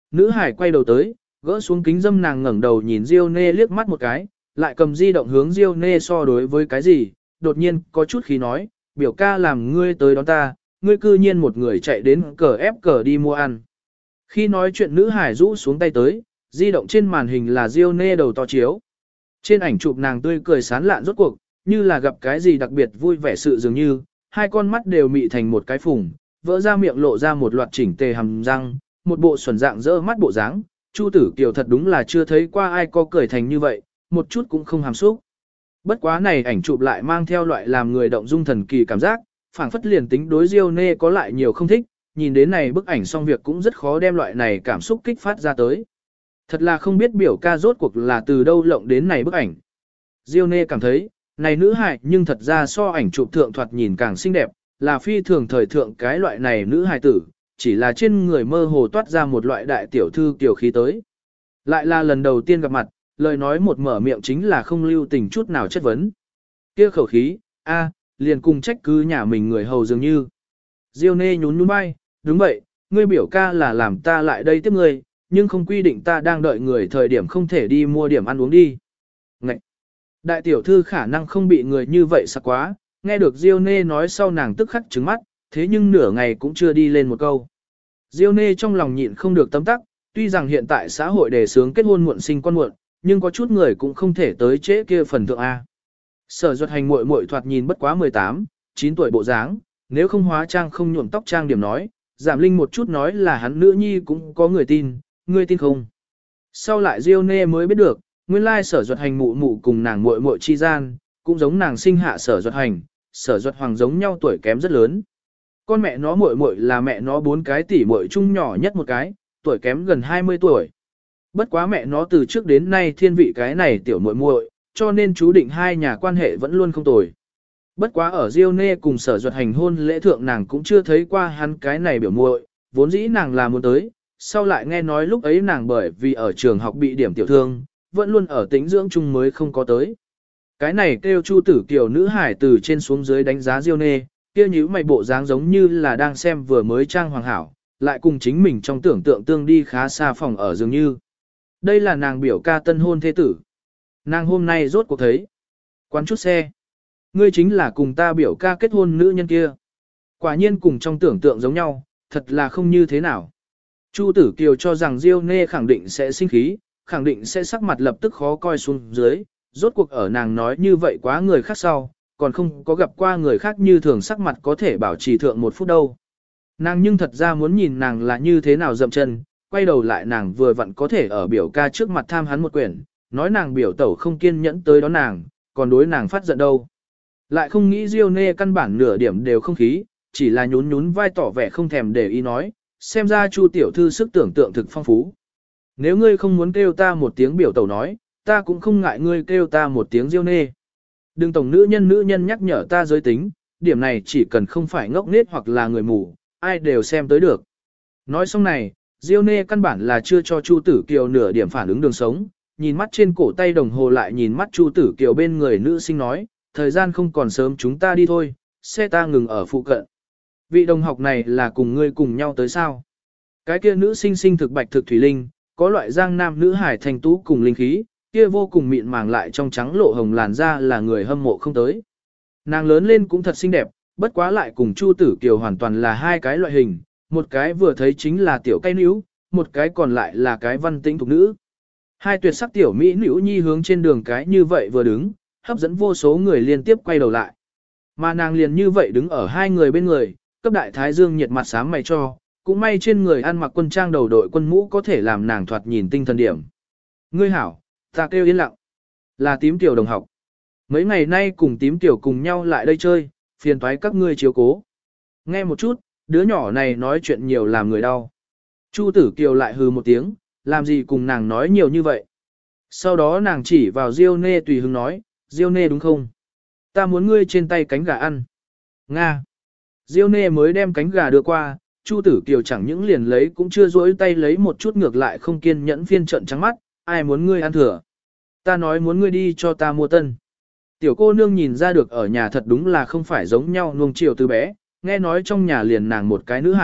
Nữ hải quay đầu tới, gỡ xuống kính dâm nàng ngẩng đầu nhìn Diêu Nê liếc mắt một cái, lại cầm di động hướng Diêu Nê so đối với cái gì, đột nhiên có chút khí nói, biểu ca làm ngươi tới đón ta, ngươi cư nhiên một người chạy đến cờ ép cờ đi mua ăn. Khi nói chuyện nữ hải rũ xuống tay tới, di động trên màn hình là Diêu Nê đầu to chiếu. Trên ảnh chụp nàng tươi cười sán lạn rốt cuộc, như là gặp cái gì đặc biệt vui vẻ sự dường như, hai con mắt đều mị thành một cái phùng, vỡ ra miệng lộ ra một loạt chỉnh tề hàm răng, một bộ xuẩn dạng dỡ mắt bộ dáng. Chu Tử Kiều thật đúng là chưa thấy qua ai có cười thành như vậy, một chút cũng không hàm xúc. Bất quá này ảnh chụp lại mang theo loại làm người động dung thần kỳ cảm giác, phảng phất liền tính đối Diêu Nê có lại nhiều không thích, nhìn đến này bức ảnh xong việc cũng rất khó đem loại này cảm xúc kích phát ra tới. Thật là không biết biểu ca rốt cuộc là từ đâu lộng đến này bức ảnh. Diêu Nê cảm thấy, này nữ hài nhưng thật ra so ảnh chụp thượng thoạt nhìn càng xinh đẹp, là phi thường thời thượng cái loại này nữ hài tử, chỉ là trên người mơ hồ toát ra một loại đại tiểu thư tiểu khí tới. Lại là lần đầu tiên gặp mặt, lời nói một mở miệng chính là không lưu tình chút nào chất vấn. Kia khẩu khí, liền cùng trách cứ nhà mình người hầu dường như. Diêu Nê nhún nhún vai, đúng vậy, ngươi biểu ca là làm ta lại đây tiếp ngươi, nhưng không quy định ta đang đợi người thời điểm không thể đi mua điểm ăn uống đi. Ngậy! Đại tiểu thư khả năng không bị người như vậy sặc quá, nghe được Diêu Nê nói sau nàng tức khắc trứng mắt, thế nhưng nửa ngày cũng chưa đi lên một câu. Diêu Nê trong lòng nhịn không được tấm tắc, tuy rằng hiện tại xã hội đề xướng kết hôn muộn sinh con muộn, nhưng có chút người cũng không thể tới trễ kia phần thượng A. Sở Duật Hành muội muội thoạt nhìn bất quá 18, 9 tuổi bộ dáng, nếu không hóa trang không nhuộm tóc trang điểm nói, Giảm Linh một chút nói là hắn nữ nhi cũng có người tin, ngươi tin không? Sau lại Diêu Nê mới biết được, nguyên lai Sở Duật Hành mụ mụ cùng nàng muội muội chi gian, cũng giống nàng sinh hạ Sở Duật Hành, Sở Duật Hoàng giống nhau tuổi kém rất lớn. Con mẹ nó muội muội là mẹ nó 4 cái tỷ muội chung nhỏ nhất một cái, tuổi kém gần 20 tuổi. Bất quá mẹ nó từ trước đến nay thiên vị cái này tiểu muội muội, cho nên chú định hai nhà quan hệ vẫn luôn không tồi. Bất quá ở Diêu Nê cùng Sở Duật Hành hôn lễ thượng nàng cũng chưa thấy qua hắn cái này biểu muội, vốn dĩ nàng là muốn tới, sau lại nghe nói lúc ấy nàng bởi vì ở trường học bị điểm tiểu thương, vẫn luôn ở tĩnh dưỡng chung mới không có tới. Cái này kêu Chu Tử Kiều nữ hải từ trên xuống dưới đánh giá Diêu Nê, kia nhíu mày bộ dáng giống như là đang xem vừa mới trang hoàng hảo, lại cùng chính mình trong tưởng tượng tương đi khá xa phòng ở dường như. Đây là nàng biểu ca tân hôn thế tử. Nàng hôm nay rốt cuộc thấy. Quán chút xe. Ngươi chính là cùng ta biểu ca kết hôn nữ nhân kia. Quả nhiên cùng trong tưởng tượng giống nhau, thật là không như thế nào. Chu Tử Kiều cho rằng Diêu Nê khẳng định sẽ sinh khí, khẳng định sẽ sắc mặt lập tức khó coi xuống dưới, rốt cuộc ở nàng nói như vậy quá người khác sau, còn không có gặp qua người khác như thường sắc mặt có thể bảo trì thượng một phút đâu. Nàng nhưng thật ra muốn nhìn nàng là như thế nào dậm chân, quay đầu lại nàng vừa vặn có thể ở biểu ca trước mặt tham hắn một quyển, nói nàng biểu tẩu không kiên nhẫn tới đón nàng, còn đối nàng phát giận đâu. Lại không nghĩ Diêu Nê căn bản nửa điểm đều không khí, chỉ là nhún nhún vai tỏ vẻ không thèm để ý nói, xem ra Chu tiểu thư sức tưởng tượng thực phong phú. Nếu ngươi không muốn kêu ta một tiếng biểu tẩu nói, ta cũng không ngại ngươi kêu ta một tiếng Diêu Nê. Đừng tổng nữ nhân nhắc nhở ta giới tính, điểm này chỉ cần không phải ngốc nghếch hoặc là người mù, ai đều xem tới được. Nói xong này, Diêu Nê căn bản là chưa cho Chu Tử Kiều nửa điểm phản ứng đường sống, nhìn mắt trên cổ tay đồng hồ lại nhìn mắt Chu Tử Kiều bên người nữ sinh nói, thời gian không còn sớm chúng ta đi thôi, xe ta ngừng ở phụ cận. Vị đồng học này là cùng ngươi cùng nhau tới sao? Cái kia nữ sinh sinh thực bạch thực thủy linh, có loại giang nam nữ hải thành tú cùng linh khí, kia vô cùng mịn màng lại trong trắng lộ hồng làn da là người hâm mộ không tới. Nàng lớn lên cũng thật xinh đẹp, bất quá lại cùng Chu Tử Kiều hoàn toàn là hai cái loại hình, một cái vừa thấy chính là tiểu cây nữ, một cái còn lại là cái văn tĩnh thục nữ. Hai tuyệt sắc tiểu mỹ nữ nhi hướng trên đường cái như vậy vừa đứng, hấp dẫn vô số người liên tiếp quay đầu lại. Mà nàng liền như vậy đứng ở hai người bên người, cấp đại thái dương nhiệt mặt sáng mày cho, cũng may trên người ăn mặc quân trang đầu đội quân mũ có thể làm nàng thoạt nhìn tinh thần điểm. Ngươi hảo, ta kêu yên lặng, là tím tiểu đồng học. Mấy ngày nay cùng tím tiểu cùng nhau lại đây chơi, phiền toái các ngươi chiếu cố. Nghe một chút, đứa nhỏ này nói chuyện nhiều làm người đau. Chu Tử Kiều lại hừ một tiếng, làm gì cùng nàng nói nhiều như vậy. Sau đó nàng chỉ vào Diêu Nê tùy hứng nói, Diêu Nê đúng không? Ta muốn ngươi trên tay cánh gà ăn. Nga. Diêu Nê mới đem cánh gà đưa qua, Chu Tử Kiều chẳng những liền lấy cũng chưa rỗi tay lấy một chút ngược lại không kiên nhẫn phiên trận trắng mắt, ai muốn ngươi ăn thừa. Ta nói muốn ngươi đi cho ta mua tân. Tiểu cô nương nhìn ra được ở nhà thật đúng là không phải giống nhau nuông chiều từ bé, nghe nói trong nhà liền nàng một cái nữ hài,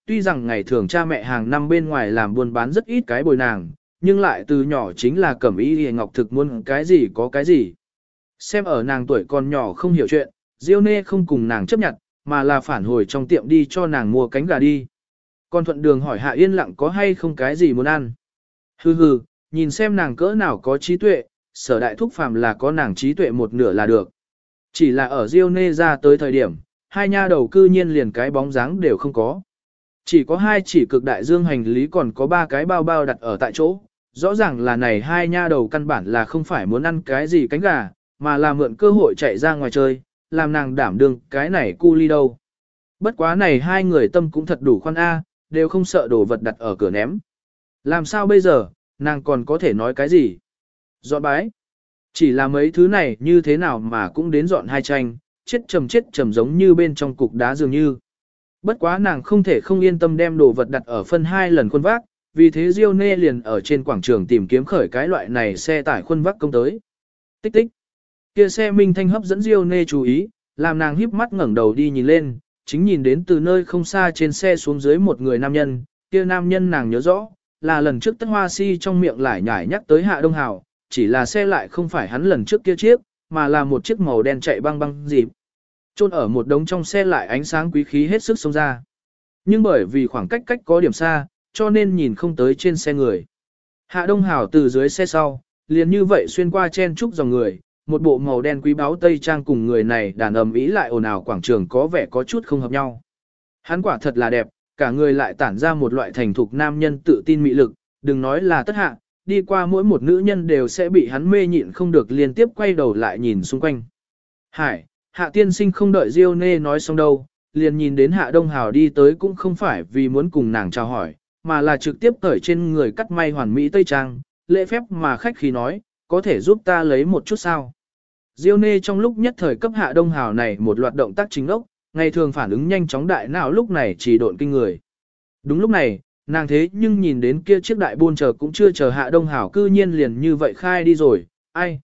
tuy rằng ngày thường cha mẹ hàng năm bên ngoài làm buôn bán rất ít cái bồi nàng, nhưng lại từ nhỏ chính là cẩm y hề ngọc thực muốn cái gì có cái gì. Xem ở nàng tuổi còn nhỏ không hiểu chuyện, Diêu Nê không cùng nàng chấp nhận, mà là phản hồi trong tiệm đi cho nàng mua cánh gà đi. Còn thuận đường hỏi Hạ Yên Lặng có hay không cái gì muốn ăn. Hừ hừ, nhìn xem nàng cỡ nào có trí tuệ, Sở Đại Thúc phàm là có nàng trí tuệ một nửa là được. Chỉ là ở Diêu Nê ra tới thời điểm, hai nha đầu cư nhiên liền cái bóng dáng đều không có. Chỉ có hai chỉ cực đại dương hành lý còn có ba cái bao bao đặt ở tại chỗ. Rõ ràng là này hai nha đầu căn bản là không phải muốn ăn cái gì cánh gà, mà là mượn cơ hội chạy ra ngoài chơi, làm nàng đảm đương cái này cu ly đâu. Bất quá này hai người tâm cũng thật đủ khoan A, đều không sợ đồ vật đặt ở cửa ném. Làm sao bây giờ, nàng còn có thể nói cái gì? Dọn bái. Chỉ là mấy thứ này như thế nào mà cũng đến dọn hai tranh, chết trầm giống như bên trong cục đá dường như. Bất quá nàng không thể không yên tâm đem đồ vật đặt ở phân hai lần khuôn vác, vì thế Diêu Nê liền ở trên quảng trường tìm kiếm khởi cái loại này xe tải khuôn vác công tới. Tích tích. Kia xe minh thanh hấp dẫn Diêu Nê chú ý, làm nàng híp mắt ngẩng đầu đi nhìn lên, chính nhìn đến từ nơi không xa trên xe xuống dưới một người nam nhân, kia nam nhân nàng nhớ rõ, là lần trước Tất Hoa Si trong miệng lại nhải nhắc tới Hạ Đông Hào, chỉ là xe lại không phải hắn lần trước kia chiếc, mà là một chiếc màu đen chạy băng băng dịp. Chôn ở một đống trong xe lại ánh sáng quý khí hết sức xông ra. Nhưng bởi vì khoảng cách có điểm xa, cho nên nhìn không tới trên xe người. Hạ Đông Hào từ dưới xe sau, liền như vậy xuyên qua chen trúc dòng người, một bộ màu đen quý báu tây trang cùng người này đàn ầm ĩ lại ồn ào quảng trường có vẻ có chút không hợp nhau. Hắn quả thật là đẹp, cả người lại tản ra một loại thành thục nam nhân tự tin mị lực, đừng nói là Tất Hạ, đi qua mỗi một nữ nhân đều sẽ bị hắn mê nhịn không được liên tiếp quay đầu lại nhìn xung quanh. Hải, Hạ tiên sinh không đợi Diêu Nê nói xong đâu, liền nhìn đến Hạ Đông Hào đi tới cũng không phải vì muốn cùng nàng chào hỏi, mà là trực tiếp cởi trên người cắt may hoàn mỹ tây trang, lễ phép mà khách khí nói, có thể giúp ta lấy một chút sao. Diêu Nê trong lúc nhất thời cấp Hạ Đông Hào này một loạt động tác chính ốc, ngày thường phản ứng nhanh chóng đại não lúc này chỉ độn kinh người. Đúng lúc này, nàng thế nhưng nhìn đến kia chiếc đại buôn chờ cũng chưa chờ Hạ Đông Hào cư nhiên liền như vậy khai đi rồi, ai,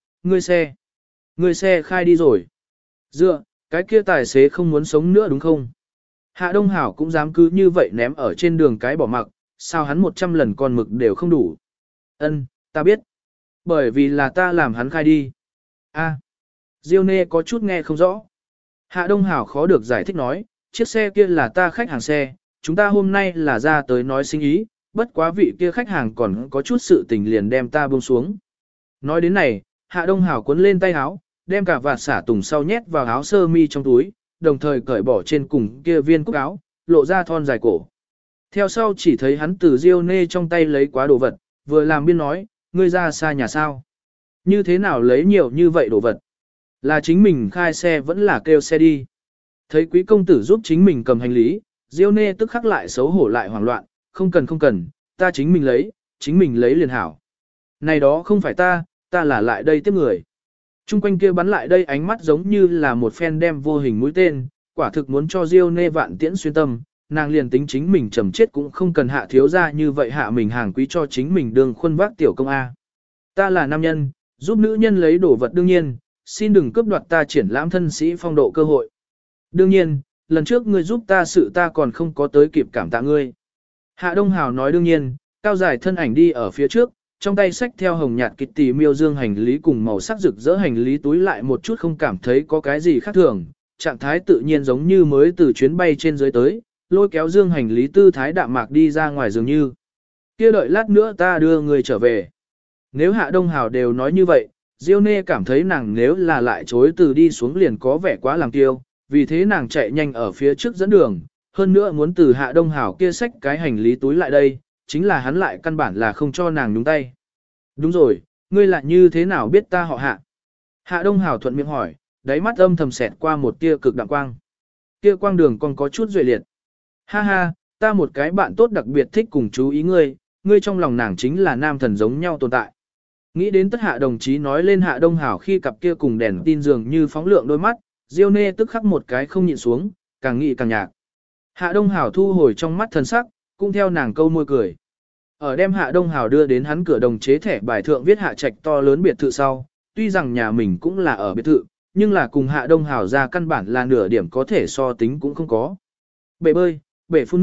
ngươi xe khai đi rồi. Dựa, cái kia tài xế không muốn sống nữa đúng không? Hạ Đông Hảo cũng dám cứ như vậy ném ở trên đường cái bỏ mặc, sao hắn 100 lần con mực đều không đủ. Ân, ta biết. Bởi vì là ta làm hắn khai đi. A, Diêu Nê có chút nghe không rõ. Hạ Đông Hảo khó được giải thích nói, chiếc xe kia là ta khách hàng xe, chúng ta hôm nay là ra tới nói sinh ý, bất quá vị kia khách hàng còn có chút sự tình liền đem ta buông xuống. Nói đến này, Hạ Đông Hảo cuốn lên tay áo, đem cả vạt xả tùng sau nhét vào áo sơ mi trong túi, đồng thời cởi bỏ trên cùng kia viên cúc áo, lộ ra thon dài cổ. Theo sau chỉ thấy hắn từ Diêu Nê trong tay lấy quá đồ vật, vừa làm biên nói, ngươi ra xa nhà sao? Như thế nào lấy nhiều như vậy đồ vật? Là chính mình khai xe vẫn là kêu xe đi. Thấy quý công tử giúp chính mình cầm hành lý, Diêu Nê tức khắc lại xấu hổ lại hoảng loạn, không cần, ta chính mình lấy liền hảo. Này đó không phải ta là lại đây tiếp người. Trung quanh kia bắn lại đây ánh mắt giống như là một phen đem vô hình mũi tên, quả thực muốn cho Diêu Nê vạn tiễn xuyên tâm, nàng liền tính chính mình trầm chết cũng không cần hạ thiếu ra như vậy hạ mình hàng quý cho chính mình đương khuôn vác tiểu công A. Ta là nam nhân, giúp nữ nhân lấy đồ vật đương nhiên, xin đừng cướp đoạt ta triển lãm thân sĩ phong độ cơ hội. Đương nhiên, lần trước ngươi giúp ta sự ta còn không có tới kịp cảm tạ ngươi. Hạ Đông Hào nói đương nhiên, cao dài thân ảnh đi ở phía trước, trong tay xách theo hồng nhạt kịch tì miêu dương hành lý cùng màu sắc rực rỡ hành lý túi lại một chút không cảm thấy có cái gì khác thường, trạng thái tự nhiên giống như mới từ chuyến bay trên dưới tới, lôi kéo dương hành lý tư thái đạm mạc đi ra ngoài dường như. Kia đợi lát nữa ta đưa người trở về. Nếu Hạ Đông Hào đều nói như vậy, Diêu Nê cảm thấy nàng nếu là lại chối từ đi xuống liền có vẻ quá làm tiêu, vì thế nàng chạy nhanh ở phía trước dẫn đường, hơn nữa muốn từ Hạ Đông Hào kia xách cái hành lý túi lại đây, chính là hắn lại căn bản là không cho nàng nhúng tay. Đúng rồi, ngươi lại như thế nào biết ta họ Hạ? Hạ Đông Hào thuận miệng hỏi, đáy mắt âm thầm xẹt qua một tia cực đạm quang. Tia quang đường còn có chút duệ liệt. Ha ha, ta một cái bạn tốt đặc biệt thích cùng chú ý ngươi trong lòng nàng chính là nam thần giống nhau tồn tại. Nghĩ đến Tất Hạ đồng chí nói lên Hạ Đông Hào khi cặp kia cùng đèn tin dường như phóng lượng đôi mắt, Diêu Nê tức khắc một cái không nhịn xuống, càng nghĩ càng nhạc. Hạ Đông Hào thu hồi trong mắt thần sắc, cũng theo nàng câu môi cười. Ở đem Hạ Đông Hào đưa đến hắn cửa đồng chế thẻ bài thượng viết Hạ Trạch to lớn biệt thự sau, tuy rằng nhà mình cũng là ở biệt thự, nhưng là cùng Hạ Đông Hào ra căn bản là nửa điểm có thể so tính cũng không có. Bể bơi, bể phun nước,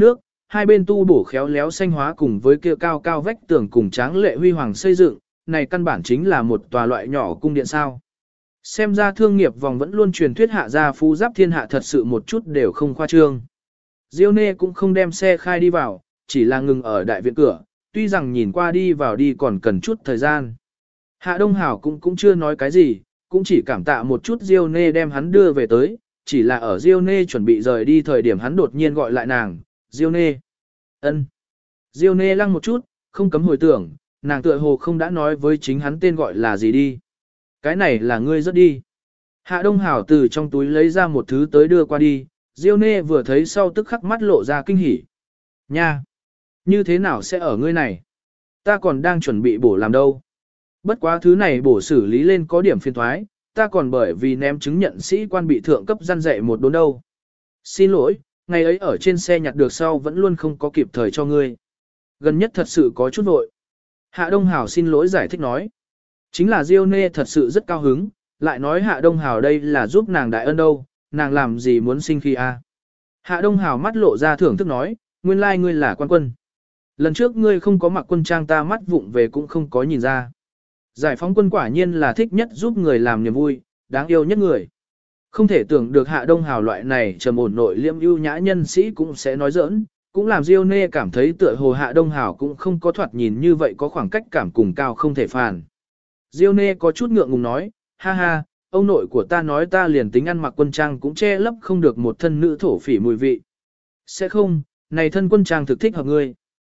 hai bên tu bổ khéo léo xanh hóa cùng với kia cao cao vách tường cùng tráng lệ huy hoàng xây dựng, này căn bản chính là một tòa loại nhỏ cung điện sao. Xem ra thương nghiệp vòng vẫn luôn truyền thuyết hạ gia phú giáp thiên hạ thật sự một chút đều không khoa trương. Diêu Nê cũng không đem xe khai đi vào, chỉ là ngừng ở đại viện cửa, tuy rằng nhìn qua đi vào đi còn cần chút thời gian. Hạ Đông Hảo cũng chưa nói cái gì, cũng chỉ cảm tạ một chút Diêu Nê đem hắn đưa về tới, chỉ là ở Diêu Nê chuẩn bị rời đi thời điểm hắn đột nhiên gọi lại nàng, Diêu Nê. Ân. Diêu Nê lăng một chút, không cấm hồi tưởng, nàng tựa hồ không đã nói với chính hắn tên gọi là gì đi. Cái này là ngươi rất đi. Hạ Đông Hảo từ trong túi lấy ra một thứ tới đưa qua đi, Diêu Nê vừa thấy sau tức khắc mắt lộ ra kinh hỉ. Nha! Như thế nào sẽ ở ngươi này? Ta còn đang chuẩn bị bổ làm đâu. Bất quá thứ này bổ xử lý lên có điểm phiền thoái, ta còn bởi vì ném chứng nhận sĩ quan bị thượng cấp gian dạy một đốn đâu. Xin lỗi, ngày ấy ở trên xe nhặt được sau vẫn luôn không có kịp thời cho ngươi. Gần nhất thật sự có chút vội. Hạ Đông Hảo xin lỗi giải thích nói. Chính là Diêu Nê thật sự rất cao hứng, lại nói Hạ Đông Hảo đây là giúp nàng đại ân đâu, nàng làm gì muốn sinh khi a? Hạ Đông Hảo mắt lộ ra thưởng thức nói, nguyên lai ngươi là quan quân. Lần trước ngươi không có mặc quân trang ta mắt vụng về cũng không có nhìn ra. Giải phóng quân quả nhiên là thích nhất giúp người làm niềm vui, đáng yêu nhất người. Không thể tưởng được Hạ Đông Hảo loại này trầm ổn nội liêm ưu nhã nhân sĩ cũng sẽ nói giỡn, cũng làm Diêu Nê cảm thấy tựa hồ Hạ Đông Hảo cũng không có thoạt nhìn như vậy có khoảng cách cảm cùng cao không thể phàn. Diêu Nê có chút ngượng ngùng nói, ha ha, ông nội của ta nói ta liền tính ăn mặc quân trang cũng che lấp không được một thân nữ thổ phỉ mùi vị. Sẽ không, này thân quân trang thực thích hợp ngươi.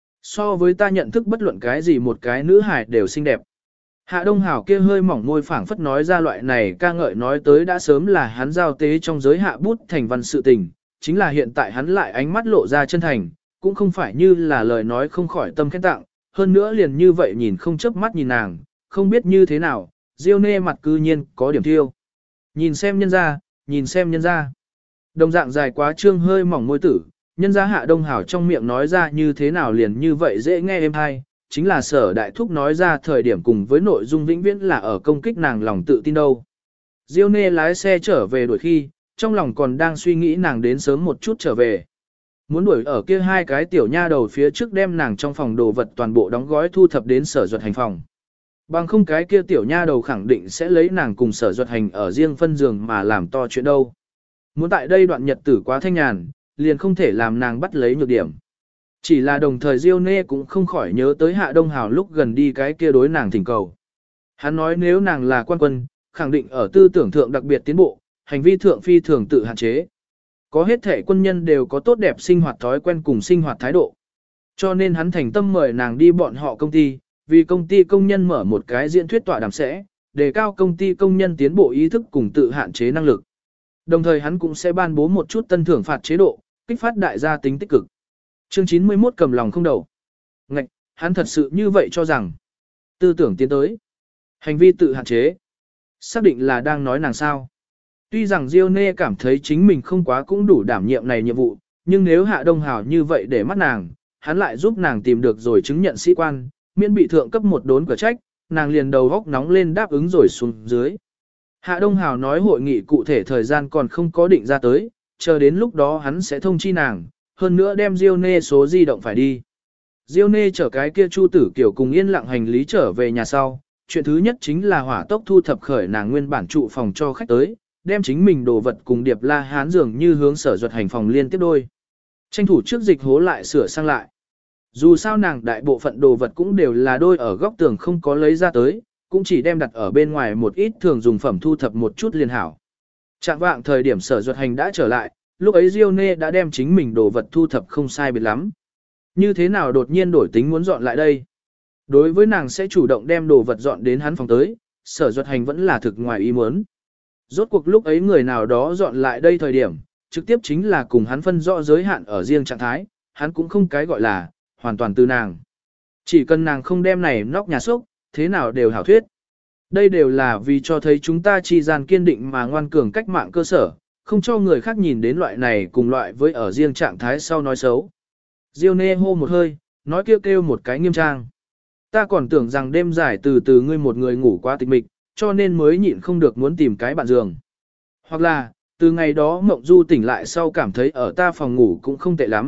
So với ta nhận thức bất luận cái gì một cái nữ hài đều xinh đẹp. Hạ Đông Hảo kia hơi mỏng môi phảng phất nói ra loại này ca ngợi nói tới đã sớm là hắn giao tế trong giới hạ bút thành văn sự tình, chính là hiện tại hắn lại ánh mắt lộ ra chân thành, cũng không phải như là lời nói không khỏi tâm khen tặng, hơn nữa liền như vậy nhìn không chớp mắt nhìn nàng, không biết như thế nào, Diêu Nê mặt cư nhiên có điểm thiêu. Nhìn xem nhân ra, nhìn xem nhân ra. Đồng dạng dài quá trương hơi mỏng môi tử, nhân ra Hạ Đông Hảo trong miệng nói ra như thế nào liền như vậy dễ nghe êm hay, chính là Sở Đại Thúc nói ra thời điểm cùng với nội dung vĩnh viễn là ở công kích nàng lòng tự tin đâu. Diêu Nê lái xe trở về đuổi khi, trong lòng còn đang suy nghĩ nàng đến sớm một chút trở về. Muốn đuổi ở kia hai cái tiểu nha đầu phía trước đem nàng trong phòng đồ vật toàn bộ đóng gói thu thập đến Sở Duật Hành phòng. Bằng không cái kia tiểu nha đầu khẳng định sẽ lấy nàng cùng Sở Duật Hành ở riêng phân giường mà làm to chuyện đâu. Muốn tại đây đoạn nhật tử quá thanh nhàn, liền không thể làm nàng bắt lấy nhược điểm. Chỉ là đồng thời Diêu Nê cũng không khỏi nhớ tới Hạ Đông Hảo lúc gần đi cái kia đối nàng thỉnh cầu. Hắn nói nếu nàng là quan quân, khẳng định ở tư tưởng thượng đặc biệt tiến bộ, hành vi thượng phi thường tự hạn chế. Có hết thể quân nhân đều có tốt đẹp sinh hoạt thói quen cùng sinh hoạt thái độ. Cho nên hắn thành tâm mời nàng đi bọn họ công ty, vì công ty công nhân mở một cái diễn thuyết tọa đàm sẽ, đề cao công ty công nhân tiến bộ ý thức cùng tự hạn chế năng lực. Đồng thời hắn cũng sẽ ban bố một chút tân thưởng phạt chế độ, kích phát đại gia tính tích cực. Chương 91 cầm lòng không đầu. Ngạch, hắn thật sự như vậy cho rằng tư tưởng tiến tới, hành vi tự hạn chế. Xác định là đang nói nàng sao. Tuy rằng Diêu Nê cảm thấy chính mình không quá cũng đủ đảm nhiệm này nhiệm vụ, nhưng nếu Hạ Đông Hảo như vậy để mắt nàng, hắn lại giúp nàng tìm được rồi chứng nhận sĩ quan, miễn bị thượng cấp một đốn cửa trách, nàng liền đầu góc nóng lên đáp ứng rồi xuống dưới. Hạ Đông Hảo nói hội nghị cụ thể thời gian còn không có định ra tới, chờ đến lúc đó hắn sẽ thông chi nàng, hơn nữa đem Diêu Nê số di động phải đi. Diêu Nê chở cái kia Chu Tử Kiều cùng yên lặng hành lý trở về nhà sau, chuyện thứ nhất chính là hỏa tốc thu thập khởi nàng nguyên bản trụ phòng cho khách tới, đem chính mình đồ vật cùng Điệp La Hán dường như hướng Sở Duật Hành phòng liên tiếp đôi. Tranh thủ trước dịch hố lại sửa sang lại. Dù sao nàng đại bộ phận đồ vật cũng đều là đôi ở góc tường không có lấy ra tới, cũng chỉ đem đặt ở bên ngoài một ít thường dùng phẩm thu thập một chút liền hảo. Trạng vạng thời điểm Sở Duật Hành đã trở lại, lúc ấy Diêu Nê đã đem chính mình đồ vật thu thập không sai biệt lắm. Như thế nào đột nhiên đổi tính muốn dọn lại đây? Đối với nàng sẽ chủ động đem đồ vật dọn đến hắn phòng tới, Sở Duật Hành vẫn là thực ngoài ý muốn. Rốt cuộc lúc ấy người nào đó dọn lại đây thời điểm, trực tiếp chính là cùng hắn phân rõ giới hạn ở riêng trạng thái, hắn cũng không cái gọi là, hoàn toàn từ nàng. Chỉ cần nàng không đem này nóc nhà sốc, thế nào đều hảo thuyết. Đây đều là vì cho thấy chúng ta chi gian kiên định mà ngoan cường cách mạng cơ sở, không cho người khác nhìn đến loại này cùng loại với ở riêng trạng thái sau nói xấu. Diêu Nê hô một hơi, nói kêu kêu một cái nghiêm trang. Ta còn tưởng rằng đêm dài từ từ ngươi một người ngủ quá tịch mịch, cho nên mới nhịn không được muốn tìm cái bạn giường. Hoặc là, từ ngày đó Mộng Du tỉnh lại sau cảm thấy ở ta phòng ngủ cũng không tệ lắm,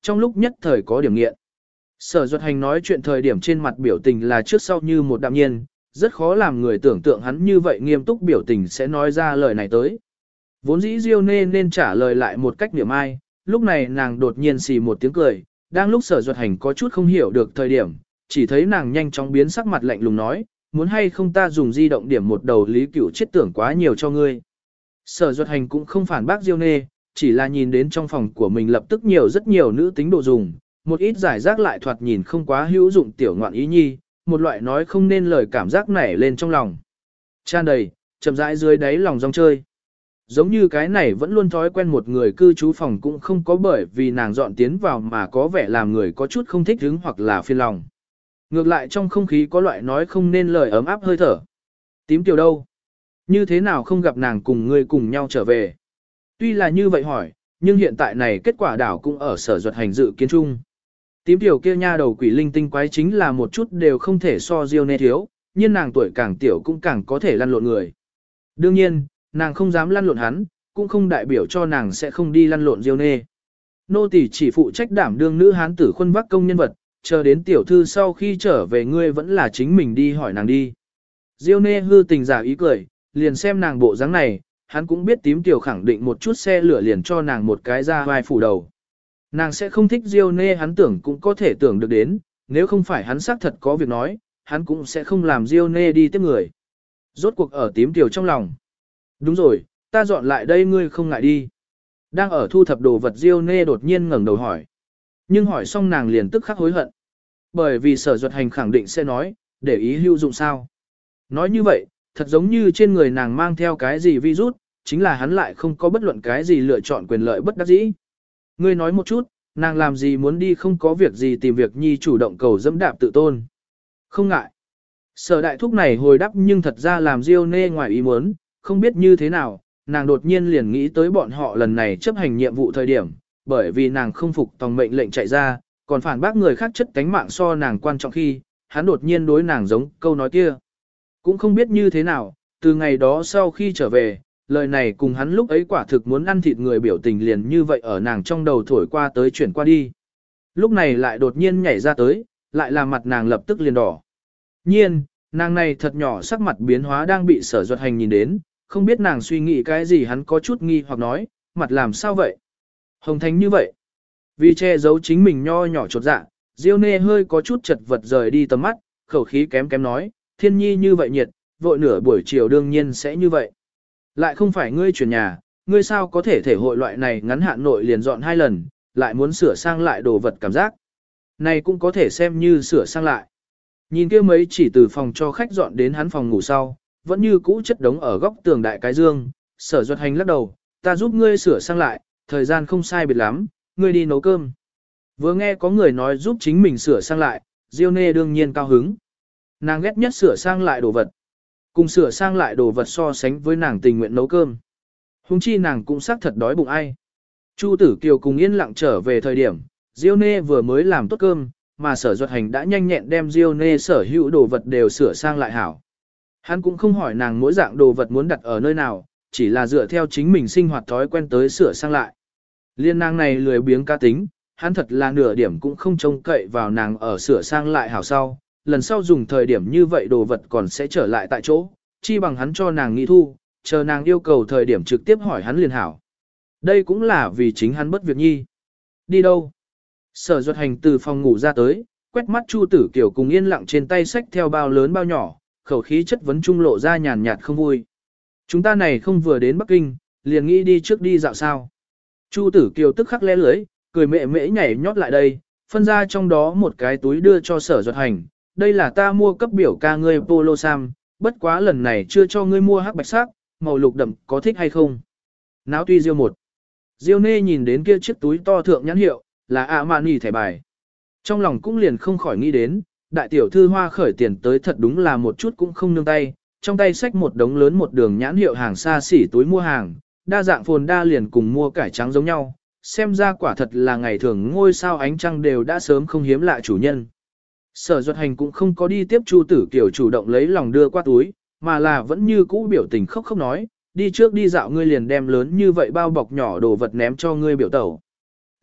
trong lúc nhất thời có điểm nghiện. Sở Duật Hành nói chuyện thời điểm trên mặt biểu tình là trước sau như một đạm nhiên, rất khó làm người tưởng tượng hắn như vậy nghiêm túc biểu tình sẽ nói ra lời này tới. Vốn dĩ Diêu nên trả lời lại một cách niệm ai, lúc này nàng đột nhiên xì một tiếng cười, đang lúc Sở Duật Hành có chút không hiểu được thời điểm, chỉ thấy nàng nhanh chóng biến sắc mặt lạnh lùng nói, muốn hay không ta dùng di động điểm một đầu Lý Cửu chết tưởng quá nhiều cho ngươi. Sở Duật Hành cũng không phản bác Diêu Nê, chỉ là nhìn đến trong phòng của mình lập tức rất nhiều nữ tính đồ dùng, một ít giải rác lại thoạt nhìn không quá hữu dụng tiểu ngoạn ý nhi, một loại nói không nên lời cảm giác nảy lên trong lòng. Tràn đầy, chậm rãi dưới đáy lòng rong chơi. Giống như cái này vẫn luôn thói quen một người cư trú phòng cũng không có bởi vì nàng dọn tiến vào mà có vẻ làm người có chút không thích hứng hoặc là phiền lòng. Ngược lại trong không khí có loại nói không nên lời ấm áp hơi thở. Tím tiểu đâu? Như thế nào không gặp nàng cùng ngươi cùng nhau trở về? Tuy là như vậy hỏi, nhưng hiện tại này kết quả đảo cũng ở Sở Duật Hành dự kiến chung. Tím tiểu kia nha đầu quỷ linh tinh quái chính là một chút đều không thể so Diêu Nê thiếu, nhưng nàng tuổi càng tiểu cũng càng có thể lăn lộn người. Đương nhiên, nàng không dám lăn lộn hắn, cũng không đại biểu cho nàng sẽ không đi lăn lộn Diêu Nê. Nô tỳ chỉ phụ trách đảm đương nữ hán tử khuân vác công nhân vật, chờ đến tiểu thư sau khi trở về ngươi vẫn là chính mình đi hỏi nàng đi. Diêu Nê hư tình giả ý cười, liền xem nàng bộ dáng này, hắn cũng biết tím tiểu khẳng định một chút xe lửa liền cho nàng một cái ra vai phủ đầu. Nàng sẽ không thích Diêu Nê hắn tưởng cũng có thể tưởng được đến, nếu không phải hắn xác thật có việc nói, hắn cũng sẽ không làm Diêu Nê đi tiếp người. Rốt cuộc ở tím tiểu trong lòng. Đúng rồi, ta dọn lại đây ngươi không ngại đi. Đang ở thu thập đồ vật Diêu Nê đột nhiên ngẩng đầu hỏi. Nhưng hỏi xong nàng liền tức khắc hối hận. Bởi vì Sở Duật Hành khẳng định sẽ nói, để ý hữu dụng sao. Nói như vậy, thật giống như trên người nàng mang theo cái gì virus, chính là hắn lại không có bất luận cái gì lựa chọn quyền lợi bất đắc dĩ. Ngươi nói một chút, nàng làm gì muốn đi không có việc gì tìm việc nhi chủ động cầu dẫm đạp tự tôn. Không ngại. Sở đại thúc này hồi đáp nhưng thật ra làm Diêu Nê ngoài ý muốn, không biết như thế nào, nàng đột nhiên liền nghĩ tới bọn họ lần này chấp hành nhiệm vụ thời điểm, bởi vì nàng không phục tòng mệnh lệnh chạy ra, còn phản bác người khác chất cánh mạng so nàng quan trọng khi, hắn đột nhiên đối nàng giống câu nói kia. Cũng không biết như thế nào, từ ngày đó sau khi trở về, lời này cùng hắn lúc ấy quả thực muốn ăn thịt người biểu tình liền như vậy ở nàng trong đầu thổi qua tới chuyển qua đi. Lúc này lại đột nhiên nhảy ra tới, lại làm mặt nàng lập tức liền đỏ. Nhiên, nàng này thật nhỏ sắc mặt biến hóa đang bị Sở Duật Hành nhìn đến, không biết nàng suy nghĩ cái gì hắn có chút nghi hoặc nói, mặt làm sao vậy? Hồng thành như vậy. Vì che giấu chính mình nho nhỏ chột dạ, Diêu Nê hơi có chút chật vật rời đi tầm mắt, khẩu khí kém kém nói, thiên nhi như vậy nhiệt, vội nửa buổi chiều đương nhiên sẽ như vậy. Lại không phải ngươi chuyển nhà, ngươi sao có thể thể hội loại này ngắn hạn nội liền dọn 2 lần, lại muốn sửa sang lại đồ vật cảm giác. Này cũng có thể xem như sửa sang lại. Nhìn kia mấy chỉ từ phòng cho khách dọn đến hắn phòng ngủ sau, vẫn như cũ chất đống ở góc tường đại cái dương, Sở Duật Hành lắc đầu, ta giúp ngươi sửa sang lại, thời gian không sai biệt lắm, ngươi đi nấu cơm. Vừa nghe có người nói giúp chính mình sửa sang lại, Diêu Nê đương nhiên cao hứng. Nàng ghét nhất sửa sang lại đồ vật. Cùng sửa sang lại đồ vật so sánh với nàng tình nguyện nấu cơm. Hùng chi nàng cũng xác thật đói bụng ai. Chu Tử Kiều cùng yên lặng trở về thời điểm, Diêu Nê vừa mới làm tốt cơm, mà Sở Duật Hành đã nhanh nhẹn đem Diêu Nê sở hữu đồ vật đều sửa sang lại hảo. Hắn cũng không hỏi nàng mỗi dạng đồ vật muốn đặt ở nơi nào, chỉ là dựa theo chính mình sinh hoạt thói quen tới sửa sang lại. Liên nàng này lười biếng cá tính, hắn thật là nửa điểm cũng không trông cậy vào nàng ở sửa sang lại hảo sau, lần sau dùng thời điểm như vậy đồ vật còn sẽ trở lại tại chỗ, chi bằng hắn cho nàng nghĩ thu, chờ nàng yêu cầu thời điểm trực tiếp hỏi hắn liền hảo. Đây cũng là vì chính hắn bất việc nhi. Đi đâu? Sở Duật Hành từ phòng ngủ ra tới, quét mắt Chu Tử Kiều cùng yên lặng trên tay xách theo bao lớn bao nhỏ, khẩu khí chất vấn trung lộ ra nhàn nhạt không vui. Chúng ta này không vừa đến Bắc Kinh, liền nghĩ đi trước đi dạo sao. Chu Tử Kiều tức khắc lé lưới, cười mẹ mễ nhảy nhót lại đây, phân ra trong đó một cái túi đưa cho Sở Duật Hành. Đây là ta mua cấp biểu ca ngươi polo sam, bất quá lần này chưa cho ngươi mua hắc bạch sắc, màu lục đậm có thích hay không? Náo tuy Diêu một. Diêu Nê nhìn đến kia chiếc túi to thượng nhãn hiệu, là Armani thẻ bài. Trong lòng cũng liền không khỏi nghĩ đến, đại tiểu thư hoa khởi tiền tới thật đúng là một chút cũng không nương tay, trong tay xách một đống lớn một đường nhãn hiệu hàng xa xỉ túi mua hàng, đa dạng phồn đa liền cùng mua cải trắng giống nhau, xem ra quả thật là ngày thường ngôi sao ánh trăng đều đã sớm không hiếm lạ chủ nhân. Sở Duật Hành cũng không có đi tiếp Chu Tử Kiều chủ động lấy lòng đưa qua túi, mà là vẫn như cũ biểu tình khóc khóc nói, đi trước đi dạo ngươi liền đem lớn như vậy bao bọc nhỏ đồ vật ném cho ngươi biểu tẩu.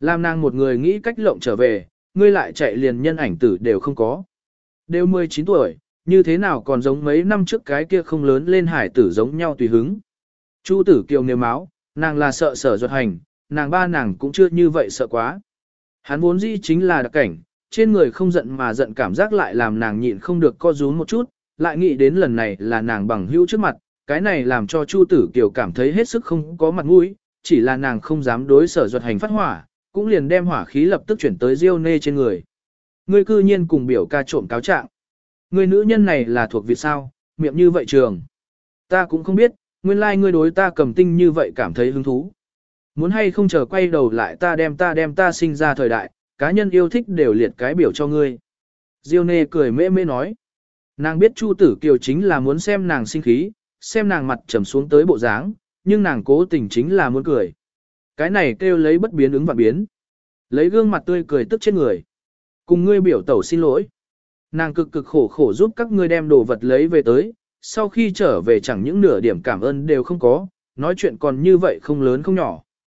Làm nàng một người nghĩ cách lộng trở về, ngươi lại chạy liền nhân ảnh tử đều không có. Đều 19 tuổi, như thế nào còn giống mấy năm trước cái kia không lớn lên hải tử giống nhau tùy hứng. Chu Tử Kiều nêu máu, nàng là sợ Sở Duật Hành, nàng ba nàng cũng chưa như vậy sợ quá. Hắn vốn dĩ chính là đặc cảnh, trên người không giận mà giận cảm giác lại làm nàng nhịn không được co rúm một chút, lại nghĩ đến lần này là nàng bằng hữu trước mặt, cái này làm cho Chu Tử Kiều cảm thấy hết sức không có mặt mũi, chỉ là nàng không dám đối Sở Duật Hành phát hỏa, cũng liền đem hỏa khí lập tức chuyển tới Diêu Nê trên người. Ngươi cư nhiên cùng biểu ca trộm cáo trạng. Ngươi nữ nhân này là thuộc Việt sao, miệng như vậy trường. Ta cũng không biết, nguyên lai ngươi đối ta cầm tinh như vậy cảm thấy hứng thú. Muốn hay không chờ quay đầu lại ta đem ta sinh ra thời đại, cá nhân yêu thích đều liệt cái biểu cho ngươi. Diêu Nê cười mễ mễ nói. Nàng biết Chu Tử Kiều chính là muốn xem nàng sinh khí, xem nàng mặt trầm xuống tới bộ dáng, nhưng nàng cố tình chính là muốn cười. Cái này kêu lấy bất biến ứng vạn biến. Lấy gương mặt tươi cười tức chết người. Cùng ngươi biểu tẩu xin lỗi. Nàng cực cực khổ khổ giúp các ngươi đem đồ vật lấy về tới, sau khi trở về chẳng những nửa điểm cảm ơn đều không có, nói chuyện còn như vậy không lớn không nhỏ.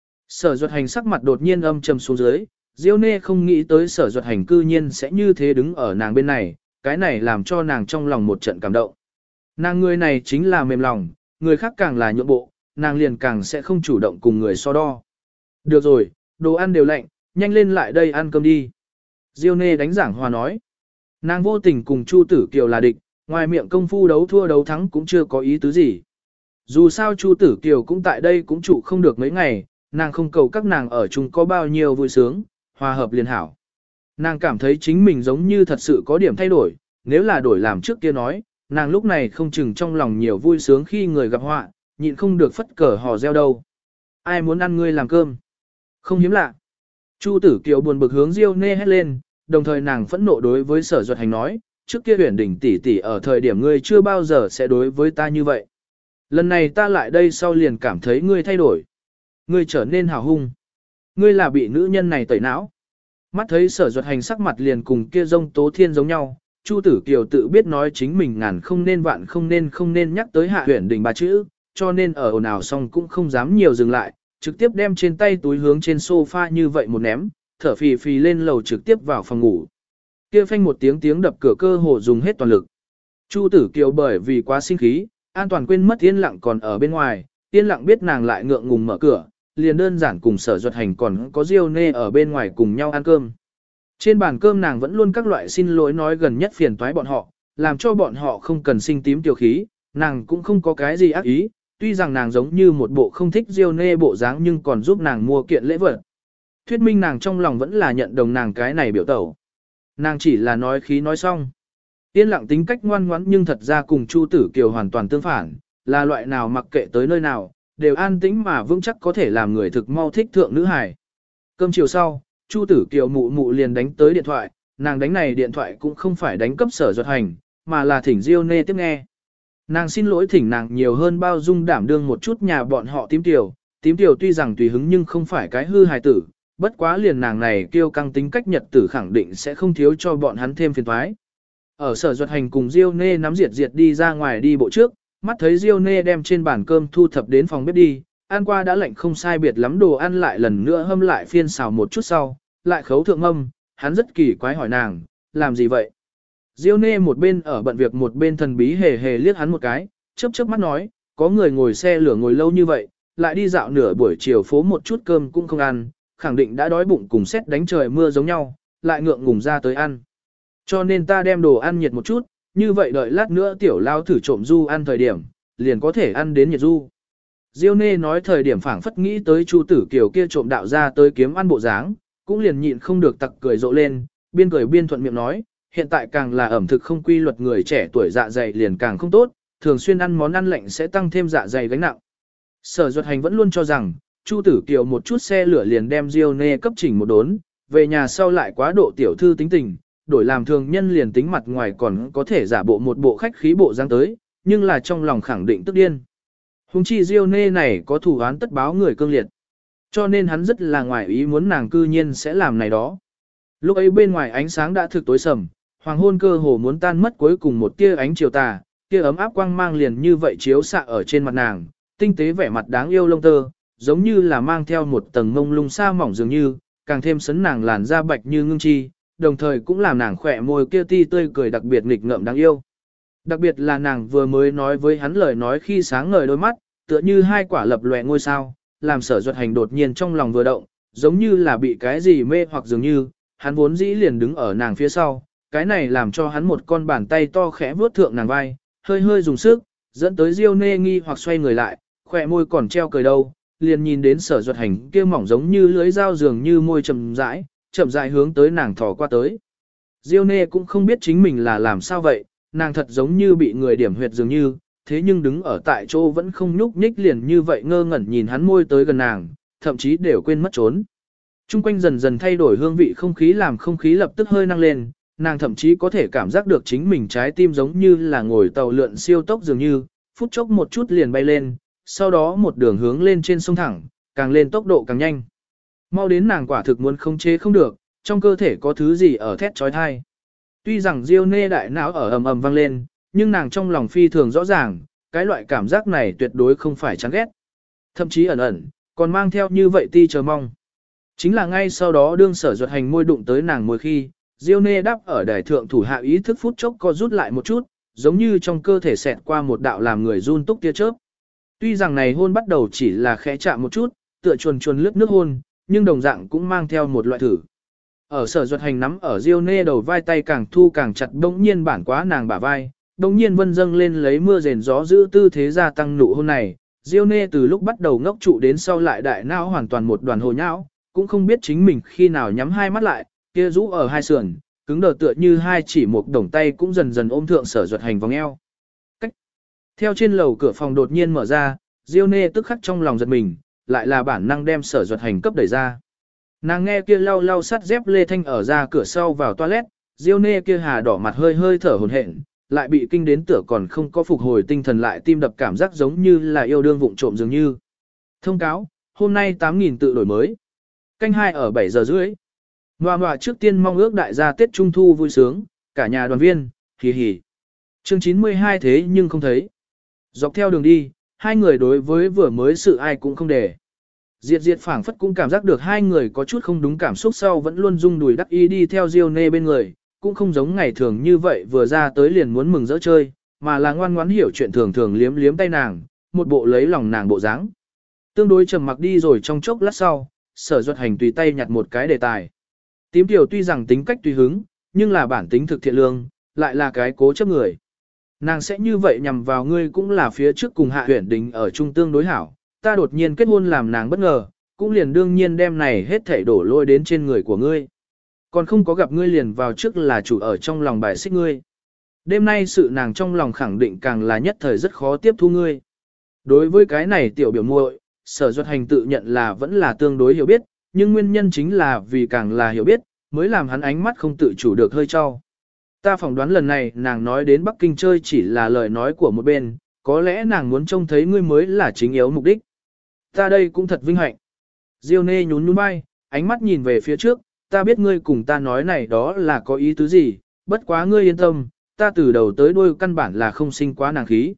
Sở Duật Hành sắc mặt đột nhiên âm trầm xuống dưới, Diêu Nê không nghĩ tới Sở Duật Hành cư nhiên sẽ như thế đứng ở nàng bên này, cái này làm cho nàng trong lòng một trận cảm động. Nàng người này chính là mềm lòng, người khác càng là nhượng bộ, nàng liền càng sẽ không chủ động cùng người so đo. Được rồi, đồ ăn đều lạnh, nhanh lên lại đây ăn cơm đi. Diêu Nê đánh giảng hòa nói. Nàng vô tình cùng Chu Tử Kiều là địch, ngoài miệng công phu đấu thua đấu thắng cũng chưa có ý tứ gì. Dù sao Chu Tử Kiều cũng tại đây cũng trụ không được mấy ngày, nàng không cầu các nàng ở chung có bao nhiêu vui sướng, hòa hợp liền hảo. Nàng cảm thấy chính mình giống như thật sự có điểm thay đổi, nếu là đổi làm trước kia nói, nàng lúc này không chừng trong lòng nhiều vui sướng khi người gặp họa, nhịn không được phất cờ hò reo đâu. Ai muốn ăn ngươi làm cơm? Không hiếm lạ. Chu Tử Kiều buồn bực hướng Diêu Nê hét lên, đồng thời nàng phẫn nộ đối với Sở Duật Hành nói, trước kia Huyền Đỉnh tỷ tỷ ở thời điểm ngươi chưa bao giờ sẽ đối với ta như vậy. Lần này ta lại đây sau liền cảm thấy ngươi thay đổi. Ngươi trở nên hào hung. Ngươi là bị nữ nhân này tẩy não. Mắt thấy Sở Duật Hành sắc mặt liền cùng kia Dông Tố Thiên giống nhau, Chu Tử Kiều tự biết nói chính mình ngàn không nên vạn không nên nhắc tới Hạ Huyền Đỉnh ba chữ, cho nên ở ồn ào xong cũng không dám nhiều dừng lại, trực tiếp đem trên tay túi hướng trên sofa như vậy một ném, thở phì phì lên lầu trực tiếp vào phòng ngủ. Kia phanh một tiếng đập cửa cơ hồ dùng hết toàn lực. Chu Tử Kiều bởi vì quá sinh khí, an toàn quên mất Yên Lặng còn ở bên ngoài, Yên Lặng biết nàng lại ngượng ngùng mở cửa, liền đơn giản cùng Sở Duật Hành còn có Diêu Nê ở bên ngoài cùng nhau ăn cơm. Trên bàn cơm nàng vẫn luôn các loại xin lỗi nói gần nhất phiền toái bọn họ, làm cho bọn họ không cần sinh tím tiểu khí, nàng cũng không có cái gì ác ý, tuy rằng nàng giống như một bộ không thích Diêu Nê bộ dáng nhưng còn giúp nàng mua kiện lễ vật. Thuyết minh nàng trong lòng vẫn là nhận đồng nàng cái này biểu tẩu. Nàng chỉ là nói khí nói xong. Yên Lặng tính cách ngoan ngoãn nhưng thật ra cùng Chu Tử Kiều hoàn toàn tương phản, là loại nào mặc kệ tới nơi nào, đều an tĩnh mà vững chắc có thể làm người thực mau thích thượng nữ hài. Cơm chiều sau, Chu Tử Kiều mụ mụ liền đánh tới điện thoại, nàng đánh này điện thoại cũng không phải đánh cấp Sở Duật Hành, mà là thỉnh Diêu Nê tiếp nghe. Nàng xin lỗi thỉnh nàng nhiều hơn bao dung đảm đương một chút nhà bọn họ tím tiểu tuy rằng tùy hứng nhưng không phải cái hư hài tử, bất quá liền nàng này kêu căng tính cách nhật tử khẳng định sẽ không thiếu cho bọn hắn thêm phiền toái. Ở Sở Duật Hành cùng Diêu Nê nắm diệt đi ra ngoài đi bộ trước, mắt thấy Diêu Nê đem trên bàn cơm thu thập đến phòng bếp đi, ăn qua đã lạnh không sai biệt lắm đồ ăn lại lần nữa hâm lại phiên xào một chút sau, lại khấu thượng hâm, hắn rất kỳ quái hỏi nàng, làm gì vậy? Diêu Nê một bên ở bận việc một bên thần bí hề hề liếc hắn một cái, chớp mắt nói, có người ngồi xe lửa ngồi lâu như vậy, lại đi dạo nửa buổi chiều phố một chút cơm cũng không ăn, khẳng định đã đói bụng cùng xét đánh trời mưa giống nhau, lại ngượng ngùng ra tới ăn. Cho nên ta đem đồ ăn nhiệt một chút, như vậy đợi lát nữa tiểu lao thử trộm du ăn thời điểm, liền có thể ăn đến nhiệt du. Diêu Nê nói thời điểm phảng phất nghĩ tới Chu Tử Kiều kia trộm đạo ra tới kiếm ăn bộ dáng, cũng liền nhịn không được tặc cười rộ lên, biên cười biên thuận miệng nói, hiện tại càng là ẩm thực không quy luật người trẻ tuổi dạ dày liền càng không tốt, thường xuyên ăn món ăn lạnh sẽ tăng thêm dạ dày gánh nặng. Sở Duật Hành vẫn luôn cho rằng, Chu Tử Kiều một chút xe lửa liền đem Diêu Nê cấp chỉnh một đốn, về nhà sau lại quá độ tiểu thư tính tình, đổi làm thường nhân liền tính mặt ngoài còn có thể giả bộ một bộ khách khí bộ dáng tới, nhưng là trong lòng khẳng định tức điên. Hùng chi Diêu Nê này có thủ án tất báo người cương liệt. Cho nên hắn rất là ngoài ý muốn nàng cư nhiên sẽ làm này đó. Lúc ấy bên ngoài ánh sáng đã thực tối sầm, hoàng hôn cơ hồ muốn tan mất cuối cùng một tia ánh chiều tà, tia ấm áp quang mang liền như vậy chiếu xạ ở trên mặt nàng, tinh tế vẻ mặt đáng yêu lông tơ, giống như là mang theo một tầng mông lung sa mỏng dường như, càng thêm sấn nàng làn da bạch như ngưng chi, đồng thời cũng làm nàng khỏe môi kia ti tươi cười đặc biệt nghịch ngợm đáng yêu. Đặc biệt là nàng vừa mới nói với hắn lời nói khi sáng ngời đôi mắt, tựa như hai quả lập lòe ngôi sao, làm Sở Duật Hành đột nhiên trong lòng vừa động, giống như là bị cái gì mê hoặc dường như, hắn vốn dĩ liền đứng ở nàng phía sau, cái này làm cho hắn một con bàn tay to khẽ vuốt thượng nàng vai, hơi hơi dùng sức, dẫn tới Diêu Nê nghi hoặc xoay người lại, khỏe môi còn treo cười đâu, liền nhìn đến Sở Duật Hành kia mỏng giống như lưới dao dường như môi chậm rãi hướng tới nàng thò qua tới. Diêu Nê cũng không biết chính mình là làm sao vậy, nàng thật giống như bị người điểm huyệt dường như, thế nhưng đứng ở tại chỗ vẫn không nhúc nhích liền như vậy ngơ ngẩn nhìn hắn môi tới gần nàng, thậm chí đều quên mất trốn. Trung quanh dần dần thay đổi hương vị không khí làm không khí lập tức hơi năng lên, nàng thậm chí có thể cảm giác được chính mình trái tim giống như là ngồi tàu lượn siêu tốc dường như, phút chốc một chút liền bay lên, sau đó một đường hướng lên trên sông thẳng, càng lên tốc độ càng nhanh. Mau đến nàng quả thực muốn không chế không được, trong cơ thể có thứ gì ở thét trói thai. Tuy rằng Diêu Nê đại não ở ầm ầm vang lên, nhưng nàng trong lòng phi thường rõ ràng, cái loại cảm giác này tuyệt đối không phải chán ghét. Thậm chí ẩn ẩn, còn mang theo như vậy ti chờ mong. Chính là ngay sau đó đương Sở Duật Hành môi đụng tới nàng môi khi, Diêu Nê đáp ở đài thượng thủ hạ ý thức phút chốc co rút lại một chút, giống như trong cơ thể xẹt qua một đạo làm người run túc tia chớp. Tuy rằng này hôn bắt đầu chỉ là khẽ chạm một chút, tựa chuồn chuồn lướt nước hôn, nhưng đồng dạng cũng mang theo một loại thử. Ở Sở Duật Hành nắm ở Diêu Nê đầu vai tay càng thu càng chặt, đống nhiên bản quá nàng bả vai, đống nhiên vân dâng lên lấy mưa rền gió giữ tư thế gia tăng nụ hôn này. Diêu Nê từ lúc bắt đầu ngốc trụ đến sau lại đại não hoàn toàn một đoàn hồ nhão, cũng không biết chính mình khi nào nhắm hai mắt lại, kia rũ ở hai sườn, cứng đờ tựa như hai chỉ một đồng tay cũng dần dần ôm thượng Sở Duật Hành vòng eo. Cách. Theo trên lầu cửa phòng đột nhiên mở ra, Diêu Nê tức khắc trong lòng giật mình, lại là bản năng đem Sở Duật Hành cấp đẩy ra. Nàng nghe kia lau lau sắt dép lê thanh ở ra cửa sau vào toilet, Diêu Nê kia hà đỏ mặt hơi hơi thở hổn hển, lại bị kinh đến tựa còn không có phục hồi tinh thần lại tim đập cảm giác giống như là yêu đương vụng trộm dường như. Thông cáo, hôm nay 8.000 tự đổi mới. Canh 2 ở 7 giờ rưỡi. Ngoà trước tiên mong ước đại gia Tết Trung Thu vui sướng, cả nhà đoàn viên, hì hì. Chương 92 thế nhưng không thấy. Dọc theo đường đi, hai người đối với vừa mới sự ai cũng không để. Diệt phảng phất cũng cảm giác được hai người có chút không đúng cảm xúc sau vẫn luôn rung đùi đắc ý đi theo Diêu Nê bên người, cũng không giống ngày thường như vậy vừa ra tới liền muốn mừng rỡ chơi, mà là ngoan ngoãn hiểu chuyện thường thường liếm liếm tay nàng, một bộ lấy lòng nàng bộ dáng. Tương đối trầm mặc đi rồi trong chốc lát sau, Sở Duật Hành tùy tay nhặt một cái đề tài. Tím Tiểu tuy rằng tính cách tùy hứng, nhưng là bản tính thực thiện lương, lại là cái cố chấp người. Nàng sẽ như vậy nhằm vào ngươi cũng là phía trước cùng Hạ Uyển Đình ở trung tương đối hảo, ta đột nhiên kết hôn làm nàng bất ngờ, cũng liền đương nhiên đem này hết thảy đổ lôi đến trên người của ngươi. Còn không có gặp ngươi liền vào trước là chủ ở trong lòng bài xích ngươi. Đêm nay sự nàng trong lòng khẳng định càng là nhất thời rất khó tiếp thu ngươi. Đối với cái này tiểu biểu muội, Sở Duật Hành tự nhận là vẫn là tương đối hiểu biết, nhưng nguyên nhân chính là vì càng là hiểu biết, mới làm hắn ánh mắt không tự chủ được hơi trao. Ta phỏng đoán lần này nàng nói đến Bắc Kinh chơi chỉ là lời nói của một bên, có lẽ nàng muốn trông thấy ngươi mới là chính yếu mục đích. Ta đây cũng thật vinh hạnh. Diêu Nê nhún nhún vai, ánh mắt nhìn về phía trước, ta biết ngươi cùng ta nói này đó là có ý tứ gì, bất quá ngươi yên tâm, ta từ đầu tới đuôi căn bản là không sinh quá nàng khí.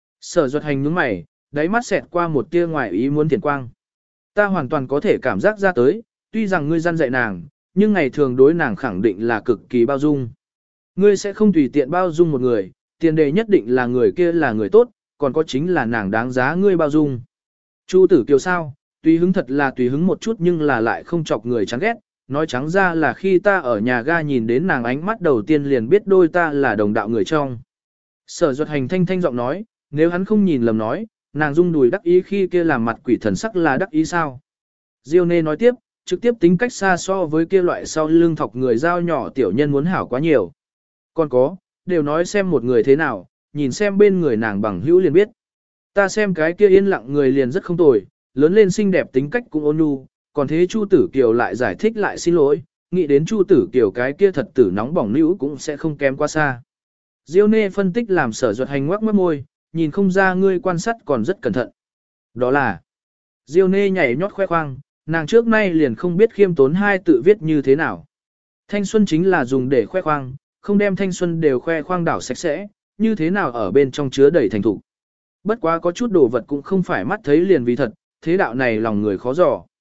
Sở Duật Hành nhướng mày, đáy mắt xẹt qua một tia ngoài ý muốn thiền quang. Ta hoàn toàn có thể cảm giác ra tới, tuy rằng ngươi gian dạy nàng, nhưng ngày thường đối nàng khẳng định là cực kỳ bao dung. Ngươi sẽ không tùy tiện bao dung một người, tiền đề nhất định là người kia là người tốt, còn có chính là nàng đáng giá ngươi bao dung. Chu Tử Kiều sao, tùy hứng thật là tùy hứng một chút nhưng là lại không chọc người chán ghét, nói trắng ra là khi ta ở nhà ga nhìn đến nàng ánh mắt đầu tiên liền biết đôi ta là đồng đạo người trong. Sở Duật Hành thanh thanh giọng nói, nếu hắn không nhìn lầm nói, nàng rung đùi đắc ý khi kia làm mặt quỷ thần sắc là đắc ý sao. Diêu Nê nói tiếp, trực tiếp tính cách xa so với kia loại sau lưng thọc người dao nhỏ tiểu nhân muốn hảo quá nhiều. Còn có, đều nói xem một người thế nào, nhìn xem bên người nàng bằng hữu liền biết. Ta xem cái kia yên lặng người liền rất không tồi, lớn lên xinh đẹp tính cách cũng ôn nhu, còn thế Chu Tử Kiều lại giải thích lại xin lỗi, nghĩ đến Chu Tử Kiều cái kia thật tử nóng bỏng nữ cũng sẽ không kém quá xa. Diêu Nê phân tích làm Sở Duật Hành ngoác mất môi, nhìn không ra ngươi quan sát còn rất cẩn thận. Đó là, Diêu Nê nhảy nhót khoe khoang, nàng trước nay liền không biết khiêm tốn hai tự viết như thế nào. Thanh xuân chính là dùng để khoe khoang, không đem thanh xuân đều khoe khoang đảo sạch sẽ, như thế nào ở bên trong chứa đầy thành thủ. Bất quá có chút đồ vật cũng không phải mắt thấy liền vì thật, thế đạo này lòng người khó dò.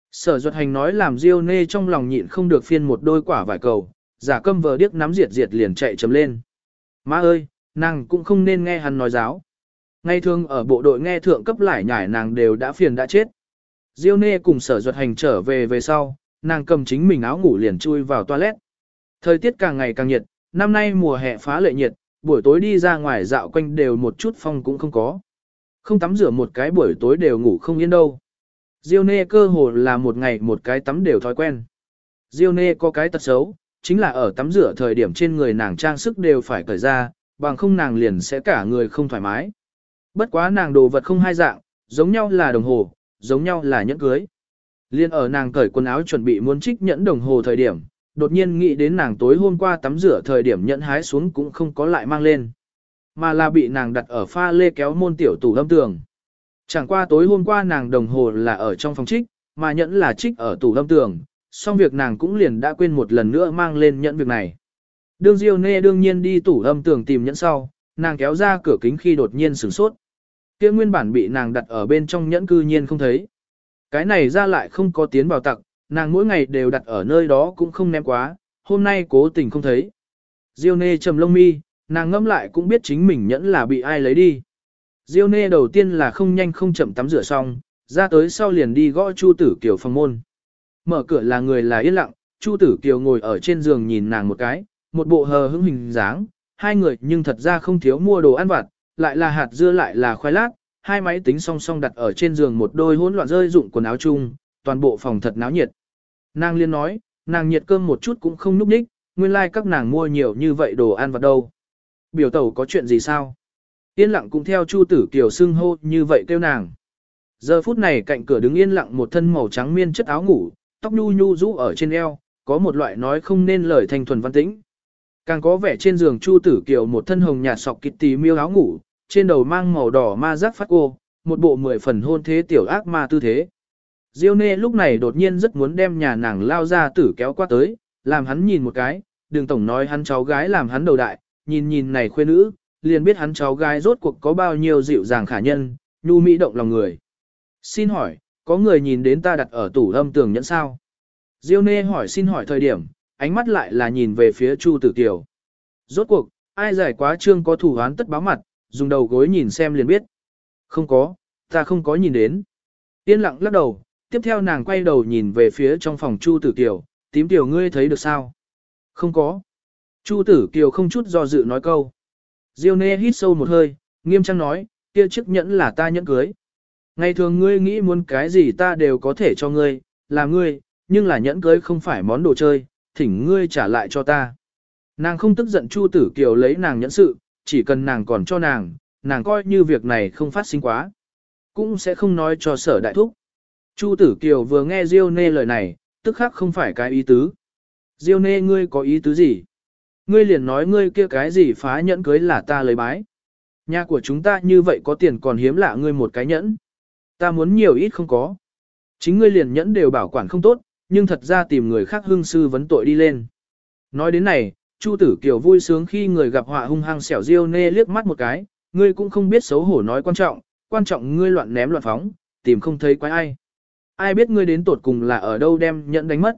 Sở Duật Hành nói làm Diêu Nê trong lòng nhịn không được phiên một đôi quả vải cầu, giả câm vờ điếc nắm diệt diệt liền chạy chấm lên. Má ơi, nàng cũng không nên nghe hắn nói giáo. Ngày thường ở bộ đội nghe thượng cấp lại nhải nàng đều đã phiền đã chết. Diêu Nê cùng Sở Duật Hành trở về sau, nàng cầm chính mình áo ngủ liền chui vào toilet. Thời tiết càng ngày càng nhiệt, năm nay mùa hè phá lệ nhiệt, buổi tối đi ra ngoài dạo quanh đều một chút phong cũng không có. Không tắm rửa một cái buổi tối đều ngủ không yên đâu. Diêu Nê cơ hồ là một ngày một cái tắm đều thói quen. Diêu Nê có cái tật xấu, chính là ở tắm rửa thời điểm trên người nàng trang sức đều phải cởi ra, bằng không nàng liền sẽ cả người không thoải mái. Bất quá nàng đồ vật không hai dạng, giống nhau là đồng hồ, giống nhau là nhẫn cưới. Liên ở nàng cởi quần áo chuẩn bị muốn trích nhẫn đồng hồ thời điểm, đột nhiên nghĩ đến nàng tối hôm qua tắm rửa thời điểm nhẫn hái xuống cũng không có lại mang lên, mà là bị nàng đặt ở pha lê kéo môn tiểu tủ lâm tường. Chẳng qua tối hôm qua nàng đồng hồ là ở trong phòng trích, mà nhẫn là trích ở tủ lâm tường, xong việc nàng cũng liền đã quên một lần nữa mang lên nhẫn việc này. Đương Diêu Nê đương nhiên đi tủ lâm tường tìm nhẫn sau, nàng kéo ra cửa kính khi đột nhiên sửng sốt. Kia nguyên bản bị nàng đặt ở bên trong nhẫn cư nhiên không thấy. Cái này ra lại không có tiến vào tặc, nàng mỗi ngày đều đặt ở nơi đó cũng không ném quá, hôm nay cố tình không thấy. Diêu Nê trầm lông mi, nàng ngẫm lại cũng biết chính mình nhẫn là bị ai lấy đi. Diêu Nê đầu tiên là không nhanh không chậm tắm rửa xong, ra tới sau liền đi gõ Chu Tử Kiều phòng môn. Mở cửa là người là yên lặng, Chu Tử Kiều ngồi ở trên giường nhìn nàng một cái, một bộ hờ hững hình dáng, hai người nhưng thật ra không thiếu mua đồ ăn vặt, lại là hạt dưa lại là khoai lát, hai máy tính song song đặt ở trên giường một đôi hỗn loạn rơi dụng quần áo chung, toàn bộ phòng thật náo nhiệt. Nàng liên nói, nàng nhiệt cơm một chút cũng không núp đích, nguyên lai like các nàng mua nhiều như vậy đồ ăn vặt đâu. Biểu tẩu có chuyện gì sao? Yên lặng cũng theo Chu Tử Kiều xưng hô như vậy kêu nàng. Giờ phút này cạnh cửa đứng yên lặng một thân màu trắng miên chất áo ngủ, tóc nhu nhu rũ ở trên eo, có một loại nói không nên lời thanh thuần văn tĩnh. Càng có vẻ trên giường Chu Tử Kiều một thân hồng nhạt sọc kitty miêu áo ngủ, trên đầu mang màu đỏ ma giác phát cô, một bộ 10 phần hôn thế tiểu ác ma tư thế. Diêu Nê lúc này đột nhiên rất muốn đem nhà nàng lao ra tử kéo qua tới, làm hắn nhìn một cái, đừng tổng nói hắn cháu gái làm hắn đầu đại, nhìn nhìn này khuê nữ, liền biết hắn cháu gái rốt cuộc có bao nhiêu dịu dàng khả nhân, nhu mỹ động lòng người. Xin hỏi, có người nhìn đến ta đặt ở tủ âm tường nhẫn sao? Diêu Nê hỏi xin hỏi thời điểm, ánh mắt lại là nhìn về phía Chu Tử Kiều. Rốt cuộc, ai giải quá trương có thủ án tất báo mặt, dùng đầu gối nhìn xem liền biết. Không có, ta không có nhìn đến. Yên lặng lắc đầu, tiếp theo nàng quay đầu nhìn về phía trong phòng Chu Tử Kiều, tím tiểu ngươi thấy được sao? Không có. Chu Tử Kiều không chút do dự nói câu. Diêu Nê hít sâu một hơi, nghiêm trang nói, kia chiếc nhẫn là ta nhẫn cưới. Ngày thường ngươi nghĩ muốn cái gì ta đều có thể cho ngươi, là ngươi, nhưng là nhẫn cưới không phải món đồ chơi, thỉnh ngươi trả lại cho ta. Nàng không tức giận Chu Tử Kiều lấy nàng nhẫn sự, chỉ cần nàng còn cho nàng coi như việc này không phát sinh quá. Cũng sẽ không nói cho Sở đại thúc. Chu Tử Kiều vừa nghe Diêu Nê lời này, tức khắc không phải cái ý tứ. Diêu Nê ngươi có ý tứ gì? Ngươi liền nói ngươi kia cái gì phá nhẫn cưới là ta lấy bái. Nhà của chúng ta như vậy có tiền còn hiếm lạ ngươi một cái nhẫn. Ta muốn nhiều ít không có. Chính ngươi liền nhẫn đều bảo quản không tốt, nhưng thật ra tìm người khác hương sư vấn tội đi lên. Nói đến này, Chu Tử Kiều vui sướng khi người gặp họa hung hăng xẻo Diêu Nê liếc mắt một cái, ngươi cũng không biết xấu hổ nói quan trọng ngươi loạn ném loạn phóng, tìm không thấy quái ai. Ai biết ngươi đến tột cùng là ở đâu đem nhẫn đánh mất.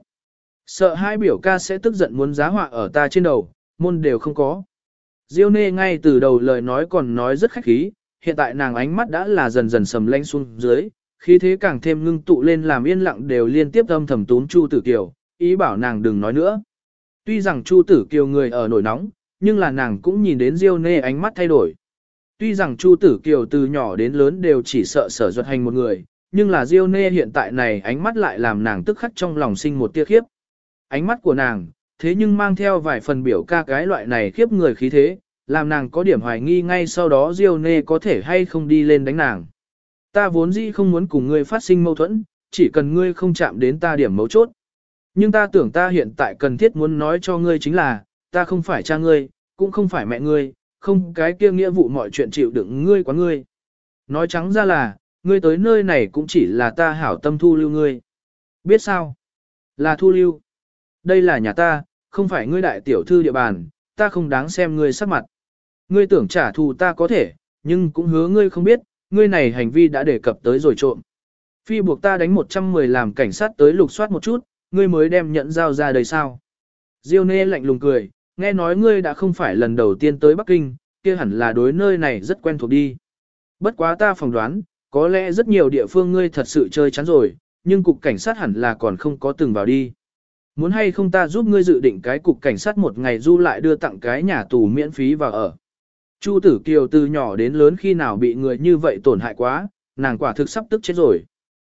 Sợ hai biểu ca sẽ tức giận muốn giá họa ở ta trên đầu, môn đều không có. Diêu Nê ngay từ đầu lời nói còn nói rất khách khí, hiện tại nàng ánh mắt đã là dần dần sầm lanh xuống dưới, khí thế càng thêm ngưng tụ lên làm yên lặng đều liên tiếp âm thầm tún Chu Tử Kiều, ý bảo nàng đừng nói nữa. Tuy rằng Chu Tử Kiều người ở nổi nóng, nhưng là nàng cũng nhìn đến Diêu Nê ánh mắt thay đổi. Tuy rằng Chu Tử Kiều từ nhỏ đến lớn đều chỉ sợ Sở Duật Hành một người, nhưng là Diêu Nê hiện tại này ánh mắt lại làm nàng tức khắc trong lòng sinh một tia khiếp. Ánh mắt của nàng, thế nhưng mang theo vài phần biểu ca cái loại này khiếp người khí thế, làm nàng có điểm hoài nghi ngay sau đó Diêu Nê có thể hay không đi lên đánh nàng. Ta vốn dĩ không muốn cùng ngươi phát sinh mâu thuẫn, chỉ cần ngươi không chạm đến ta điểm mấu chốt. Nhưng ta tưởng ta hiện tại cần thiết muốn nói cho ngươi chính là, ta không phải cha ngươi, cũng không phải mẹ ngươi, không cái kia nghĩa vụ mọi chuyện chịu đựng ngươi quá ngươi. Nói trắng ra là, ngươi tới nơi này cũng chỉ là ta hảo tâm thu lưu ngươi. Biết sao? Là thu lưu. Đây là nhà ta, không phải ngươi đại tiểu thư địa bàn, ta không đáng xem ngươi sắc mặt. Ngươi tưởng trả thù ta có thể, nhưng cũng hứa ngươi không biết, ngươi này hành vi đã đề cập tới rồi trộm. Phi buộc ta đánh 110 làm cảnh sát tới lục soát một chút, ngươi mới đem nhẫn giao ra đây sao? Diêu Nê lạnh lùng cười, nghe nói ngươi đã không phải lần đầu tiên tới Bắc Kinh, kia hẳn là đối nơi này rất quen thuộc đi. Bất quá ta phỏng đoán, có lẽ rất nhiều địa phương ngươi thật sự chơi chán rồi, nhưng cục cảnh sát hẳn là còn không có từng vào đi. Muốn hay không ta giúp ngươi dự định cái cục cảnh sát một ngày du lại đưa tặng cái nhà tù miễn phí vào ở. Chu Tử Kiều từ nhỏ đến lớn khi nào bị người như vậy tổn hại quá, nàng quả thực sắp tức chết rồi.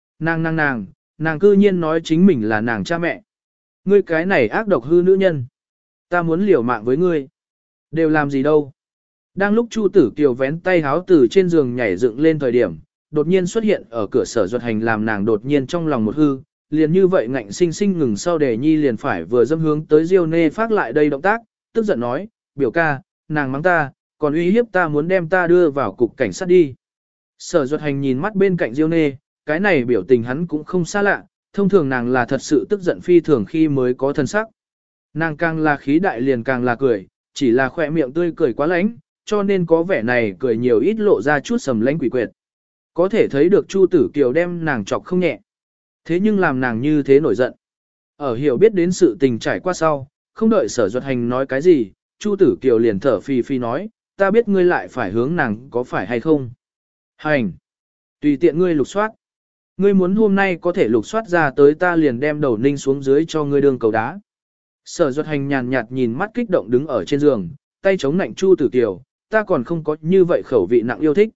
Nàng cư nhiên nói chính mình là nàng cha mẹ. Ngươi cái này ác độc hư nữ nhân. Ta muốn liều mạng với ngươi. Đều làm gì đâu. Đang lúc Chu Tử Kiều vén tay háo từ trên giường nhảy dựng lên thời điểm, đột nhiên xuất hiện ở cửa Sở Duật Hành làm nàng đột nhiên trong lòng một hư, liền như vậy ngạnh sinh sinh ngừng sau đề nhi liền phải vừa dâm hướng tới Diêu Nê phát lại đây động tác, tức giận nói, biểu ca, nàng mắng ta, còn uy hiếp ta muốn đem ta đưa vào cục cảnh sát đi. Sở Duật Hành nhìn mắt bên cạnh Diêu Nê, cái này biểu tình hắn cũng không xa lạ, thông thường nàng là thật sự tức giận phi thường khi mới có thân sắc. Nàng càng là khí đại liền càng là cười, chỉ là khỏe miệng tươi cười quá lãnh, cho nên có vẻ này cười nhiều ít lộ ra chút sầm lãnh quỷ quyệt. Có thể thấy được Chu Tử Kiều đem nàng chọc không nhẹ. Thế nhưng làm nàng như thế nổi giận. Ở hiểu biết đến sự tình trải qua sau, không đợi Sở Duật Hành nói cái gì, Chu Tử Kiều liền thở phì phì nói, ta biết ngươi lại phải hướng nàng có phải hay không. Hành! Tùy tiện ngươi lục soát. Ngươi muốn hôm nay có thể lục soát ra tới ta liền đem đầu ninh xuống dưới cho ngươi đương cầu đá. Sở Duật Hành nhàn nhạt nhìn mắt kích động đứng ở trên giường, tay chống nạnh Chu Tử Kiều, ta còn không có như vậy khẩu vị nặng yêu thích.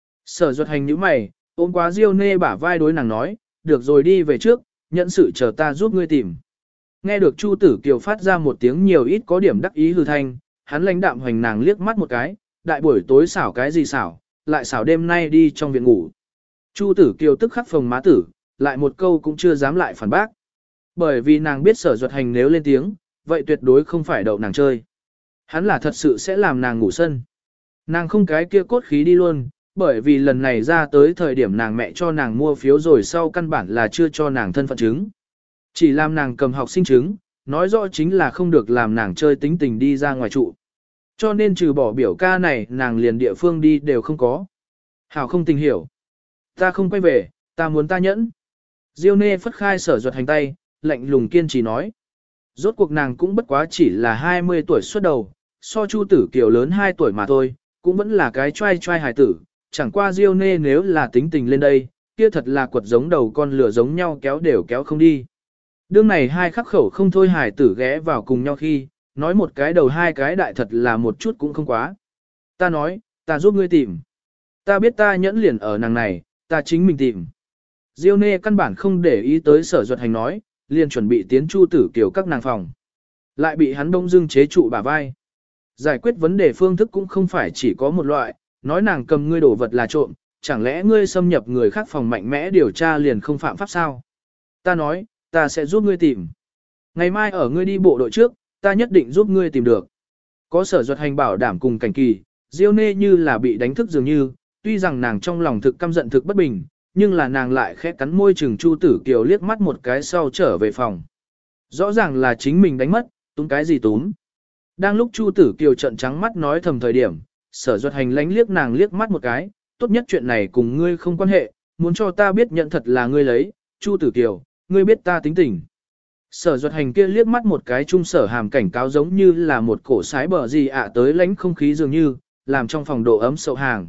Sở Duật Hành nhíu mày, ôm quá Diêu Nê bả vai đối nàng nói, được rồi đi về trước, nhận sự chờ ta giúp ngươi tìm. Nghe được Chu Tử Kiều phát ra một tiếng nhiều ít có điểm đắc ý hư thanh, hắn lãnh đạm hoành nàng liếc mắt một cái, đại buổi tối xảo cái gì xảo, lại xảo đêm nay đi trong viện ngủ. Chu Tử Kiều tức khắc phồng má tử, lại một câu cũng chưa dám lại phản bác. Bởi vì nàng biết Sở Duật Hành nếu lên tiếng, vậy tuyệt đối không phải đậu nàng chơi. Hắn là thật sự sẽ làm nàng ngủ sân. Nàng không cái kia cốt khí đi luôn, bởi vì lần này ra tới thời điểm nàng mẹ cho nàng mua phiếu rồi sau căn bản là chưa cho nàng thân phận chứng. Chỉ làm nàng cầm học sinh chứng, nói rõ chính là không được làm nàng chơi tính tình đi ra ngoài trụ. Cho nên trừ bỏ biểu ca này nàng liền địa phương đi đều không có. Hảo không tình hiểu. Ta không quay về, ta muốn ta nhẫn. Diêu Nê phất khai Sở Duật Hành tay, lạnh lùng kiên trì nói. Rốt cuộc nàng cũng bất quá chỉ là 20 tuổi xuất đầu, so Chu Tử Kiều lớn 2 tuổi mà thôi, cũng vẫn là cái trai trai hài tử. Chẳng qua Diêu Nê nếu là tính tình lên đây, kia thật là quật giống đầu con lửa giống nhau kéo đều kéo không đi. Đương này hai khắc khẩu không thôi hài tử ghé vào cùng nhau khi, nói một cái đầu hai cái đại thật là một chút cũng không quá. Ta nói, ta giúp ngươi tìm. Ta biết ta nhẫn liền ở nàng này, ta chính mình tìm. Diêu Nê căn bản không để ý tới Sở Duật Hành nói, liền chuẩn bị tiến Chu Tử Kiều các nàng phòng. Lại bị hắn đông dưng chế trụ bả vai. Giải quyết vấn đề phương thức cũng không phải chỉ có một loại, nói nàng cầm ngươi đổ vật là trộm, chẳng lẽ ngươi xâm nhập người khác phòng mạnh mẽ điều tra liền không phạm pháp sao? Ta nói, ta sẽ giúp ngươi tìm. Ngày mai ở ngươi đi bộ đội trước, ta nhất định giúp ngươi tìm được. Có Sở Duật Hành bảo đảm cùng cảnh kỳ, Diêu Nê như là bị đánh thức dường như, tuy rằng nàng trong lòng thực căm giận thực bất bình, nhưng là nàng lại khẽ cắn môi chừng Chu Tử Kiều liếc mắt một cái sau trở về phòng. Rõ ràng là chính mình đánh mất, túm cái gì túm. Đang lúc Chu Tử Kiều trợn trắng mắt nói thầm thời điểm, Sở Duật Hành lánh liếc nàng liếc mắt một cái, tốt nhất chuyện này cùng ngươi không quan hệ, muốn cho ta biết nhận thật là ngươi lấy, Chu Tử Kiều, ngươi biết ta tính tình. Sở Duật Hành kia liếc mắt một cái trung sở hàm cảnh cáo giống như là một cổ sái bờ gì ạ tới lánh không khí dường như, làm trong phòng độ ấm sậu hàng.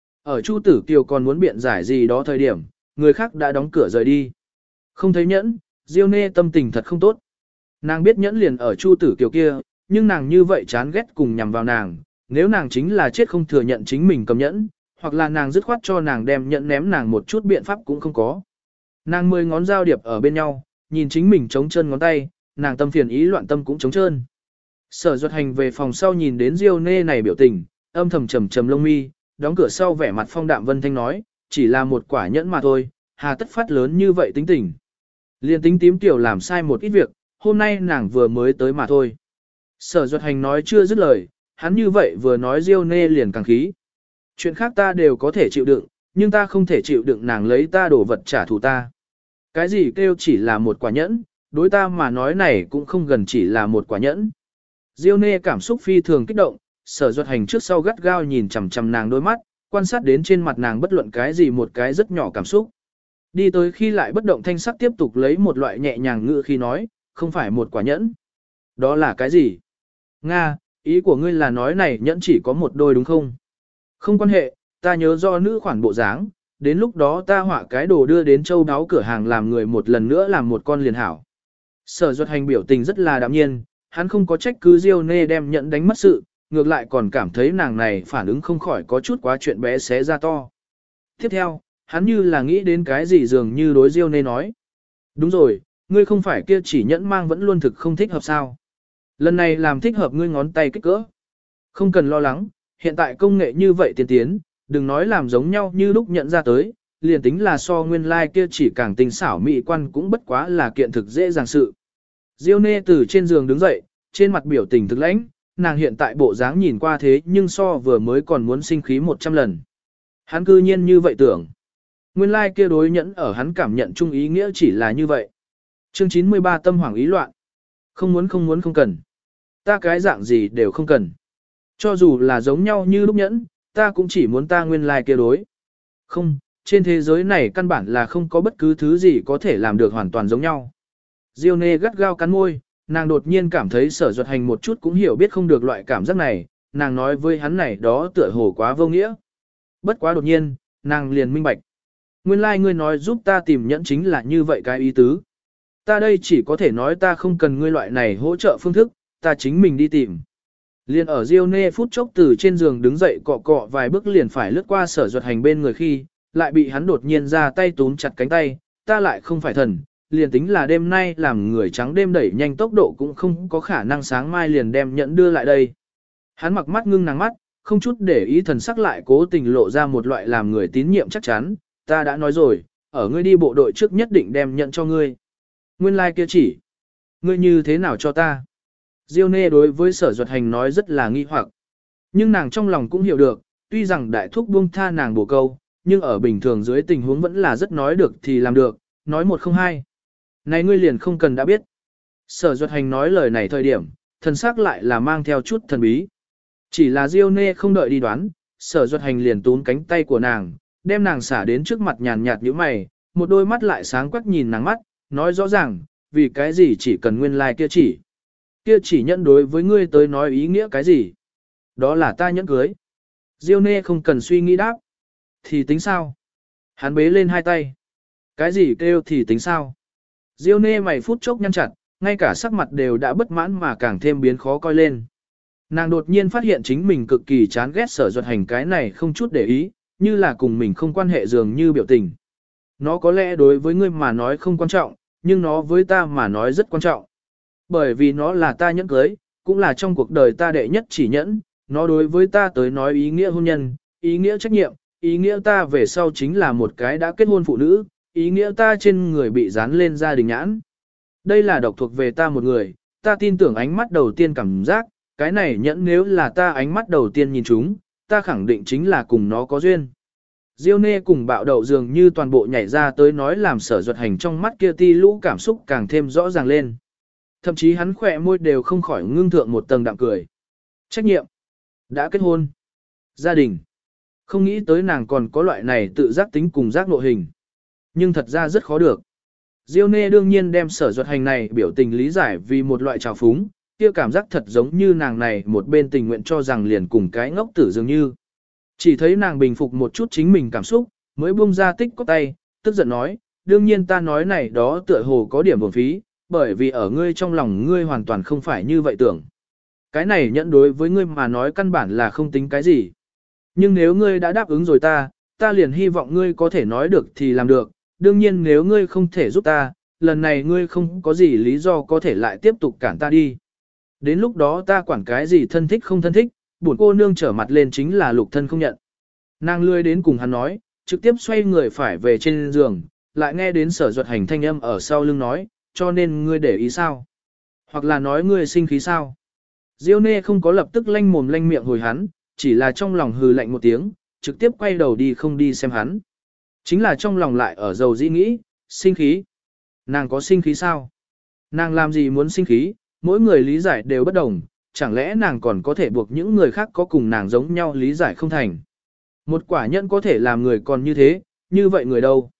Ở Chu Tử Kiều còn muốn biện giải gì đó thời điểm, người khác đã đóng cửa rời đi. Không thấy nhẫn, Diêu Nê tâm tình thật không tốt. Nàng biết nhẫn liền ở Chu Tử Kiều kia, nhưng nàng như vậy chán ghét cùng nhằm vào nàng, nếu nàng chính là chết không thừa nhận chính mình cầm nhẫn, hoặc là nàng dứt khoát cho nàng đem nhẫn ném nàng một chút biện pháp cũng không có. Nàng 10 ngón giao điệp ở bên nhau, nhìn chính mình trống chân ngón tay, nàng tâm phiền ý loạn tâm cũng trống trơn. Sở Duật Hành về phòng sau nhìn đến Diêu Nê này biểu tình, âm thầm trầm trầm lông mi, đóng cửa sau vẻ mặt phong đạm vân thanh nói, chỉ là một quả nhẫn mà thôi, hà tất phát lớn như vậy tính tình. Liên tính tím tiểu làm sai một ít việc, hôm nay nàng vừa mới tới mà thôi. Sở Duật Hành nói chưa dứt lời, hắn như vậy vừa nói Diêu Nê liền càng khí. Chuyện khác ta đều có thể chịu đựng, nhưng ta không thể chịu đựng nàng lấy ta đổ vật trả thù ta. Cái gì kêu chỉ là một quả nhẫn, đối ta mà nói này cũng không gần chỉ là một quả nhẫn. Diêu Nê cảm xúc phi thường kích động, Sở Duật Hành trước sau gắt gao nhìn chằm chằm nàng đôi mắt, quan sát đến trên mặt nàng bất luận cái gì một cái rất nhỏ cảm xúc. Đi tới khi lại bất động thanh sắc tiếp tục lấy một loại nhẹ nhàng ngữ khi nói, không phải một quả nhẫn. Đó là cái gì? Nga, ý của ngươi là nói này nhẫn chỉ có một đôi đúng không? Không quan hệ, ta nhớ do nữ khoản bộ dáng, đến lúc đó ta họa cái đồ đưa đến châu đáo cửa hàng làm người một lần nữa làm một con liền hảo. Sở Duật Hành biểu tình rất là đạm nhiên, hắn không có trách cứ Diêu Nê đem nhẫn đánh mất sự, ngược lại còn cảm thấy nàng này phản ứng không khỏi có chút quá chuyện bé xé ra to. Tiếp theo, hắn như là nghĩ đến cái gì dường như đối Diêu Nê nói. Đúng rồi, ngươi không phải kia chỉ nhẫn mang vẫn luôn thực không thích hợp sao. Lần này làm thích hợp ngươi ngón tay kích cỡ. Không cần lo lắng, hiện tại công nghệ như vậy tiên tiến, đừng nói làm giống nhau như lúc nhận ra tới, liền tính là so nguyên lai like kia chỉ càng tinh xảo mỹ quan cũng bất quá là kiện thực dễ dàng sự. Diêu Nê từ trên giường đứng dậy, trên mặt biểu tình thực lãnh, nàng hiện tại bộ dáng nhìn qua thế nhưng so vừa mới còn muốn sinh khí 100 lần. Hắn cư nhiên như vậy tưởng. Nguyên lai kia đối nhẫn ở hắn cảm nhận chung ý nghĩa chỉ là như vậy. Chương 93 tâm hoảng ý loạn. Không muốn không cần. Ta cái dạng gì đều không cần. Cho dù là giống nhau như lúc nhẫn, ta cũng chỉ muốn ta nguyên lai kia đối. Không, trên thế giới này căn bản là không có bất cứ thứ gì có thể làm được hoàn toàn giống nhau. Diêu Nê gắt gao cắn môi, nàng đột nhiên cảm thấy Sở Duật Hành một chút cũng hiểu biết không được loại cảm giác này, nàng nói với hắn này đó tựa hồ quá vô nghĩa. Bất quá đột nhiên, nàng liền minh bạch. Nguyên lai ngươi nói giúp ta tìm nhẫn chính là như vậy cái ý tứ. Ta đây chỉ có thể nói ta không cần ngươi loại này hỗ trợ phương thức, ta chính mình đi tìm. Liền ở Diêu Nê phút chốc từ trên giường đứng dậy cọ cọ vài bước liền phải lướt qua Sở Duật Hành bên người khi, lại bị hắn đột nhiên ra tay túm chặt cánh tay, ta lại không phải thần, liền tính là đêm nay làm người trắng đêm đẩy nhanh tốc độ cũng không có khả năng sáng mai liền đem nhẫn đưa lại đây. Hắn mặc mắt ngưng nàng mắt, không chút để ý thần sắc lại cố tình lộ ra một loại làm người tín nhiệm chắc chắn, ta đã nói rồi, ở ngươi đi bộ đội trước nhất định đem nhận cho ngươi. Nguyên lai kia chỉ, ngươi như thế nào cho ta? Diêu Nê đối với Sở Duật Hành nói rất là nghi hoặc. Nhưng nàng trong lòng cũng hiểu được, tuy rằng đại thúc buông tha nàng bổ câu, nhưng ở bình thường dưới tình huống vẫn là rất nói được thì làm được, nói một không hai. Này ngươi liền không cần đã biết. Sở Duật Hành nói lời này thời điểm, thần sắc lại là mang theo chút thần bí. Chỉ là Diêu Nê không đợi đi đoán, Sở Duật Hành liền túm cánh tay của nàng, đem nàng xả đến trước mặt nhàn nhạt như mày, một đôi mắt lại sáng quắc nhìn nàng mắt, nói rõ ràng, vì cái gì chỉ cần nguyên lai kia chỉ. Kia chỉ nhận đối với ngươi tới nói ý nghĩa cái gì? Đó là ta nhẫn cưới. Diêu Nê không cần suy nghĩ đáp. Thì tính sao? Hắn bế lên hai tay. Cái gì kêu thì tính sao? Diêu Nê mày phút chốc nhăn chặt, ngay cả sắc mặt đều đã bất mãn mà càng thêm biến khó coi lên. Nàng đột nhiên phát hiện chính mình cực kỳ chán ghét Sở Duật Hành cái này không chút để ý, như là cùng mình không quan hệ dường như biểu tình. Nó có lẽ đối với ngươi mà nói không quan trọng, nhưng nó với ta mà nói rất quan trọng. Bởi vì nó là ta nhẫn cưới, cũng là trong cuộc đời ta đệ nhất chỉ nhẫn, nó đối với ta tới nói ý nghĩa hôn nhân, ý nghĩa trách nhiệm, ý nghĩa ta về sau chính là một cái đã kết hôn phụ nữ, ý nghĩa ta trên người bị dán lên gia đình nhãn. Đây là độc thuộc về ta một người, ta tin tưởng ánh mắt đầu tiên cảm giác, cái này nhẫn nếu là ta ánh mắt đầu tiên nhìn chúng, ta khẳng định chính là cùng nó có duyên. Diêu Nê cùng bạo đậu dường như toàn bộ nhảy ra tới nói làm Sở Duật Hành trong mắt kia ti lũ cảm xúc càng thêm rõ ràng lên. Thậm chí hắn khỏe môi đều không khỏi ngưng thượng một tầng đạm cười. Trách nhiệm. Đã kết hôn. Gia đình. Không nghĩ tới nàng còn có loại này tự giác tính cùng giác nội hình. Nhưng thật ra rất khó được. Diêu Nê đương nhiên đem Sở Duật Hành này biểu tình lý giải vì một loại trào phúng, kia cảm giác thật giống như nàng này một bên tình nguyện cho rằng liền cùng cái ngốc tử dường như. Chỉ thấy nàng bình phục một chút chính mình cảm xúc, mới buông ra tích có tay, tức giận nói, đương nhiên ta nói này đó tựa hồ có điểm bổng phí, bởi vì ở ngươi trong lòng ngươi hoàn toàn không phải như vậy tưởng. Cái này nhận đối với ngươi mà nói căn bản là không tính cái gì. Nhưng nếu ngươi đã đáp ứng rồi ta liền hy vọng ngươi có thể nói được thì làm được, đương nhiên nếu ngươi không thể giúp ta, lần này ngươi không có gì lý do có thể lại tiếp tục cản ta đi. Đến lúc đó ta quản cái gì thân thích không thân thích, buồn cô nương trở mặt lên chính là lục thân không nhận. Nàng lươi đến cùng hắn nói, trực tiếp xoay người phải về trên giường, lại nghe đến Sở Duật Hành thanh âm ở sau lưng nói, cho nên ngươi để ý sao? Hoặc là nói ngươi sinh khí sao? Diêu Nê không có lập tức lanh mồm lanh miệng hồi hắn, chỉ là trong lòng hừ lạnh một tiếng, trực tiếp quay đầu đi không đi xem hắn. Chính là trong lòng lại ở dầu dĩ nghĩ, sinh khí. Nàng có sinh khí sao? Nàng làm gì muốn sinh khí, mỗi người lý giải đều bất đồng, chẳng lẽ nàng còn có thể buộc những người khác có cùng nàng giống nhau lý giải không thành. Một quả nhân có thể làm người còn như thế, như vậy người đâu?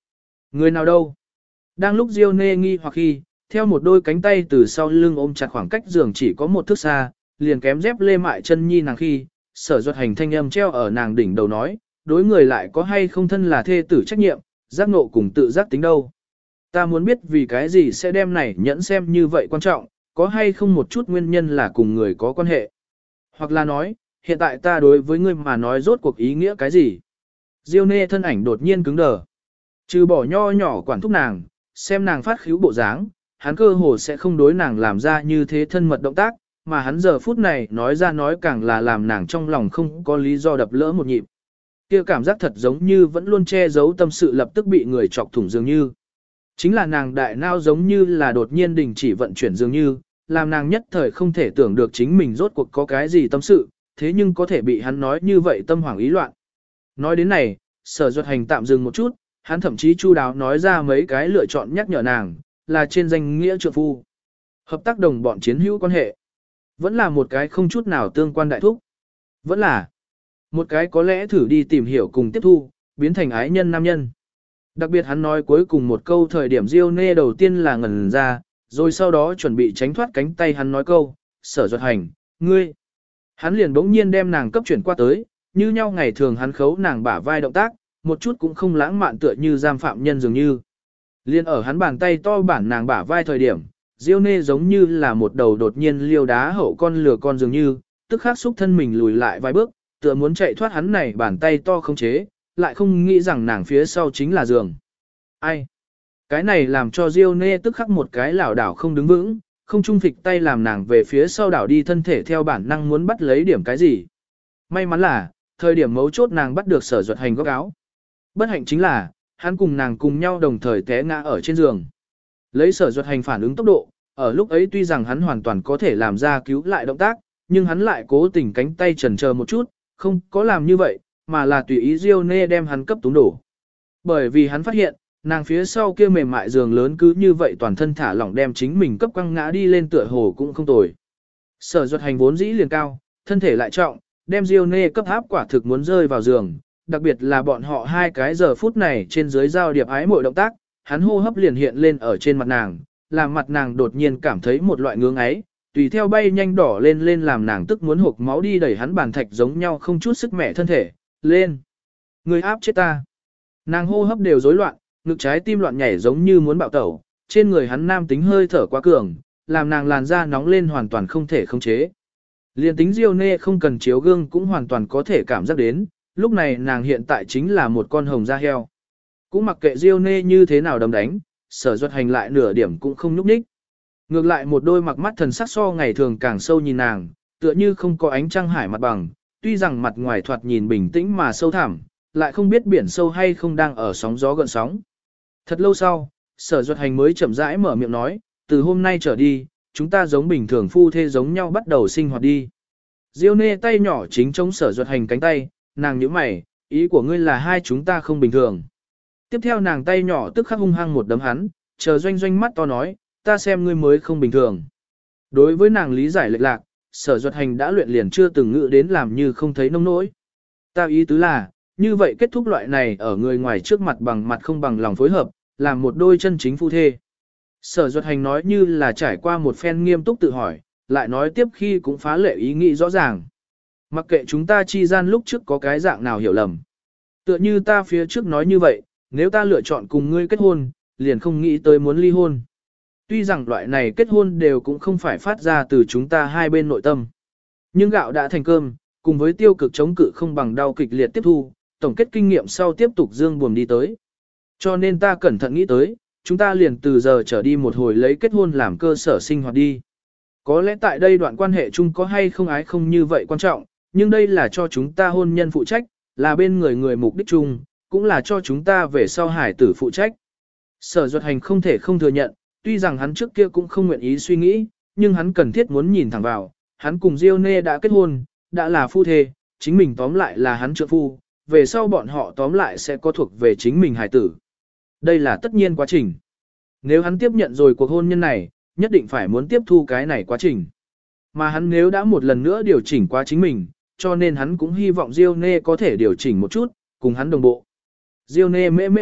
Người nào đâu? Đang lúc Diêu Nê nghi hoặc khi, theo một đôi cánh tay từ sau lưng ôm chặt khoảng cách giường chỉ có một thước xa, liền kém dép lê mại chân nhi nàng khi, Sở Duật Hành thanh âm treo ở nàng đỉnh đầu nói, đối người lại có hay không thân là thê tử trách nhiệm, giác ngộ cùng tự giác tính đâu. Ta muốn biết vì cái gì sẽ đem này nhẫn xem như vậy quan trọng, có hay không một chút nguyên nhân là cùng người có quan hệ. Hoặc là nói, hiện tại ta đối với ngươi mà nói rốt cuộc ý nghĩa cái gì. Diêu Nê thân ảnh đột nhiên cứng đờ. Trừ bỏ nho nhỏ quản thúc nàng, xem nàng phát khíu bộ dáng, hắn cơ hồ sẽ không đối nàng làm ra như thế thân mật động tác, mà hắn giờ phút này nói ra nói càng là làm nàng trong lòng không có lý do đập lỡ một nhịp. Kia cảm giác thật giống như vẫn luôn che giấu tâm sự lập tức bị người chọc thủng dường như. Chính là nàng đại nao giống như là đột nhiên đình chỉ vận chuyển dường như, làm nàng nhất thời không thể tưởng được chính mình rốt cuộc có cái gì tâm sự, thế nhưng có thể bị hắn nói như vậy tâm hoảng ý loạn. Nói đến này, Sở Duật Hành tạm dừng một chút, hắn thậm chí chu đáo nói ra mấy cái lựa chọn nhắc nhở nàng, là trên danh nghĩa trượng phu, hợp tác đồng bọn chiến hữu quan hệ, vẫn là một cái không chút nào tương quan đại thúc, vẫn là một cái có lẽ thử đi tìm hiểu cùng tiếp thu, biến thành ái nhân nam nhân. Đặc biệt hắn nói cuối cùng một câu thời điểm Diêu Nê đầu tiên là ngẩn ra, rồi sau đó chuẩn bị tránh thoát cánh tay hắn nói câu, Sở Duật Hành, ngươi. Hắn liền bỗng nhiên đem nàng cấp chuyển qua tới, như nhau ngày thường hắn khấu nàng bả vai động tác, một chút cũng không lãng mạn tựa như giam phạm nhân dường như. Liên ở hắn bàn tay to bản nàng bả vai thời điểm, Diêu Nê giống như là một đầu đột nhiên liêu đá hậu con lừa con dường như, tức khắc xúc thân mình lùi lại vài bước, tựa muốn chạy thoát hắn này bàn tay to không chế, lại không nghĩ rằng nàng phía sau chính là giường. Ai? Cái này làm cho Diêu Nê tức khắc một cái lảo đảo không đứng vững, không trung phịch tay làm nàng về phía sau đảo đi thân thể theo bản năng muốn bắt lấy điểm cái gì. May mắn là, thời điểm mấu chốt nàng bắt được Sở Duật Hành góc áo. Bất hạnh chính là, hắn cùng nàng cùng nhau đồng thời té ngã ở trên giường. Lấy Sở Duật Hành phản ứng tốc độ, ở lúc ấy tuy rằng hắn hoàn toàn có thể làm ra cứu lại động tác, nhưng hắn lại cố tình cánh tay chần chờ một chút, không có làm như vậy, mà là tùy ý Diêu Nê đem hắn cấp túng đổ. Bởi vì hắn phát hiện, nàng phía sau kia mềm mại giường lớn cứ như vậy toàn thân thả lỏng đem chính mình cấp quăng ngã đi lên tựa hồ cũng không tồi. Sở Duật Hành vốn dĩ liền cao, thân thể lại trọng, đem Diêu Nê cấp áp quả thực muốn rơi vào giường, đặc biệt là bọn họ hai cái giờ phút này trên dưới giao điệp ái mỗi động tác, hắn hô hấp liền hiện lên ở trên mặt nàng, làm mặt nàng đột nhiên cảm thấy một loại ngưỡng ấy, tùy theo bay nhanh đỏ lên lên làm nàng tức muốn hộc máu đi đẩy hắn bàn thạch giống nhau không chút sức mẻ thân thể, lên. Người áp chết ta. Nàng hô hấp đều rối loạn, ngực trái tim loạn nhảy giống như muốn bạo tẩu, trên người hắn nam tính hơi thở quá cường, làm nàng làn da nóng lên hoàn toàn không thể khống chế. Liên tính Diêu Nê không cần chiếu gương cũng hoàn toàn có thể cảm giác đến, lúc này nàng hiện tại chính là một con hồng da heo. Cũng mặc kệ Diêu Nê như thế nào đấm đánh, Sở Duật Hành lại nửa điểm cũng không nhúc nhích. Ngược lại một đôi mặc mắt thần sắc so ngày thường càng sâu nhìn nàng, tựa như không có ánh trăng hải mặt bằng, tuy rằng mặt ngoài thoạt nhìn bình tĩnh mà sâu thẳm, lại không biết biển sâu hay không đang ở sóng gió gợn sóng. Thật lâu sau, Sở Duật Hành mới chậm rãi mở miệng nói, từ hôm nay trở đi, chúng ta giống bình thường phu thê giống nhau bắt đầu sinh hoạt đi. Diêu Nê tay nhỏ chính chống Sở Duật Hành cánh tay, nàng nhíu mày, ý của ngươi là hai chúng ta không bình thường. Tiếp theo nàng tay nhỏ tức khắc hung hăng một đấm hắn, chờ doanh doanh mắt to nói, ta xem ngươi mới không bình thường. Đối với nàng lý giải lệch lạc, Sở Duật Hành đã luyện liền chưa từng ngự đến làm như không thấy nông nỗi. Ta ý tứ là, như vậy kết thúc loại này ở người ngoài trước mặt bằng mặt không bằng lòng phối hợp, làm một đôi chân chính phu thê. Sở Duật Hành nói như là trải qua một phen nghiêm túc tự hỏi, lại nói tiếp khi cũng phá lệ ý nghĩ rõ ràng. Mặc kệ chúng ta chi gian lúc trước có cái dạng nào hiểu lầm. Tựa như ta phía trước nói như vậy, nếu ta lựa chọn cùng ngươi kết hôn, liền không nghĩ tới muốn ly hôn. Tuy rằng loại này kết hôn đều cũng không phải phát ra từ chúng ta hai bên nội tâm. Nhưng gạo đã thành cơm, cùng với tiêu cực chống cự không bằng đau kịch liệt tiếp thu, tổng kết kinh nghiệm sau tiếp tục dương buồm đi tới. Cho nên ta cẩn thận nghĩ tới, chúng ta liền từ giờ trở đi một hồi lấy kết hôn làm cơ sở sinh hoạt đi. Có lẽ tại đây đoạn quan hệ chung có hay không ái không như vậy quan trọng, nhưng đây là cho chúng ta hôn nhân phụ trách, là bên người người mục đích chung, cũng là cho chúng ta về sau hải tử phụ trách. Sở Duật Hành không thể không thừa nhận, tuy rằng hắn trước kia cũng không nguyện ý suy nghĩ, nhưng hắn cần thiết muốn nhìn thẳng vào, hắn cùng Diêu Nê đã kết hôn, đã là phu thê, chính mình tóm lại là hắn trượng phu, về sau bọn họ tóm lại sẽ có thuộc về chính mình hải tử. Đây là tất nhiên quá trình. Nếu hắn tiếp nhận rồi cuộc hôn nhân này, nhất định phải muốn tiếp thu cái này quá trình. Mà hắn nếu đã một lần nữa điều chỉnh qua chính mình, cho nên hắn cũng hy vọng Diêu Nê có thể điều chỉnh một chút, cùng hắn đồng bộ. Diêu Nê mê mắt,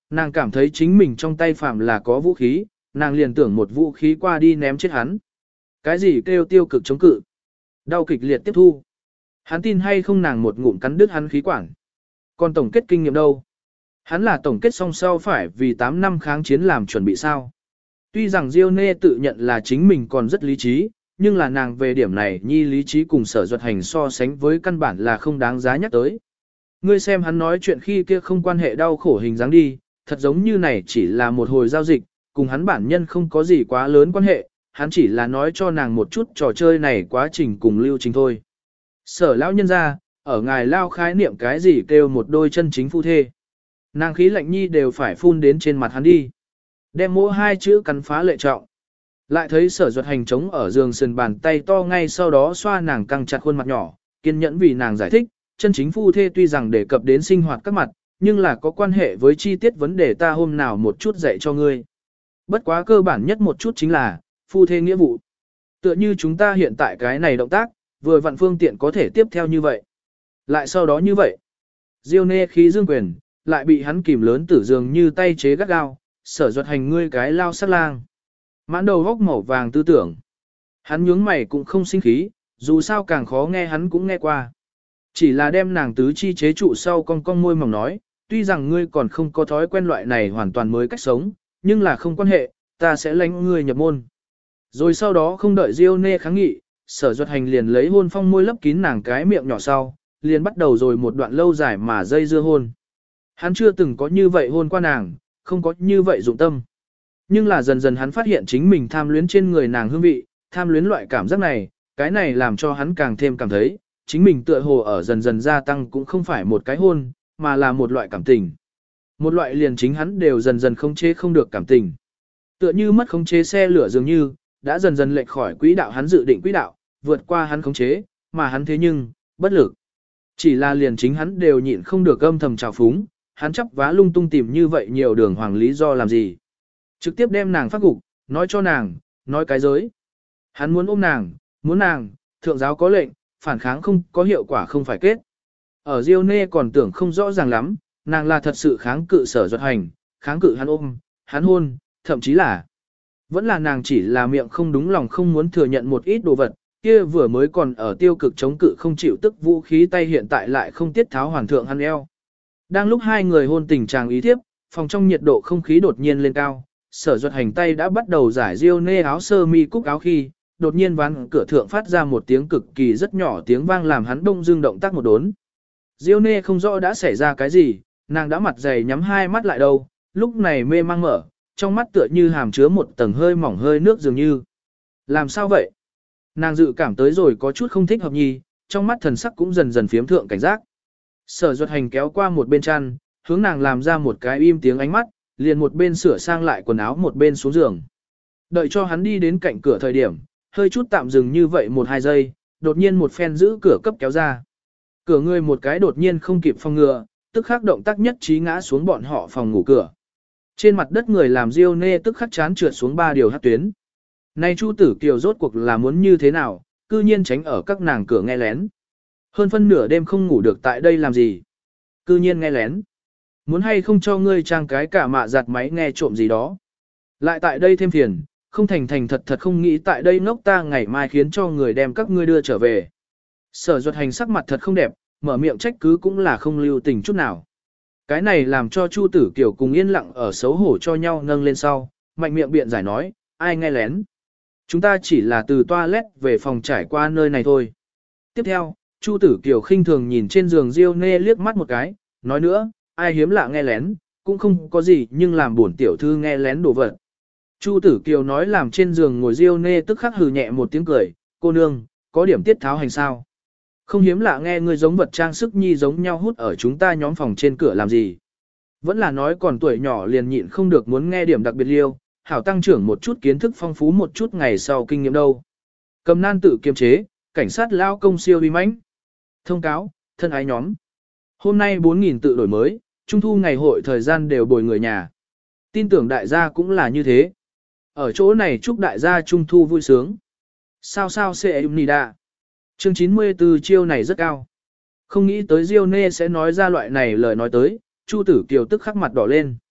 Nàng cảm thấy chính mình trong tay phạm là có vũ khí, nàng liền tưởng một vũ khí qua đi ném chết hắn. Cái gì kêu tiêu cực chống cự? Đau kịch liệt tiếp thu. Hắn tin hay không nàng một ngụm cắn đứt hắn khí quản. Còn tổng kết kinh nghiệm đâu? Hắn là tổng kết xong sau phải vì 8 năm kháng chiến làm chuẩn bị sao? Tuy rằng Diêu Nê tự nhận là chính mình còn rất lý trí, nhưng là nàng về điểm này nhi lý trí cùng Sở Duật Hành so sánh với căn bản là không đáng giá nhắc tới. Ngươi xem hắn nói chuyện khi kia không quan hệ đau khổ hình dáng đi, thật giống như này chỉ là một hồi giao dịch, cùng hắn bản nhân không có gì quá lớn quan hệ, hắn chỉ là nói cho nàng một chút trò chơi này quá trình cùng lưu trình thôi. Sở lão nhân ra, ở ngài lao khái niệm cái gì kêu một đôi chân chính phu thê. Nàng khí lạnh nhi đều phải phun đến trên mặt hắn đi. Đem mỗi hai chữ cắn phá lệ trọng. Lại thấy Sở Duật Hành trống ở giường sườn bàn tay to ngay sau đó xoa nàng căng chặt khuôn mặt nhỏ, kiên nhẫn vì nàng giải thích, chân chính phu thê tuy rằng đề cập đến sinh hoạt các mặt, nhưng là có quan hệ với chi tiết vấn đề ta hôm nào một chút dạy cho ngươi. Bất quá cơ bản nhất một chút chính là, phu thê nghĩa vụ. Tựa như chúng ta hiện tại cái này động tác, vừa vặn phương tiện có thể tiếp theo như vậy. Lại sau đó như vậy. Diêu Nê khí dương quyền, lại bị hắn kìm lớn tử dường như tay chế gắt gao, Sở Duật Hành ngươi cái lao sát lang. Mãn đầu góc màu vàng tư tưởng. Hắn nhướng mày cũng không sinh khí, dù sao càng khó nghe hắn cũng nghe qua. Chỉ là đem nàng tứ chi chế trụ sau con môi mỏng nói, tuy rằng ngươi còn không có thói quen loại này hoàn toàn mới cách sống, nhưng là không quan hệ, ta sẽ lánh ngươi nhập môn. Rồi sau đó không đợi Diêu Nê kháng nghị, Sở Duật Hành liền lấy hôn phong môi lấp kín nàng cái miệng nhỏ sau, liền bắt đầu rồi một đoạn lâu dài mà dây dưa hôn. Hắn chưa từng có như vậy hôn qua nàng, không có như vậy dụng tâm. Nhưng là dần dần hắn phát hiện chính mình tham luyến trên người nàng hương vị, tham luyến loại cảm giác này, cái này làm cho hắn càng thêm cảm thấy, chính mình tựa hồ ở dần dần gia tăng cũng không phải một cái hôn, mà là một loại cảm tình. Một loại liền chính hắn đều dần dần khống chế không được cảm tình. Tựa như mất khống chế xe lửa dường như, đã dần dần lệch khỏi quỹ đạo hắn dự định quỹ đạo, vượt qua hắn khống chế, mà hắn thế nhưng, bất lực. Chỉ là liền chính hắn đều nhịn không được âm thầm trào phúng, hắn chấp vá lung tung tìm như vậy nhiều đường hoàng lý do làm gì. Trực tiếp đem nàng phát gục, nói cho nàng, nói cái giới. Hắn muốn ôm nàng, muốn nàng, thượng giáo có lệnh, phản kháng không có hiệu quả không phải kết. Ở Diêu Nê còn tưởng không rõ ràng lắm, nàng là thật sự kháng cự Sở Duật Hành, kháng cự hắn ôm, hắn hôn, thậm chí là vẫn là nàng chỉ là miệng không đúng lòng không muốn thừa nhận một ít đồ vật, kia vừa mới còn ở tiêu cực chống cự không chịu tức vũ khí tay hiện tại lại không tiết tháo hoàn thượng hắn eo. Đang lúc hai người hôn tình chàng ý thiếp, phòng trong nhiệt độ không khí đột nhiên lên cao, Sở Duật Hành tay đã bắt đầu giải Diêu Nê áo sơ mi cúc áo khi, đột nhiên ván cửa thượng phát ra một tiếng cực kỳ rất nhỏ tiếng vang làm hắn đông dưng động tác một đốn. Diêu Nê không rõ đã xảy ra cái gì, nàng đã mặt dày nhắm hai mắt lại đâu, lúc này mê mang mở, trong mắt tựa như hàm chứa một tầng hơi mỏng hơi nước dường như. Làm sao vậy? Nàng dự cảm tới rồi có chút không thích hợp nhi, trong mắt thần sắc cũng dần dần phiếm thượng cảnh giác. Sở Duật Hành kéo qua một bên chăn, hướng nàng làm ra một cái im tiếng ánh mắt, liền một bên sửa sang lại quần áo một bên xuống giường. Đợi cho hắn đi đến cạnh cửa thời điểm, hơi chút tạm dừng như vậy 1-2 giây, đột nhiên một phen giữ cửa cấp kéo ra. Cửa người một cái đột nhiên không kịp phòng ngừa, tức khắc động tác nhất trí ngã xuống bọn họ phòng ngủ cửa. Trên mặt đất người làm Diêu Nê tức khắc chán trượt xuống 3 điều hắc tuyến. Này Chu Tử Kiều rốt cuộc là muốn như thế nào, cư nhiên tránh ở các nàng cửa nghe lén. Hơn phân nửa đêm không ngủ được tại đây làm gì. Cư nhiên nghe lén. Muốn hay không cho ngươi trang cái cả mạ giặt máy nghe trộm gì đó. Lại tại đây thêm phiền, không thành thành thật thật không nghĩ tại đây ngốc ta ngày mai khiến cho người đem các ngươi đưa trở về. Sở Duật Hành sắc mặt thật không đẹp, mở miệng trách cứ cũng là không lưu tình chút nào. Cái này làm cho Chu Tử Kiều cùng yên lặng ở xấu hổ cho nhau nâng lên sau, mạnh miệng biện giải nói, ai nghe lén. Chúng ta chỉ là từ toilet về phòng trải qua nơi này thôi. Tiếp theo, Chu Tử Kiều khinh thường nhìn trên giường Diêu Nê liếc mắt một cái, nói nữa, ai hiếm lạ nghe lén, cũng không có gì nhưng làm buồn tiểu thư nghe lén đồ vật. Chu Tử Kiều nói làm trên giường ngồi Diêu Nê tức khắc hừ nhẹ một tiếng cười, cô nương, có điểm tiết tháo hành sao. Không hiếm lạ nghe người giống vật trang sức nhi giống nhau hút ở chúng ta nhóm phòng trên cửa làm gì. Vẫn là nói còn tuổi nhỏ liền nhịn không được muốn nghe điểm đặc biệt liêu, hảo tăng trưởng một chút kiến thức phong phú một chút ngày sau kinh nghiệm đâu. Cầm nan tự kiềm chế, cảnh sát lao công siêu uy mãnh. Thông cáo, thân ái nhóm. Hôm nay 4.000 tự đổi mới, trung thu ngày hội thời gian đều bồi người nhà. Tin tưởng đại gia cũng là như thế. Ở chỗ này chúc đại gia trung thu vui sướng. Sao sao sẽ nida. Chương 94 chiêu này rất cao. Không nghĩ tới Diêu Nê sẽ nói ra loại này lời nói tới, Chu Tử Kiều tức khắc mặt đỏ lên.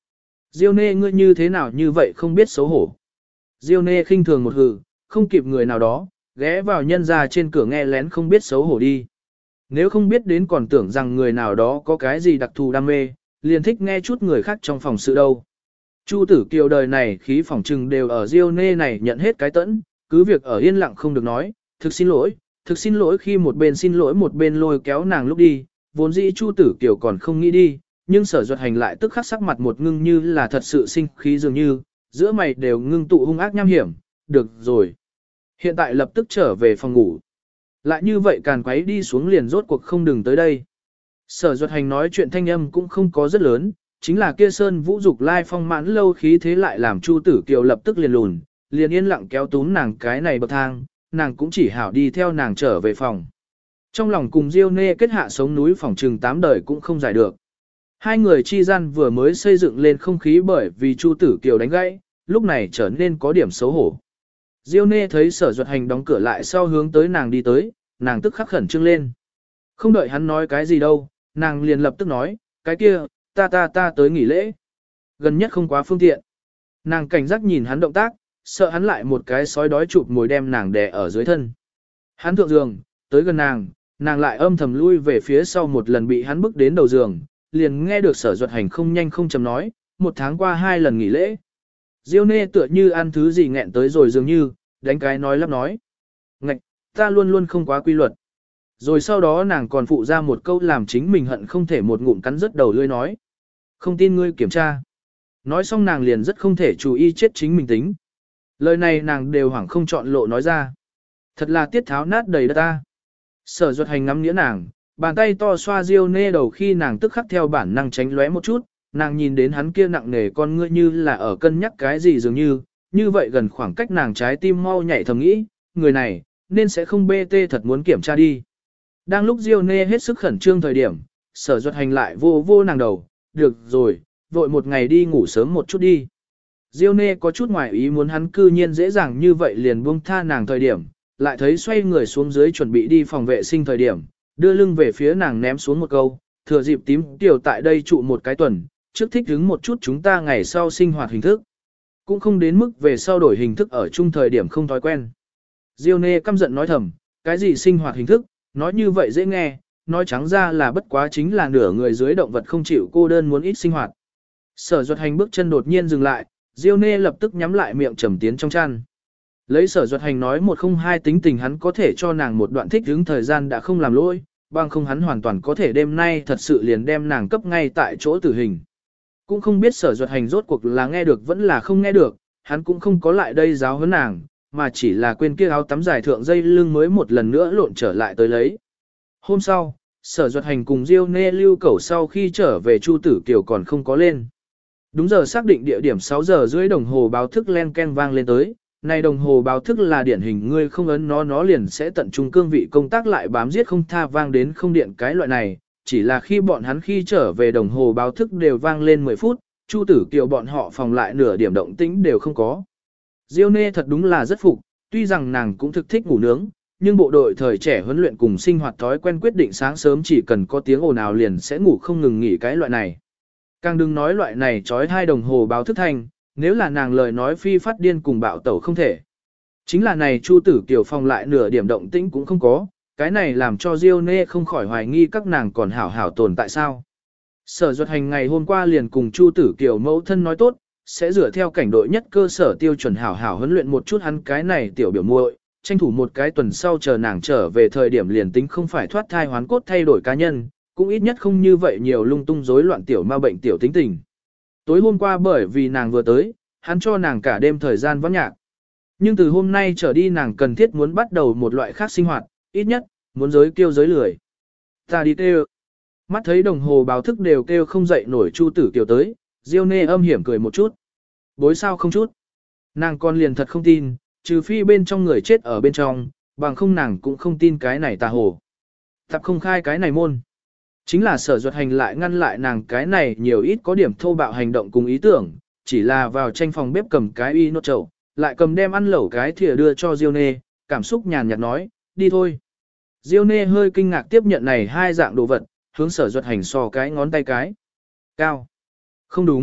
Diêu nê ngươi như thế nào như vậy không biết xấu hổ. Diêu nê khinh thường một hừ, không kịp người nào đó, ghé vào nhân ra trên cửa nghe lén không biết xấu hổ đi. Nếu không biết đến còn tưởng rằng người nào đó có cái gì đặc thù đam mê, liền thích nghe chút người khác trong phòng sự đâu. Chu Tử Kiều đời này khí phòng trừng đều ở Diêu nê này nhận hết cái tẫn, cứ việc ở yên lặng không được nói, thực xin lỗi khi một bên xin lỗi một bên lôi kéo nàng lúc đi, vốn dĩ Chu Tử Kiều còn không nghĩ đi, nhưng Sở Duật Hành lại tức khắc sắc mặt một ngưng như là thật sự sinh khí dường như, giữa mày đều ngưng tụ hung ác nham hiểm, được rồi. Hiện tại lập tức trở về phòng ngủ. Lại như vậy càn quấy đi xuống liền rốt cuộc không đừng tới đây. Sở Duật Hành nói chuyện thanh âm cũng không có rất lớn, chính là kia sơn vũ dục lai phong mãn lâu khí thế lại làm Chu Tử Kiều lập tức liền lùn, liền yên lặng kéo túm nàng cái này bậc thang, nàng cũng chỉ hảo đi theo nàng trở về phòng. Trong lòng cùng Diêu Nê kết hạ sống núi phòng trừng 8 đời cũng không giải được. Hai người chi gian vừa mới xây dựng lên không khí bởi vì Chu Tử Kiều đánh gãy, lúc này trở nên có điểm xấu hổ. Diêu Nê thấy Sở Duật Hành đóng cửa lại sau hướng tới nàng đi tới, nàng tức khắc khẩn trương lên. Không đợi hắn nói cái gì đâu, nàng liền lập tức nói, cái kia, ta tới nghỉ lễ. Gần nhất không quá phương tiện. Nàng cảnh giác nhìn hắn động tác, sợ hắn lại một cái sói đói chụp mồi đem nàng đè ở dưới thân. Hắn thượng giường, tới gần nàng, nàng lại âm thầm lui về phía sau một lần bị hắn bước đến đầu giường, liền nghe được Sở Duật Hành không nhanh không chậm nói, 1 tháng qua 2 lần nghỉ lễ. Diêu Nê tựa như ăn thứ gì nghẹn tới rồi dường như, đánh cái nói lắp nói. Ngạch, ta luôn luôn không quá quy luật. Rồi sau đó nàng còn phụ ra một câu làm chính mình hận không thể một ngụm cắn rứt đầu lưỡi nói. Không tin ngươi kiểm tra. Nói xong nàng liền rất không thể chú ý chết chính mình tính. Lời này nàng đều hoảng không chọn lộ nói ra. Thật là tiết tháo nát đầy đất ta. Sở Duật Hành ngắm nghĩa nàng, bàn tay to xoa Diêu Nê đầu khi nàng tức khắc theo bản năng tránh lóe một chút, nàng nhìn đến hắn kia nặng nề con ngươi như là ở cân nhắc cái gì dường như vậy gần khoảng cách nàng trái tim mau nhảy thầm nghĩ, người này, nên sẽ không bê tê thật muốn kiểm tra đi. Đang lúc Diêu Nê hết sức khẩn trương thời điểm, Sở Duật Hành lại vô nàng đầu, được rồi, vội một ngày đi ngủ sớm một chút đi. Diêu Nê có chút ngoài ý muốn hắn cư nhiên dễ dàng như vậy liền buông tha nàng thời điểm, lại thấy xoay người xuống dưới chuẩn bị đi phòng vệ sinh thời điểm, đưa lưng về phía nàng ném xuống một câu, thừa dịp tím tiểu tại đây trụ một cái tuần, trước thích hứng một chút chúng ta ngày sau sinh hoạt hình thức. Cũng không đến mức về sau đổi hình thức ở chung thời điểm không thói quen. Diêu Nê căm giận nói thầm, cái gì sinh hoạt hình thức, nói như vậy dễ nghe, nói trắng ra là bất quá chính là nửa người dưới động vật không chịu cô đơn muốn ít sinh hoạt. Sở Duật Hành bước chân đột nhiên dừng lại, Diêu Nê lập tức nhắm lại miệng trầm tiến trong chăn. Lấy Sở Duật Hành nói 102 tính tình hắn có thể cho nàng một đoạn thích hứng thời gian đã không làm lỗi, bằng không hắn hoàn toàn có thể đêm nay thật sự liền đem nàng cấp ngay tại chỗ tử hình. Cũng không biết Sở Duật Hành rốt cuộc là nghe được vẫn là không nghe được, hắn cũng không có lại đây giáo huấn nàng, mà chỉ là quên kia áo tắm dài thượng dây lưng mới một lần nữa lộn trở lại tới lấy. Hôm sau, Sở Duật Hành cùng Diêu Nê lưu cẩu sau khi trở về Chu Tử Kiều còn không có lên. Đúng giờ xác định địa điểm 6 giờ rưỡi đồng hồ báo thức len ken vang lên tới, này đồng hồ báo thức là điển hình ngươi không ấn nó liền sẽ tận trung cương vị công tác lại bám giết không tha vang đến không điện cái loại này, chỉ là khi bọn hắn khi trở về đồng hồ báo thức đều vang lên 10 phút, Chu Tử Kiều bọn họ phòng lại nửa điểm động tĩnh đều không có. Diêu Nê thật đúng là rất phục, tuy rằng nàng cũng thực thích ngủ nướng, nhưng bộ đội thời trẻ huấn luyện cùng sinh hoạt thói quen quyết định sáng sớm chỉ cần có tiếng ồn ào liền sẽ ngủ không ngừng nghỉ cái loại này. Càng đừng nói loại này trói 2 đồng hồ báo thức thành, nếu là nàng lời nói phi phát điên cùng bạo tẩu không thể. Chính là này Chu Tử Kiều phòng lại nửa điểm động tĩnh cũng không có, cái này làm cho Diêu Nê không khỏi hoài nghi các nàng còn hảo hảo tồn tại sao. Sở Duật Hành ngày hôm qua liền cùng Chu Tử Kiều mẫu thân nói tốt, sẽ dựa theo cảnh đội nhất cơ sở tiêu chuẩn hảo hảo huấn luyện một chút hắn cái này tiểu biểu muội, tranh thủ một cái tuần sau chờ nàng trở về thời điểm liền tính không phải thoát thai hoán cốt thay đổi cá nhân, cũng ít nhất không như vậy nhiều lung tung rối loạn tiểu ma bệnh tiểu tính tình. Tối hôm qua bởi vì nàng vừa tới, hắn cho nàng cả đêm thời gian vắng nhạc. Nhưng từ hôm nay trở đi nàng cần thiết muốn bắt đầu một loại khác sinh hoạt, ít nhất, muốn giới kêu giới lười. Ta đi kêu. Mắt thấy đồng hồ báo thức đều kêu không dậy nổi Chu Tử Kiều tới, Diêu Nê âm hiểm cười một chút. Bối sao không chút. Nàng con liền thật không tin, trừ phi bên trong người chết ở bên trong, bằng không nàng cũng không tin cái này tà hồ. Tập không khai cái này môn. Chính là Sở Duật Hành lại ngăn lại nàng cái này nhiều ít có điểm thô bạo hành động cùng ý tưởng, chỉ là vào tranh phòng bếp cầm cái y nốt chậu, lại cầm đem ăn lẩu cái thìa đưa cho Diêu Nê, cảm xúc nhàn nhạt nói, đi thôi. Diêu Nê hơi kinh ngạc tiếp nhận này 2 dạng đồ vật, hướng Sở Duật Hành so cái ngón tay cái. Cao. Không đúng,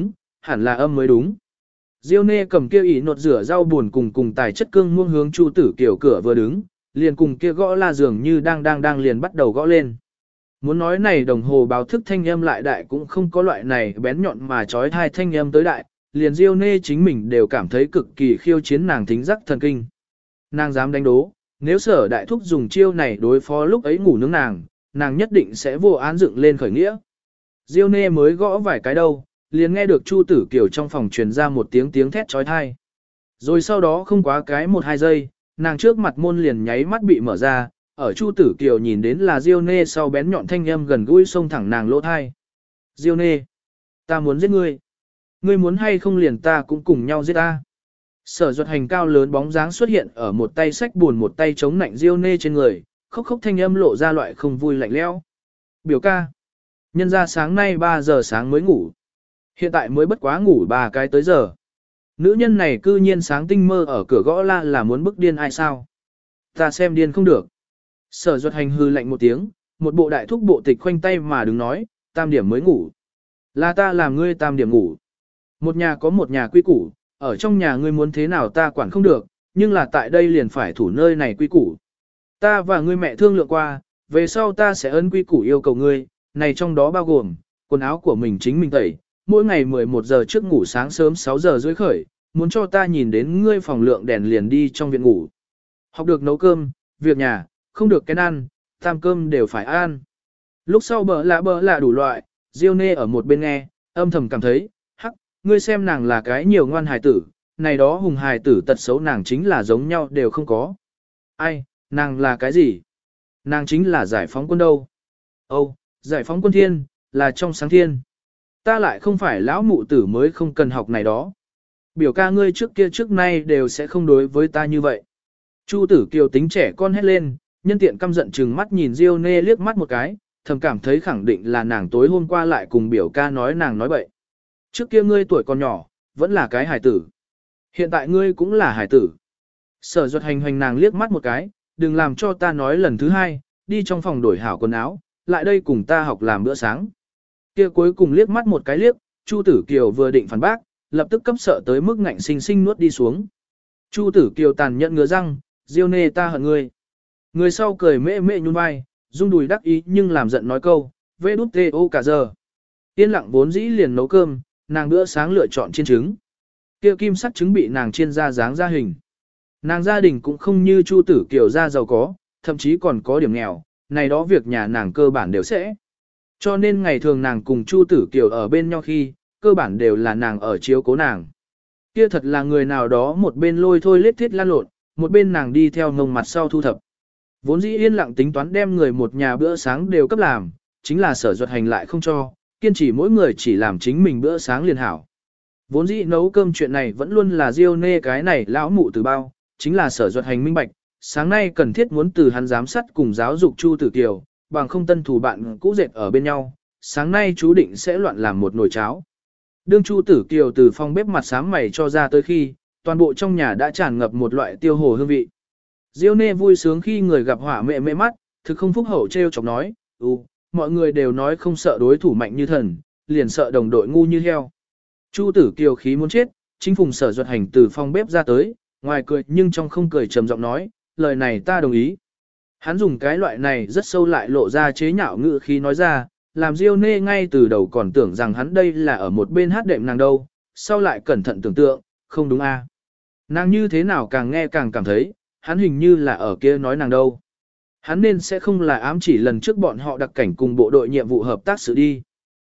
hẳn là âm mới đúng. Diêu Nê cầm kia ỉ nột rửa rau buồn cùng tài chất cương muông hướng Chu Tử Kiều cửa vừa đứng, liền cùng kia gõ la dường như đang liền bắt đầu gõ lên. Muốn nói này đồng hồ báo thức thanh âm lại đại cũng không có loại này bén nhọn mà trói hai thanh âm tới đại, liền Diêu Nê chính mình đều cảm thấy cực kỳ khiêu chiến nàng thính giác thần kinh. Nàng dám đánh đố, nếu Sở Đại Thúc dùng chiêu này đối phó lúc ấy ngủ nướng nàng nhất định sẽ vô án dựng lên khởi nghĩa. Diêu Nê mới gõ vài cái đâu, liền nghe được Chu Tử Kiều trong phòng truyền ra một tiếng thét trói thai. Rồi sau đó không quá cái 1-2 giây, nàng trước mặt môn liền nháy mắt bị mở ra, ở Chu Tử Kiều nhìn đến là Diêu Nê sau bén nhọn thanh âm gần gũi xông thẳng nàng lỗ thai. Diêu Nê, ta muốn giết ngươi. Ngươi muốn hay không liền ta cũng cùng nhau giết ta. Sở Duật Hành cao lớn bóng dáng xuất hiện ở một tay sách buồn một tay chống nạnh Diêu Nê trên người, khóc khóc thanh âm lộ ra loại không vui lạnh lẽo. Biểu ca, nhân ra sáng nay 3 giờ sáng mới ngủ. Hiện tại mới bất quá ngủ 3 cái tới giờ. Nữ nhân này cư nhiên sáng tinh mơ ở cửa gõ la là muốn bức điên ai sao? Ta xem điên không được. Sở Duật Hành hư lạnh một tiếng, một bộ đại thúc bộ tịch khoanh tay mà đứng nói, tam điểm mới ngủ. Là ta làm ngươi tam điểm ngủ. Một nhà có một nhà quy củ, ở trong nhà ngươi muốn thế nào ta quản không được, nhưng là tại đây liền phải thủ nơi này quy củ. Ta và ngươi mẹ thương lượng qua, về sau ta sẽ ấn quy củ yêu cầu ngươi, này trong đó bao gồm, quần áo của mình chính mình tẩy, mỗi ngày 11 giờ trước ngủ sáng sớm 6 giờ rưỡi khởi, muốn cho ta nhìn đến ngươi phòng lượng đèn liền đi trong viện ngủ. Học được nấu cơm, việc nhà, không được cái ăn, tam cơm đều phải ăn. Lúc sau bỡ lạ đủ loại, Diêu Nê ở một bên nghe, âm thầm cảm thấy, hắc, ngươi xem nàng là cái nhiều ngoan hài tử, này đó hùng hài tử tật xấu nàng chính là giống nhau đều không có. Ai, nàng là cái gì? Nàng chính là giải phóng quân đâu? Âu, giải phóng quân thiên, là trong sáng thiên. Ta lại không phải lão mụ tử mới không cần học này đó. Biểu ca ngươi trước kia trước nay đều sẽ không đối với ta như vậy. Chu Tử Kiều tính trẻ con hét lên, nhân tiện căm giận trừng mắt nhìn Diêu Nê liếc mắt một cái, thầm cảm thấy khẳng định là nàng tối hôm qua lại cùng biểu ca nói nàng nói bậy. Trước kia ngươi tuổi còn nhỏ, vẫn là cái hài tử. Hiện tại ngươi cũng là hài tử. Sở Duật Hành nàng liếc mắt một cái, đừng làm cho ta nói lần thứ hai, đi trong phòng đổi hảo quần áo, lại đây cùng ta học làm bữa sáng. Kia cuối cùng liếc mắt một cái liếc, Chu Tử Kiều vừa định phản bác, lập tức cấp sợ tới mức ngạnh sinh nuốt đi xuống. Chu Tử Kiều tàn nhẫn ngứa răng, Diêu Nê ta hận ngươi. Người sau cười mễ mễ nhún vai, rung đùi đắc ý nhưng làm giận nói câu, vê đút tê ô cả giờ. Yên lặng vốn dĩ liền nấu cơm, nàng bữa sáng lựa chọn chiên trứng. Kia kim sắt trứng bị nàng chiên ra dáng ra hình. Nàng gia đình cũng không như Chu Tử Kiều gia giàu có, thậm chí còn có điểm nghèo, này đó việc nhà nàng cơ bản đều sẽ. Cho nên ngày thường nàng cùng Chu Tử Kiều ở bên nhau khi, cơ bản đều là nàng ở chiếu cố nàng. Kia thật là người nào đó một bên lôi thôi lết thiết lan lộn, một bên nàng đi theo ngông mặt sau thu thập. Vốn dĩ yên lặng tính toán đem người một nhà bữa sáng đều cấp làm, chính là Sở Duật Hành lại không cho, kiên trì mỗi người chỉ làm chính mình bữa sáng liền hảo. Vốn dĩ nấu cơm chuyện này vẫn luôn là Diêu Nê cái này lão mụ từ bao, chính là Sở Duật Hành minh bạch, sáng nay cần thiết muốn từ hắn giám sát cùng giáo dục Chu Tử Kiều, bằng không tân thủ bạn cũ dệt ở bên nhau, sáng nay chú định sẽ loạn làm một nồi cháo. Đương Chu Tử Kiều từ phòng bếp mặt sáng mày cho ra tới khi, toàn bộ trong nhà đã tràn ngập một loại tiêu hồ hương vị. Diêu Nê vui sướng khi người gặp họa mẹ mẹ mắt, thực không phúc hậu treo chọc nói, mọi người đều nói không sợ đối thủ mạnh như thần, liền sợ đồng đội ngu như heo. Chu Tử Kiều khí muốn chết, chính phùng Sở Duật Hành từ phòng bếp ra tới, ngoài cười nhưng trong không cười trầm giọng nói, lời này ta đồng ý. Hắn dùng cái loại này rất sâu lại lộ ra chế nhạo ngữ khí nói ra, làm Diêu Nê ngay từ đầu còn tưởng rằng hắn đây là ở một bên hát đệm nàng đâu, sau lại cẩn thận tưởng tượng, không đúng a. Nàng như thế nào càng nghe càng cảm thấy, hắn hình như là ở kia nói nàng đâu. Hắn nên sẽ không là ám chỉ lần trước bọn họ đặc cảnh cùng bộ đội nhiệm vụ hợp tác sự đi.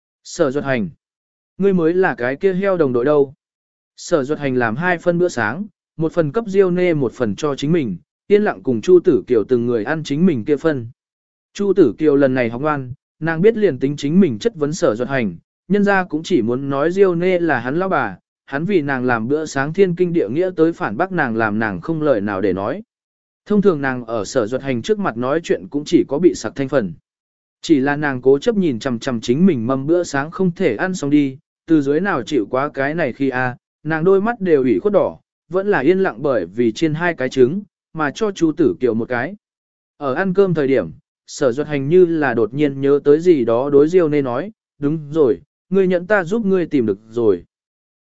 Sở Duật Hành, ngươi mới là cái kia heo đồng đội đâu. Sở Duật Hành làm 2 phần bữa sáng, một phần cấp Diêu Nê một phần cho chính mình, yên lặng cùng Chu Tử Kiều từng người ăn chính mình kia phân. Chu Tử Kiều lần này học ngoan, nàng biết liền tính chính mình chất vấn Sở Duật Hành, nhân ra cũng chỉ muốn nói Diêu Nê là hắn lão bà, hắn vì nàng làm bữa sáng thiên kinh địa nghĩa tới phản bác nàng làm nàng không lời nào để nói. Thông thường nàng ở Sở Duật Hành trước mặt nói chuyện cũng chỉ có bị sặc thanh phần. Chỉ là nàng cố chấp nhìn chằm chằm chính mình mâm bữa sáng không thể ăn xong đi, từ dưới nào chịu quá cái này khi nàng đôi mắt đều ủy khuất đỏ, vẫn là yên lặng bởi vì chiên 2 cái trứng, mà cho Chu Tử Kiều một cái. Ở ăn cơm thời điểm, Sở Duật Hành như là đột nhiên nhớ tới gì đó đối Diêu Nê nói, đúng rồi, ngươi nhận ta giúp ngươi tìm được rồi.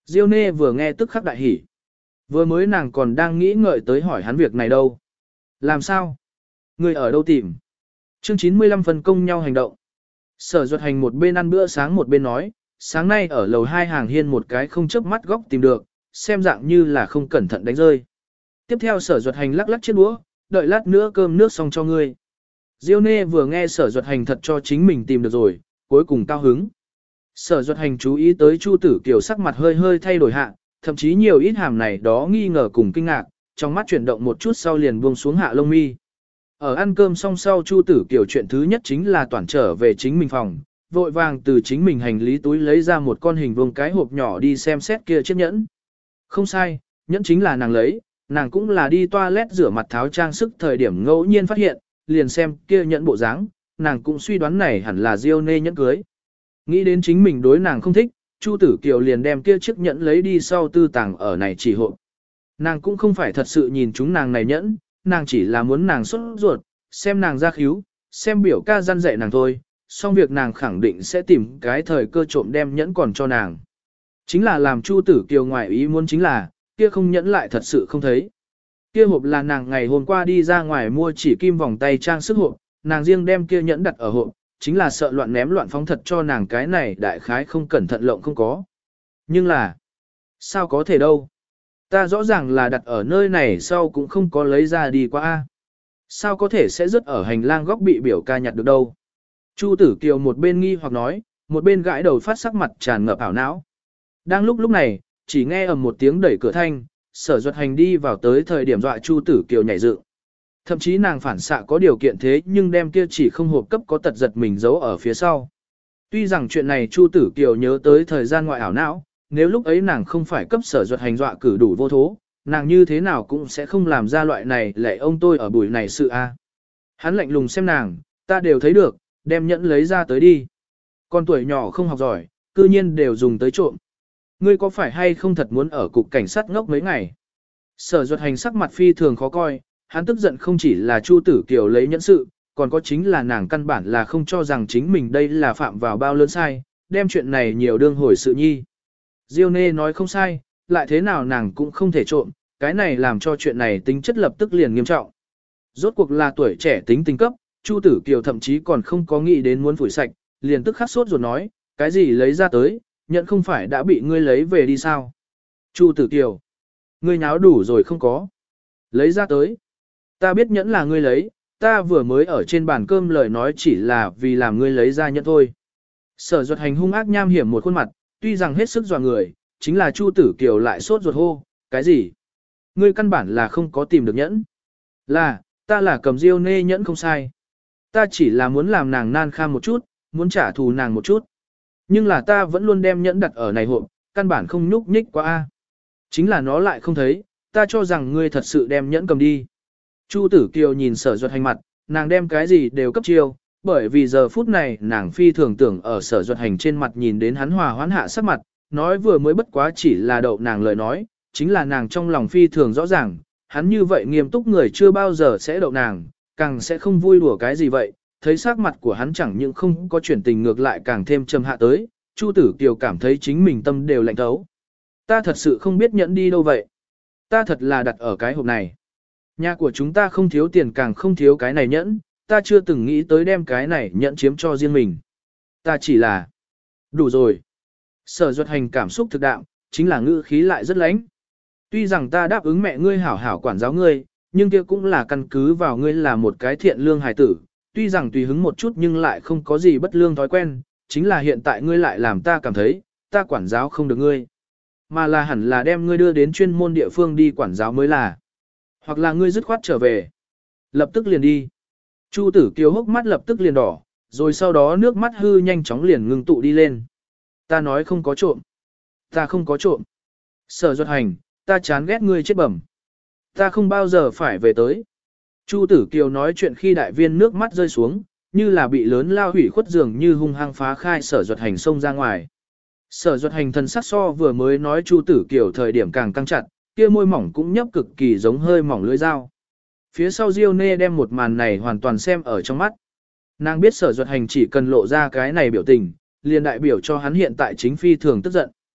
Diêu Nê vừa nghe tức khắc đại hỉ. Vừa mới nàng còn đang nghĩ ngợi tới hỏi hắn việc này đâu. Làm sao? Người ở đâu tìm? Chương 95 phân công nhau hành động. Sở Duật Hành một bên ăn bữa sáng một bên nói, sáng nay ở lầu 2 hàng hiên một cái không chớp mắt góc tìm được, xem dạng như là không cẩn thận đánh rơi. Tiếp theo Sở Duật Hành lắc lắc chiếc đũa, đợi lát nữa cơm nước xong cho ngươi. Diêu Nê vừa nghe Sở Duật Hành thật cho chính mình tìm được rồi, cuối cùng cao hứng. Sở Duật Hành chú ý tới Chu Tử Kiều sắc mặt hơi hơi thay đổi hạ, thậm chí nhiều ít hàm này đó nghi ngờ cùng kinh ngạc, trong mắt chuyển động một chút sau liền buông xuống hạ lông mi. Ở ăn cơm xong sau Chu Tử Kiều chuyện thứ nhất chính là toàn trở về chính mình phòng, vội vàng từ chính mình hành lý túi lấy ra một con hình vuông cái hộp nhỏ đi xem xét kia chiếc nhẫn. Không sai, nhẫn chính là nàng lấy, nàng cũng là đi toilet rửa mặt tháo trang sức thời điểm ngẫu nhiên phát hiện, liền xem kia nhẫn bộ dáng, nàng cũng suy đoán này hẳn là Diêu Nê nhẫn cưới. Nghĩ đến chính mình đối nàng không thích, Chu Tử Kiều liền đem kia chiếc nhẫn lấy đi sau tư tàng ở này chỉ hộp. Nàng cũng không phải thật sự nhìn chúng nàng này nhẫn, nàng chỉ là muốn nàng xuất ruột, xem nàng ra khíu, xem biểu ca gian dạy nàng thôi, xong việc nàng khẳng định sẽ tìm cái thời cơ trộm đem nhẫn còn cho nàng. Chính là làm Chu Tử Kiều ngoại ý muốn chính là, kia không nhẫn lại thật sự không thấy. Kia hộp là nàng ngày hôm qua đi ra ngoài mua chỉ kim vòng tay trang sức hộp, nàng riêng đem kia nhẫn đặt ở hộp, chính là sợ loạn ném loạn phóng thật cho nàng cái này đại khái không cẩn thận lộng không có. Nhưng là, sao có thể đâu? Ta rõ ràng là đặt ở nơi này sau cũng không có lấy ra đi qua a. Sao có thể sẽ rớt ở hành lang góc bị biểu ca nhặt được đâu? Chu Tử Kiều một bên nghi hoặc nói, một bên gãi đầu phát sắc mặt tràn ngập ảo não. Đang lúc này, chỉ nghe ầm một tiếng đẩy cửa thanh, Sở Duật Hành đi vào tới thời điểm dọa Chu Tử Kiều nhảy dựng. Thậm chí nàng phản xạ có điều kiện thế nhưng đem kia chỉ không hộp cấp có tật giật mình giấu ở phía sau. Tuy rằng chuyện này Chu Tử Kiều nhớ tới thời gian ngoại ảo não, nếu lúc ấy nàng không phải cấp Sở Duật Hành dọa cử đủ vô thố, nàng như thế nào cũng sẽ không làm ra loại này lệ ông tôi ở buổi này sự a. Hắn lạnh lùng xem nàng, ta đều thấy được, đem nhẫn lấy ra tới đi. Con tuổi nhỏ không học giỏi, cư nhiên đều dùng tới trộm. Ngươi có phải hay không thật muốn ở cục cảnh sát ngốc mấy ngày? Sở Duật Hành sắc mặt phi thường khó coi, hắn tức giận không chỉ là Chu Tử Kiều lấy nhẫn sự, còn có chính là nàng căn bản là không cho rằng chính mình đây là phạm vào bao lớn sai, đem chuyện này nhiều đương hồi sự nhi. Diêu Nê nói không sai, lại thế nào nàng cũng không thể trộm, cái này làm cho chuyện này tính chất lập tức liền nghiêm trọng. Rốt cuộc là tuổi trẻ tính tình cấp, Chu Tử Kiều thậm chí còn không có nghĩ đến muốn phủi sạch, liền tức khắc sốt ruột nói, cái gì lấy ra tới, nhận không phải đã bị ngươi lấy về đi sao? Chu Tử Kiều, ngươi nháo đủ rồi không có? Lấy ra tới. Ta biết nhẫn là ngươi lấy, ta vừa mới ở trên bàn cơm lời nói chỉ là vì làm ngươi lấy ra nhẫn thôi. Sở Duật Hành hung ác nham hiểm một khuôn mặt, tuy rằng hết sức dọa người, chính là Chu Tử Kiều lại sốt ruột hô, cái gì? Ngươi căn bản là không có tìm được nhẫn. Là, ta là cầm Diêu Nê nhẫn không sai. Ta chỉ là muốn làm nàng nan kham một chút, muốn trả thù nàng một chút. Nhưng là ta vẫn luôn đem nhẫn đặt ở này hộp, căn bản không nhúc nhích quá a. Chính là nó lại không thấy, ta cho rằng ngươi thật sự đem nhẫn cầm đi. Chu Tử Kiều nhìn Sở Duật Hành mặt, nàng đem cái gì đều cấp chiêu, bởi vì giờ phút này nàng phi thường tưởng ở Sở Duật Hành trên mặt nhìn đến hắn hòa hoãn hạ sắc mặt, nói vừa mới bất quá chỉ là đậu nàng lời nói, chính là nàng trong lòng phi thường rõ ràng, hắn như vậy nghiêm túc người chưa bao giờ sẽ đậu nàng, càng sẽ không vui đùa cái gì vậy, thấy sắc mặt của hắn chẳng những không có chuyển tình ngược lại càng thêm trầm hạ tới, Chu Tử Kiều cảm thấy chính mình tâm đều lạnh thấu. Ta thật sự không biết nhẫn đi đâu vậy. Ta thật là đặt ở cái hộp này. Nhà của chúng ta không thiếu tiền càng không thiếu cái này nhẫn, ta chưa từng nghĩ tới đem cái này nhẫn chiếm cho riêng mình. Ta chỉ là... Đủ rồi. Sở Duật Hành cảm xúc thực đạm, chính là ngữ khí lại rất lãnh. Tuy rằng ta đáp ứng mẹ ngươi hảo hảo quản giáo ngươi, nhưng kia cũng là căn cứ vào ngươi là một cái thiện lương hài tử. Tuy rằng tùy hứng một chút nhưng lại không có gì bất lương thói quen, chính là hiện tại ngươi lại làm ta cảm thấy, ta quản giáo không được ngươi. Mà là hẳn là đem ngươi đưa đến chuyên môn địa phương đi quản giáo mới là. Hoặc là ngươi dứt khoát trở về. Lập tức liền đi. Chu Tử Kiều hốc mắt lập tức liền đỏ, rồi sau đó nước mắt hư nhanh chóng liền ngưng tụ đi lên. Ta nói không có trộm. Ta không có trộm. Sở Duật Hành, ta chán ghét ngươi chết bẩm. Ta không bao giờ phải về tới. Chu Tử Kiều nói chuyện khi đại viên nước mắt rơi xuống, như là bị lớn lao hủy khuất dường như hung hăng phá khai Sở Duật Hành xông ra ngoài. Sở Duật Hành thần sắc so vừa mới nói Chu Tử Kiều thời điểm càng căng chặt, kia môi mỏng cũng nhấp cực kỳ giống hơi mỏng lưỡi dao. Phía sau Diêu Nê đem một màn này hoàn toàn xem ở trong mắt. Nàng biết Sở Duật Hành chỉ cần lộ ra cái này biểu tình, liền đại biểu cho hắn hiện tại chính phi thường tức giận.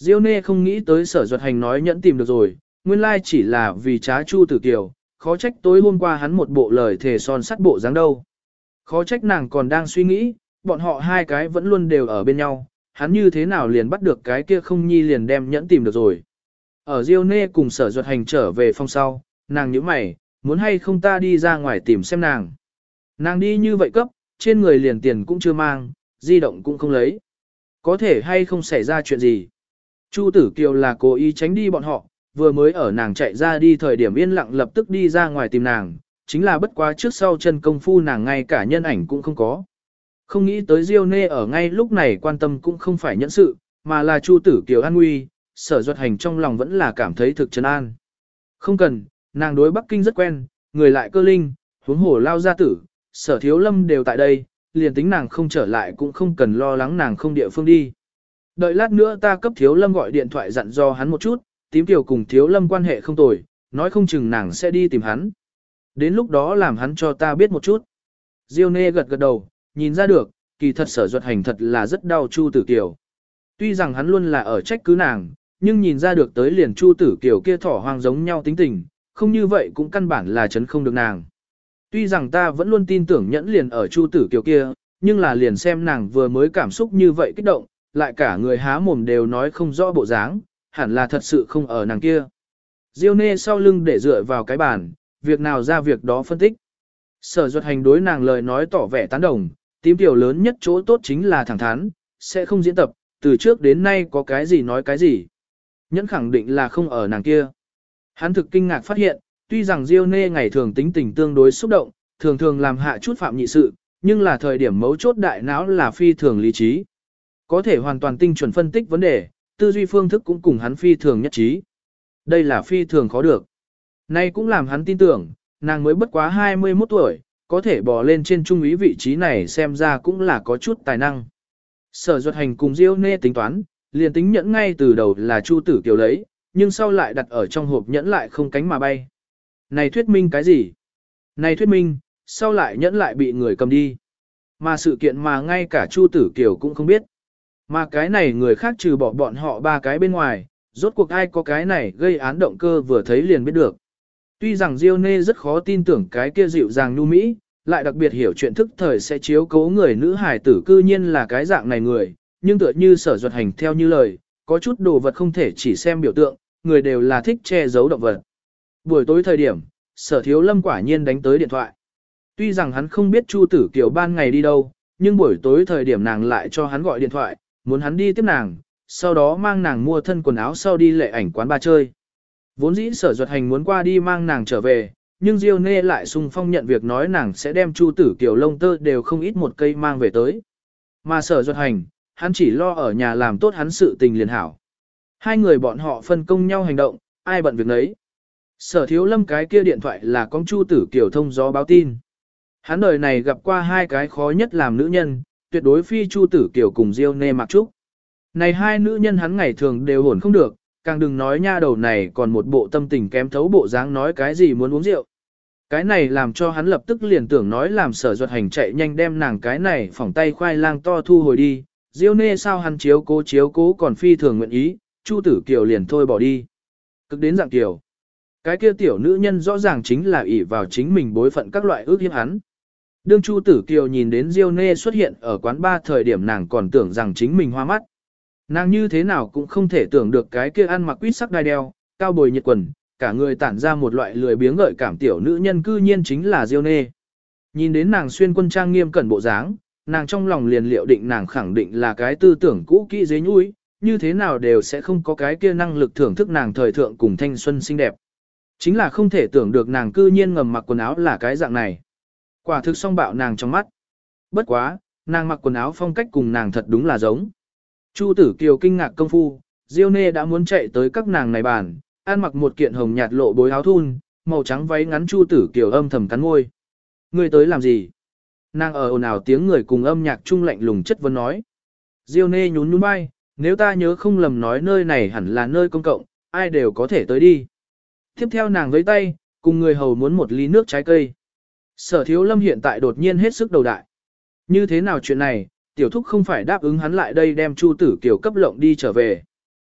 Diêu Nê không nghĩ tới Sở Duật Hành nói nhẫn tìm được rồi, nguyên lai chỉ là vì trá Chu Tử Kiều, khó trách tối hôm qua hắn một bộ lời thề son sắt bộ dáng đâu. Khó trách nàng còn đang suy nghĩ, bọn họ hai cái vẫn luôn đều ở bên nhau, hắn như thế nào liền bắt được cái kia không nhi liền đem nhẫn tìm được rồi. Ở Diêu Nê cùng Sở Duật Hành trở về phòng sau, nàng nhíu mày, muốn hay không ta đi ra ngoài tìm xem nàng. Nàng đi như vậy cấp, trên người liền tiền cũng chưa mang, di động cũng không lấy. Có thể hay không xảy ra chuyện gì. Chu Tử Kiều là cố ý tránh đi bọn họ, vừa mới ở nàng chạy ra đi thời điểm yên lặng lập tức đi ra ngoài tìm nàng, chính là bất quá trước sau chân công phu nàng ngay cả nhân ảnh cũng không có. Không nghĩ tới Diêu Nê ở ngay lúc này quan tâm cũng không phải nhẫn sự, mà là Chu Tử Kiều an nguy, Sở Duật Hành trong lòng vẫn là cảm thấy thực trấn an. Không cần, nàng đối Bắc Kinh rất quen, người lại cơ linh, huống hồ lao gia tử, Sở Thiếu Lâm đều tại đây, liền tính nàng không trở lại cũng không cần lo lắng nàng không địa phương đi. Đợi lát nữa ta cấp Thiếu Lâm gọi điện thoại dặn dò hắn một chút, tím tiểu cùng Thiếu Lâm quan hệ không tồi, nói không chừng nàng sẽ đi tìm hắn. Đến lúc đó làm hắn cho ta biết một chút. Diêu Nê gật gật đầu, nhìn ra được, kỳ thật Sở Duật Hành thật là rất đau Chu Tử Kiều. Tuy rằng hắn luôn là ở trách cứ nàng, nhưng nhìn ra được tới liền Chu Tử Kiều kia thỏ hoang giống nhau tính tình, không như vậy cũng căn bản là chấn không được nàng. Tuy rằng ta vẫn luôn tin tưởng nhẫn liền ở Chu Tử Kiều kia, nhưng là liền xem nàng vừa mới cảm xúc như vậy kích động, lại cả người há mồm đều nói không rõ bộ dáng, hẳn là thật sự không ở nàng kia. Diêu Nê sau lưng để dựa vào cái bàn, việc nào ra việc đó phân tích. Sở Duật Hành đối nàng lời nói tỏ vẻ tán đồng, tím tiểu lớn nhất chỗ tốt chính là thẳng thắn, sẽ không diễn tập, từ trước đến nay có cái gì nói cái gì. Nhẫn khẳng định là không ở nàng kia. Hắn thực kinh ngạc phát hiện, tuy rằng Diêu Nê ngày thường tính tình tương đối xúc động, thường thường làm hạ chút phạm nhị sự, nhưng là thời điểm mấu chốt đại não là phi thường lý trí. Có thể hoàn toàn tinh chuẩn phân tích vấn đề, tư duy phương thức cũng cùng hắn phi thường nhất trí. Đây là phi thường khó được. Nay cũng làm hắn tin tưởng, nàng mới bất quá 21 tuổi, có thể bò lên trên trung úy vị trí này xem ra cũng là có chút tài năng. Sở Duật Hành cùng Diêu Nê tính toán, liền tính nhẫn ngay từ đầu là Chu Tử Kiều lấy, nhưng sau lại đặt ở trong hộp nhẫn lại không cánh mà bay. Này thuyết minh cái gì? Này thuyết minh, sau lại nhẫn lại bị người cầm đi. Mà sự kiện mà ngay cả Chu Tử Kiều cũng không biết. Mà cái này người khác trừ bỏ bọn họ ba cái bên ngoài, rốt cuộc ai có cái này gây án động cơ vừa thấy liền biết được. Tuy rằng Diêu Nê rất khó tin tưởng cái kia dịu dàng nhu mỹ, lại đặc biệt hiểu chuyện thức thời sẽ chiếu cố người nữ hài tử cư nhiên là cái dạng này người, nhưng tựa như Sở Duật Hành theo như lời, có chút đồ vật không thể chỉ xem biểu tượng, người đều là thích che giấu động vật. Buổi tối thời điểm, Sở Thiếu Lâm quả nhiên đánh tới điện thoại. Tuy rằng hắn không biết Chu Tử Kiều ban ngày đi đâu, nhưng buổi tối thời điểm nàng lại cho hắn gọi điện thoại, muốn hắn đi tiếp nàng, sau đó mang nàng mua thân quần áo sau đi lệ ảnh quán ba chơi. Vốn dĩ Sở Duật Hành muốn qua đi mang nàng trở về, nhưng Diêu Nê lại sung phong nhận việc nói nàng sẽ đem Chu Tử Kiều lông tơ đều không ít một cây mang về tới. Mà Sở Duật Hành, hắn chỉ lo ở nhà làm tốt hắn sự tình liền hảo. Hai người bọn họ phân công nhau hành động, ai bận việc nấy. Sở Thiếu Lâm cái kia điện thoại là con Chu Tử Kiều thông gió báo tin. Hắn đời này gặp qua hai cái khó nhất làm nữ nhân, tuyệt đối phi Chu Tử Kiều cùng Diêu Nê Mặc Trúc. Này hai nữ nhân hắn ngày thường đều hồn không được, càng đừng nói nha đầu này còn một bộ tâm tình kém thấu bộ dáng nói cái gì muốn uống rượu. Cái này làm cho hắn lập tức liền tưởng nói làm Sở Duật Hành chạy nhanh đem nàng cái này phỏng tay khoai lang to thu hồi đi. Diêu Nê sao hắn chiếu cố còn phi thường nguyện ý, Chu Tử Kiều liền thôi bỏ đi. Cực đến dạng Kiều. Cái kia tiểu nữ nhân rõ ràng chính là ỷ vào chính mình bối phận các loại ước hiếp hắn. Đương Chu Tử Kiều nhìn đến Diêu Nê xuất hiện ở quán ba thời điểm nàng còn tưởng rằng chính mình hoa mắt. Nàng như thế nào cũng không thể tưởng được cái kia ăn mặc quýt sắc đai đeo, cao bồi nhiệt quần, cả người tản ra một loại lười biếng gợi cảm tiểu nữ nhân cư nhiên chính là Diêu Nê. Nhìn đến nàng xuyên quân trang nghiêm cẩn bộ dáng, nàng trong lòng liền liệu định nàng khẳng định là cái tư tưởng cũ kỹ dế nhúi, như thế nào đều sẽ không có cái kia năng lực thưởng thức nàng thời thượng cùng thanh xuân xinh đẹp. Chính là không thể tưởng được nàng cư nhiên ngầm mặc quần áo là cái dạng này. Quả thực song bạo nàng trong mắt. Bất quá, nàng mặc quần áo phong cách cùng nàng thật đúng là giống. Chu Tử Kiều kinh ngạc công phu, Diêu Nê đã muốn chạy tới các nàng này bàn, ăn mặc một kiện hồng nhạt lộ bối áo thun, màu trắng váy ngắn. Chu Tử Kiều âm thầm cắn môi. Ngươi tới làm gì? Nàng ở ồn ào tiếng người cùng âm nhạc trung lạnh lùng chất vấn nói. Diêu Nê nhún nhún vai, nếu ta nhớ không lầm nói nơi này hẳn là nơi công cộng, ai đều có thể tới đi. Tiếp theo nàng với tay, cùng người hầu muốn một ly nước trái cây. Sở Thiếu Lâm hiện tại đột nhiên hết sức đầu đại. Như thế nào chuyện này, tiểu thúc không phải đáp ứng hắn lại đây đem Chu Tử Kiều cấp lộng đi trở về.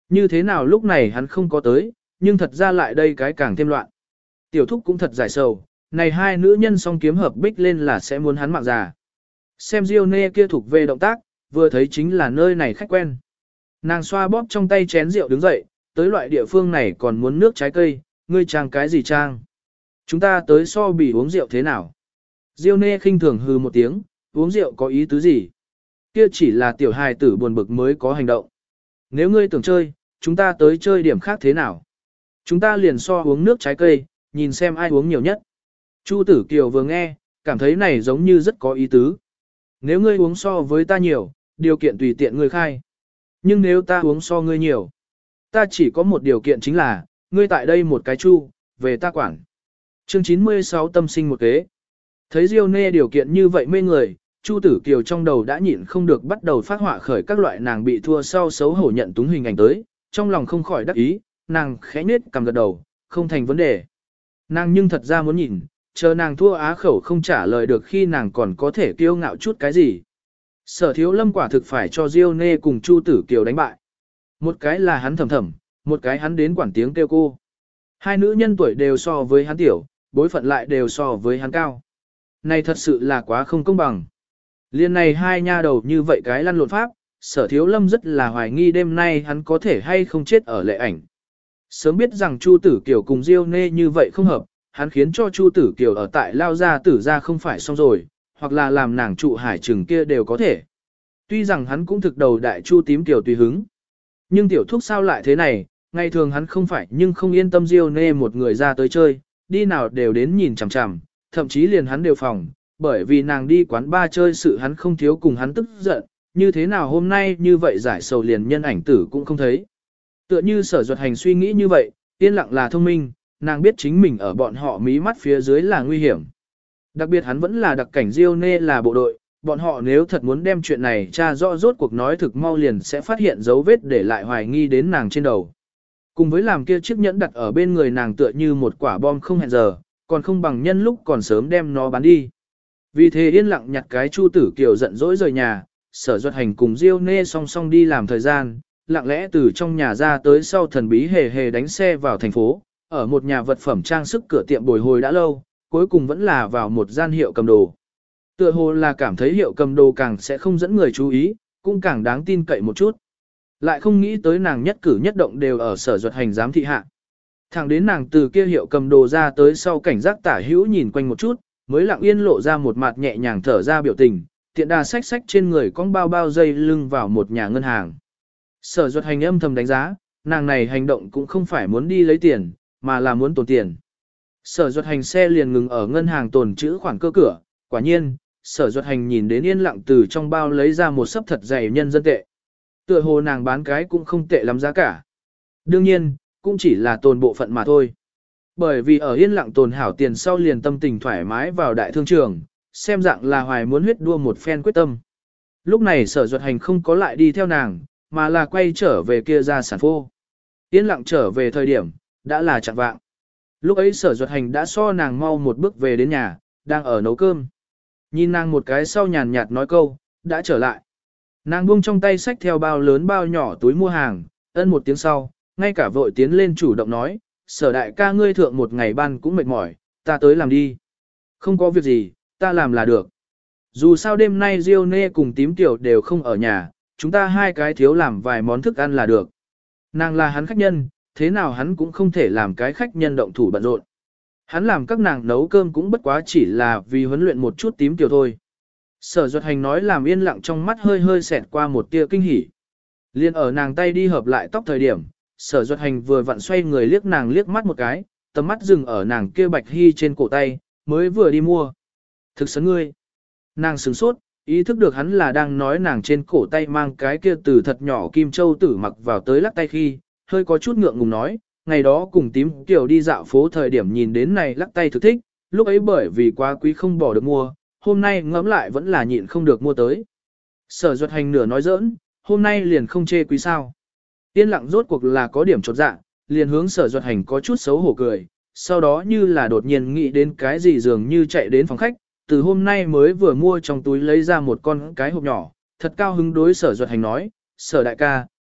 Như thế nào lúc này hắn không có tới, nhưng thật ra lại đây cái càng thêm loạn. Tiểu thúc cũng thật giải sầu, này hai nữ nhân song kiếm hợp bích lên là sẽ muốn hắn mạng già. Xem Diêu Nê kia thuộc về động tác, vừa thấy chính là nơi này khách quen. Nàng xoa bóp trong tay chén rượu đứng dậy, tới loại địa phương này còn muốn nước trái cây, ngươi trang cái gì trang? Chúng ta tới so bì uống rượu thế nào? Diêu Nê khinh thường hừ một tiếng, uống rượu có ý tứ gì? Kia chỉ là tiểu hài tử buồn bực mới có hành động. Nếu ngươi tưởng chơi, chúng ta tới chơi điểm khác thế nào? Chúng ta liền so uống nước trái cây, nhìn xem ai uống nhiều nhất. Chu Tử Kiều vừa nghe, cảm thấy này giống như rất có ý tứ. Nếu ngươi uống so với ta nhiều, điều kiện tùy tiện ngươi khai. Nhưng nếu ta uống so ngươi nhiều, ta chỉ có một điều kiện chính là, ngươi tại đây một cái chu, về ta quản. Chương 96 tâm sinh một kế. Thấy Diêu Nê điều kiện như vậy mê người, Chu Tử Kiều trong đầu đã nhịn không được bắt đầu phát họa khởi các loại nàng bị thua sau xấu hổ nhận túng hình ảnh tới, trong lòng không khỏi đắc ý, nàng khẽ nết cầm gật đầu, không thành vấn đề. Nàng nhưng thật ra muốn nhìn, chờ nàng thua á khẩu không trả lời được khi nàng còn có thể kiêu ngạo chút cái gì. Sở Thiếu Lâm quả thực phải cho Diêu Nê cùng Chu Tử Kiều đánh bại. Một cái là hắn thầm thầm, một cái hắn đến quản tiếng kêu cô. Hai nữ nhân tuổi đều so với hắn tiểu, bối phận lại đều so với hắn cao. Này thật sự là quá không công bằng. Liên này hai nha đầu như vậy cái lăn lộn pháp, Sở Thiếu Lâm rất là hoài nghi đêm nay hắn có thể hay không chết ở lệ ảnh. Sớm biết rằng Chu Tử Kiều cùng Diêu Nê như vậy không hợp, hắn khiến cho Chu Tử Kiều ở tại lao gia tử gia không phải xong rồi, hoặc là làm nàng trụ hải trừng kia đều có thể. Tuy rằng hắn cũng thực đầu đại Chu tím Kiều tùy hứng. Nhưng tiểu thúc sao lại thế này, ngày thường hắn không phải nhưng không yên tâm Diêu Nê một người ra tới chơi, đi nào đều đến nhìn chằm chằm, thậm chí liền hắn đều phòng, bởi vì nàng đi quán ba chơi sự hắn không thiếu cùng hắn tức giận, như thế nào hôm nay như vậy giải sầu liền nhân ảnh tử cũng không thấy. Tựa như Sở Duật Hành suy nghĩ như vậy, yên lặng là thông minh, nàng biết chính mình ở bọn họ mí mắt phía dưới là nguy hiểm. Đặc biệt hắn vẫn là đặc cảnh Diêu Nê là bộ đội, bọn họ nếu thật muốn đem chuyện này tra rõ rốt cuộc nói thực mau liền sẽ phát hiện dấu vết để lại hoài nghi đến nàng trên đầu. Cùng với làm kia chiếc nhẫn đặt ở bên người nàng tựa như một quả bom không hẹn giờ, còn không bằng nhân lúc còn sớm đem nó bán đi. Vì thế yên lặng nhặt cái Chu Tử Kiều giận dỗi rời nhà, Sở Duật Hành cùng Diêu Nê song song đi làm thời gian, lặng lẽ từ trong nhà ra tới sau thần bí hề hề đánh xe vào thành phố, ở một nhà vật phẩm trang sức cửa tiệm bồi hồi đã lâu, cuối cùng vẫn là vào một gian hiệu cầm đồ. Tựa hồ là cảm thấy hiệu cầm đồ càng sẽ không dẫn người chú ý, cũng càng đáng tin cậy một chút. Lại không nghĩ tới nàng nhất cử nhất động đều ở Sở Duật Hành giám thị hạ. Thẳng đến nàng từ kia hiệu cầm đồ ra tới sau cảnh giác tả hữu nhìn quanh một chút, mới lặng yên lộ ra một mặt nhẹ nhàng thở ra biểu tình, tiện đà xách xách trên người cong bao bao dây lưng vào một nhà ngân hàng. Sở Duật Hành âm thầm đánh giá, nàng này hành động cũng không phải muốn đi lấy tiền, mà là muốn tồn tiền. Sở Duật Hành xe liền ngừng ở ngân hàng tồn trữ khoản cơ cửa, quả nhiên, Sở Duật Hành nhìn đến yên lặng từ trong bao lấy ra một sấp thật dày nhân dân tệ. Tựa hồ nàng bán cái cũng không tệ lắm giá cả. Đương nhiên, cũng chỉ là tồn bộ phận mà thôi. Bởi vì ở yên lặng tồn hảo tiền sau liền tâm tình thoải mái vào đại thương trường, xem dạng là hoài muốn huyết đua một phen quyết tâm. Lúc này Sở Duật Hành không có lại đi theo nàng, mà là quay trở về kia ra sản phô. Yên lặng trở về thời điểm, đã là chạng vạng. Lúc ấy Sở Duật Hành đã so nàng mau một bước về đến nhà, đang ở nấu cơm. Nhìn nàng một cái sau nhàn nhạt nói câu, đã trở lại. Nàng buông trong tay xách theo bao lớn bao nhỏ túi mua hàng, ân một tiếng sau, ngay cả vội tiến lên chủ động nói, Sở đại ca ngươi thượng một ngày ban cũng mệt mỏi, ta tới làm đi. Không có việc gì, ta làm là được. Dù sao đêm nay Diêu Nê cùng tím tiểu đều không ở nhà, chúng ta hai cái thiếu làm vài món thức ăn là được. Nàng là hắn khách nhân, thế nào hắn cũng không thể làm cái khách nhân động thủ bận rộn. Hắn làm các nàng nấu cơm cũng bất quá chỉ là vì huấn luyện một chút tím tiểu thôi. Sở Duật Hành nói làm yên lặng trong mắt hơi hơi xẹt qua một tia kinh hỉ. Liên ở nàng tay đi hợp lại tóc thời điểm, Sở Duật Hành vừa vặn xoay người liếc nàng liếc mắt một cái, tầm mắt dừng ở nàng kia bạch hy trên cổ tay, mới vừa đi mua. Thực sấn ngươi. Nàng sửng sốt, ý thức được hắn là đang nói nàng trên cổ tay mang cái kia từ thật nhỏ kim châu tử mặc vào tới lắc tay khi, hơi có chút ngượng ngùng nói, ngày đó cùng tím tiểu đi dạo phố thời điểm nhìn đến này lắc tay thực thích, lúc ấy bởi vì quá quý không bỏ được mua, hôm nay ngẫm lại vẫn là nhịn không được mua tới. Sở Duật Hành nửa nói giỡn, hôm nay liền không chê quý sao. Yên lặng rốt cuộc là có điểm chột dạ, liền hướng Sở Duật Hành có chút xấu hổ cười, sau đó như là đột nhiên nghĩ đến cái gì dường như chạy đến phòng khách, từ hôm nay mới vừa mua trong túi lấy ra một con cái hộp nhỏ, thật cao hứng đối Sở Duật Hành nói, Sở đại ca,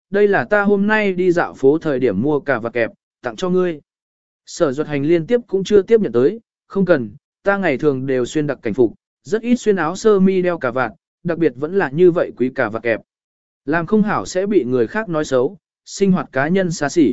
đây là ta hôm nay đi dạo phố thời điểm mua cà vạt kẹp, tặng cho ngươi. Sở Duật Hành liên tiếp cũng chưa tiếp nhận tới, không cần, ta ngày thường đều xuyên đặc cảnh phục, rất ít xuyên áo sơ mi đeo cà vạt, đặc biệt vẫn là như vậy quý cà vạt kẹp. Làm không hảo sẽ bị người khác nói xấu, sinh hoạt cá nhân xa xỉ.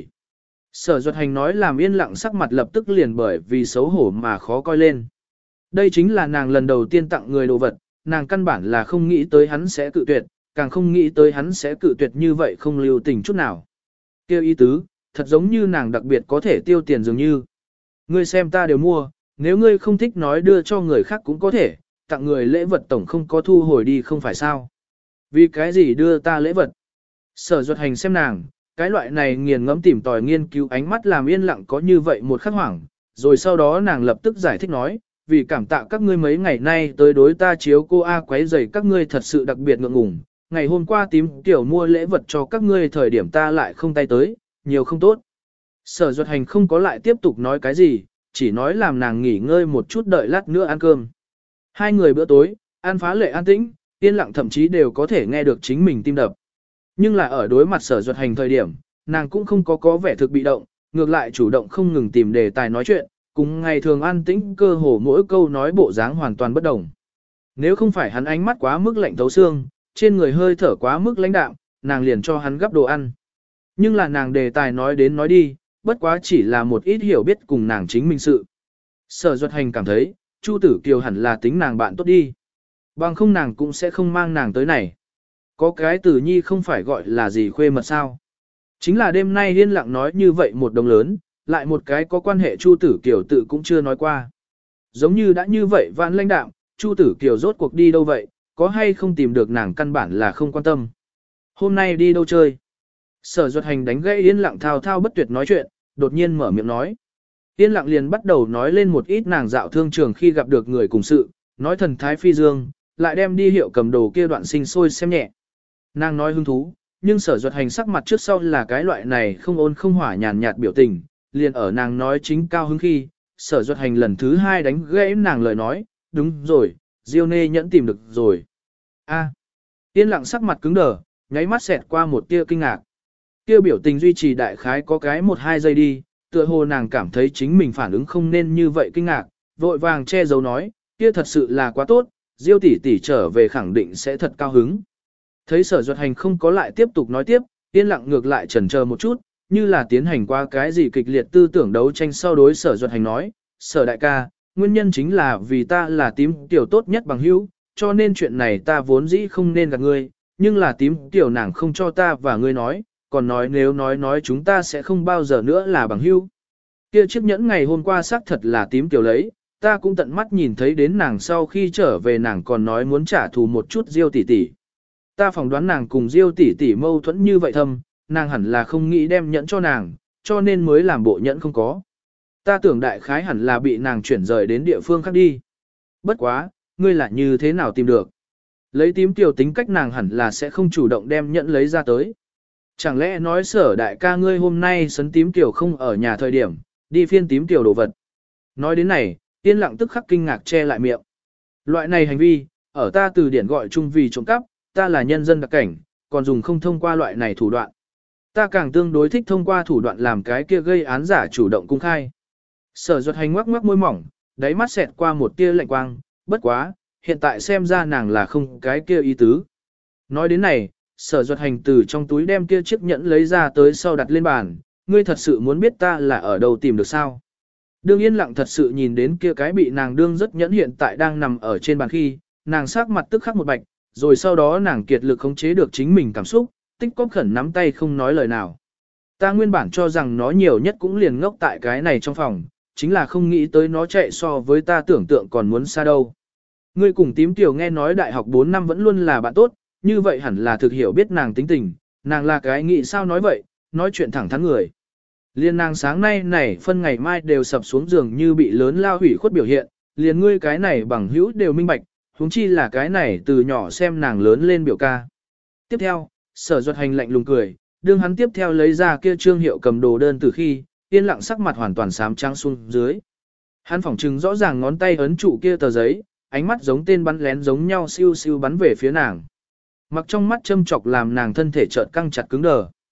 Sở Duật Hành nói làm yên lặng sắc mặt lập tức liền bởi vì xấu hổ mà khó coi lên. Đây chính là nàng lần đầu tiên tặng người đồ vật, nàng căn bản là không nghĩ tới hắn sẽ cự tuyệt, càng không nghĩ tới hắn sẽ cự tuyệt như vậy không lưu tình chút nào. Kêu ý tứ, thật giống như nàng đặc biệt có thể tiêu tiền dường như. Ngươi xem ta đều mua, nếu ngươi không thích nói đưa cho người khác cũng có thể, tặng người lễ vật tổng không có thu hồi đi không phải sao. Vì cái gì đưa ta lễ vật? Sở Duật Hành xem nàng, cái loại này nghiền ngẫm tìm tòi nghiên cứu ánh mắt làm yên lặng có như vậy một khắc hoảng, rồi sau đó nàng lập tức giải thích nói, vì cảm tạ các ngươi mấy ngày nay tới đối ta chiếu cô A quấy rầy các ngươi thật sự đặc biệt ngượng ngùng. Ngày hôm qua tím tiểu mua lễ vật cho các ngươi thời điểm ta lại không tay tới, nhiều không tốt. Sở Duật Hành không có lại tiếp tục nói cái gì, chỉ nói làm nàng nghỉ ngơi một chút đợi lát nữa ăn cơm. Hai người bữa tối, ăn phá lệ an tĩnh, yên lặng thậm chí đều có thể nghe được chính mình tim đập. Nhưng là ở đối mặt Sở Duật Hành thời điểm, nàng cũng không có vẻ thực bị động, ngược lại chủ động không ngừng tìm đề tài nói chuyện, cùng ngày thường an tĩnh cơ hồ mỗi câu nói bộ dáng hoàn toàn bất đồng. Nếu không phải hắn ánh mắt quá mức lạnh thấu xương, trên người hơi thở quá mức lãnh đạm, nàng liền cho hắn gắp đồ ăn. Nhưng là nàng đề tài nói đến nói đi, bất quá chỉ là một ít hiểu biết cùng nàng chính mình sự. Sở Duật Hành cảm thấy, Chu Tử Kiều hẳn là tính nàng bạn tốt đi. Bằng không nàng cũng sẽ không mang nàng tới này. Có cái Tử Nhi không phải gọi là gì khuê mật sao. Chính là đêm nay yên lặng nói như vậy một đồng lớn, lại một cái có quan hệ Chu Tử Kiều tự cũng chưa nói qua. Giống như đã như vậy vạn lãnh đạm, Chu Tử Kiều rốt cuộc đi đâu vậy, có hay không tìm được nàng căn bản là không quan tâm. Hôm nay đi đâu chơi? Sở Duật Hành đánh gãy yên lặng thao thao bất tuyệt nói chuyện, đột nhiên mở miệng nói. Yên lặng liền bắt đầu nói lên một ít nàng dạo thương trường khi gặp được người cùng sự, nói thần thái phi dương, lại đem đi hiệu cầm đồ kia đoạn sinh sôi xem nhẹ. Nàng nói hứng thú, nhưng Sở Duật Hành sắc mặt trước sau là cái loại này không ôn không hỏa nhàn nhạt biểu tình, liền ở nàng nói chính cao hứng khi, Sở Duật Hành lần thứ hai đánh gãy nàng lời nói, đúng rồi, Diêu Nê nhẫn tìm được rồi. A. Yên lặng sắc mặt cứng đờ, nháy mắt xẹt qua một tia kinh ngạc. Kia biểu tình duy trì đại khái có cái 1-2 giây đi, tựa hồ nàng cảm thấy chính mình phản ứng không nên như vậy kinh ngạc, vội vàng che giấu nói, kia thật sự là quá tốt, Diêu tỷ tỷ trở về khẳng định sẽ thật cao hứng. Thấy Sở Duật Hành không có lại tiếp tục nói tiếp, yên lặng ngược lại chần chờ một chút, như là tiến hành qua cái gì kịch liệt tư tưởng đấu tranh sau đối Sở Duật Hành nói, Sở đại ca, nguyên nhân chính là vì ta là tím tiểu tốt nhất bằng hữu, cho nên chuyện này ta vốn dĩ không nên gặp ngươi, nhưng là tím tiểu nàng không cho ta và ngươi nói, còn nói nếu nói chúng ta sẽ không bao giờ nữa là bằng hữu. Kia chiếc nhẫn ngày hôm qua xác thật là tím tiểu lấy, ta cũng tận mắt nhìn thấy đến nàng sau khi trở về nàng còn nói muốn trả thù một chút Diêu tỷ tỷ. Ta phỏng đoán nàng cùng Diêu tỷ tỷ mâu thuẫn như vậy thâm, nàng hẳn là không nghĩ đem nhẫn cho nàng, cho nên mới làm bộ nhẫn không có. Ta tưởng đại khái hẳn là bị nàng chuyển rời đến địa phương khác đi. Bất quá, ngươi là như thế nào tìm được? Lấy tím tiểu tính cách nàng hẳn là sẽ không chủ động đem nhẫn lấy ra tới. Chẳng lẽ nói Sở đại ca ngươi hôm nay sấn tím tiểu không ở nhà thời điểm, đi phiên tím tiểu đồ vật. Nói đến này, yên lặng tức khắc kinh ngạc che lại miệng. Loại này hành vi, ở ta từ điển gọi chung vì trộm cắp, ta là nhân dân đặc cảnh, còn dùng không thông qua loại này thủ đoạn. Ta càng tương đối thích thông qua thủ đoạn làm cái kia gây án giả chủ động cung khai. Sở Duật Hành ngoắc ngoắc môi mỏng, đáy mắt xẹt qua một tia lạnh quang, bất quá, hiện tại xem ra nàng là không cái kia ý tứ. Nói đến này, Sở Duật Hành từ trong túi đem kia chiếc nhẫn lấy ra tới sau đặt lên bàn, ngươi thật sự muốn biết ta là ở đâu tìm được sao? Đương yên lặng thật sự nhìn đến kia cái bị nàng đương rất nhẫn hiện tại đang nằm ở trên bàn khi, nàng sắc mặt tức khắc một bạch, rồi sau đó nàng kiệt lực khống chế được chính mình cảm xúc, tích cóp khẩn nắm tay không nói lời nào. Ta nguyên bản cho rằng nó nhiều nhất cũng liền ngốc tại cái này trong phòng, chính là không nghĩ tới nó chạy so với ta tưởng tượng còn muốn xa đâu. Ngươi cùng tím tiểu nghe nói đại học 4 năm vẫn luôn là bạn tốt, như vậy hẳn là thực hiểu biết nàng tính tình, nàng là cái nghĩ sao nói vậy, nói chuyện thẳng thắn người. Liên nàng sáng nay này phân ngày mai đều sập xuống giường như bị lớn lao hủy khuất biểu hiện, liền ngươi cái này bằng hữu đều minh bạch, huống chi là cái này từ nhỏ xem nàng lớn lên biểu ca. Tiếp theo, Sở Duật Hành lạnh lùng cười, đương hắn tiếp theo lấy ra kia trương hiệu cầm đồ đơn từ khi, yên lặng sắc mặt hoàn toàn xám trắng xuống dưới. Hắn phỏng trừng rõ ràng ngón tay ấn trụ kia tờ giấy, ánh mắt giống tên bắn lén giống nhau siêu siêu bắn về phía nàng. Mặc trong mắt châm chọc làm nàng thân thể chợt căng chặt cứng đờ.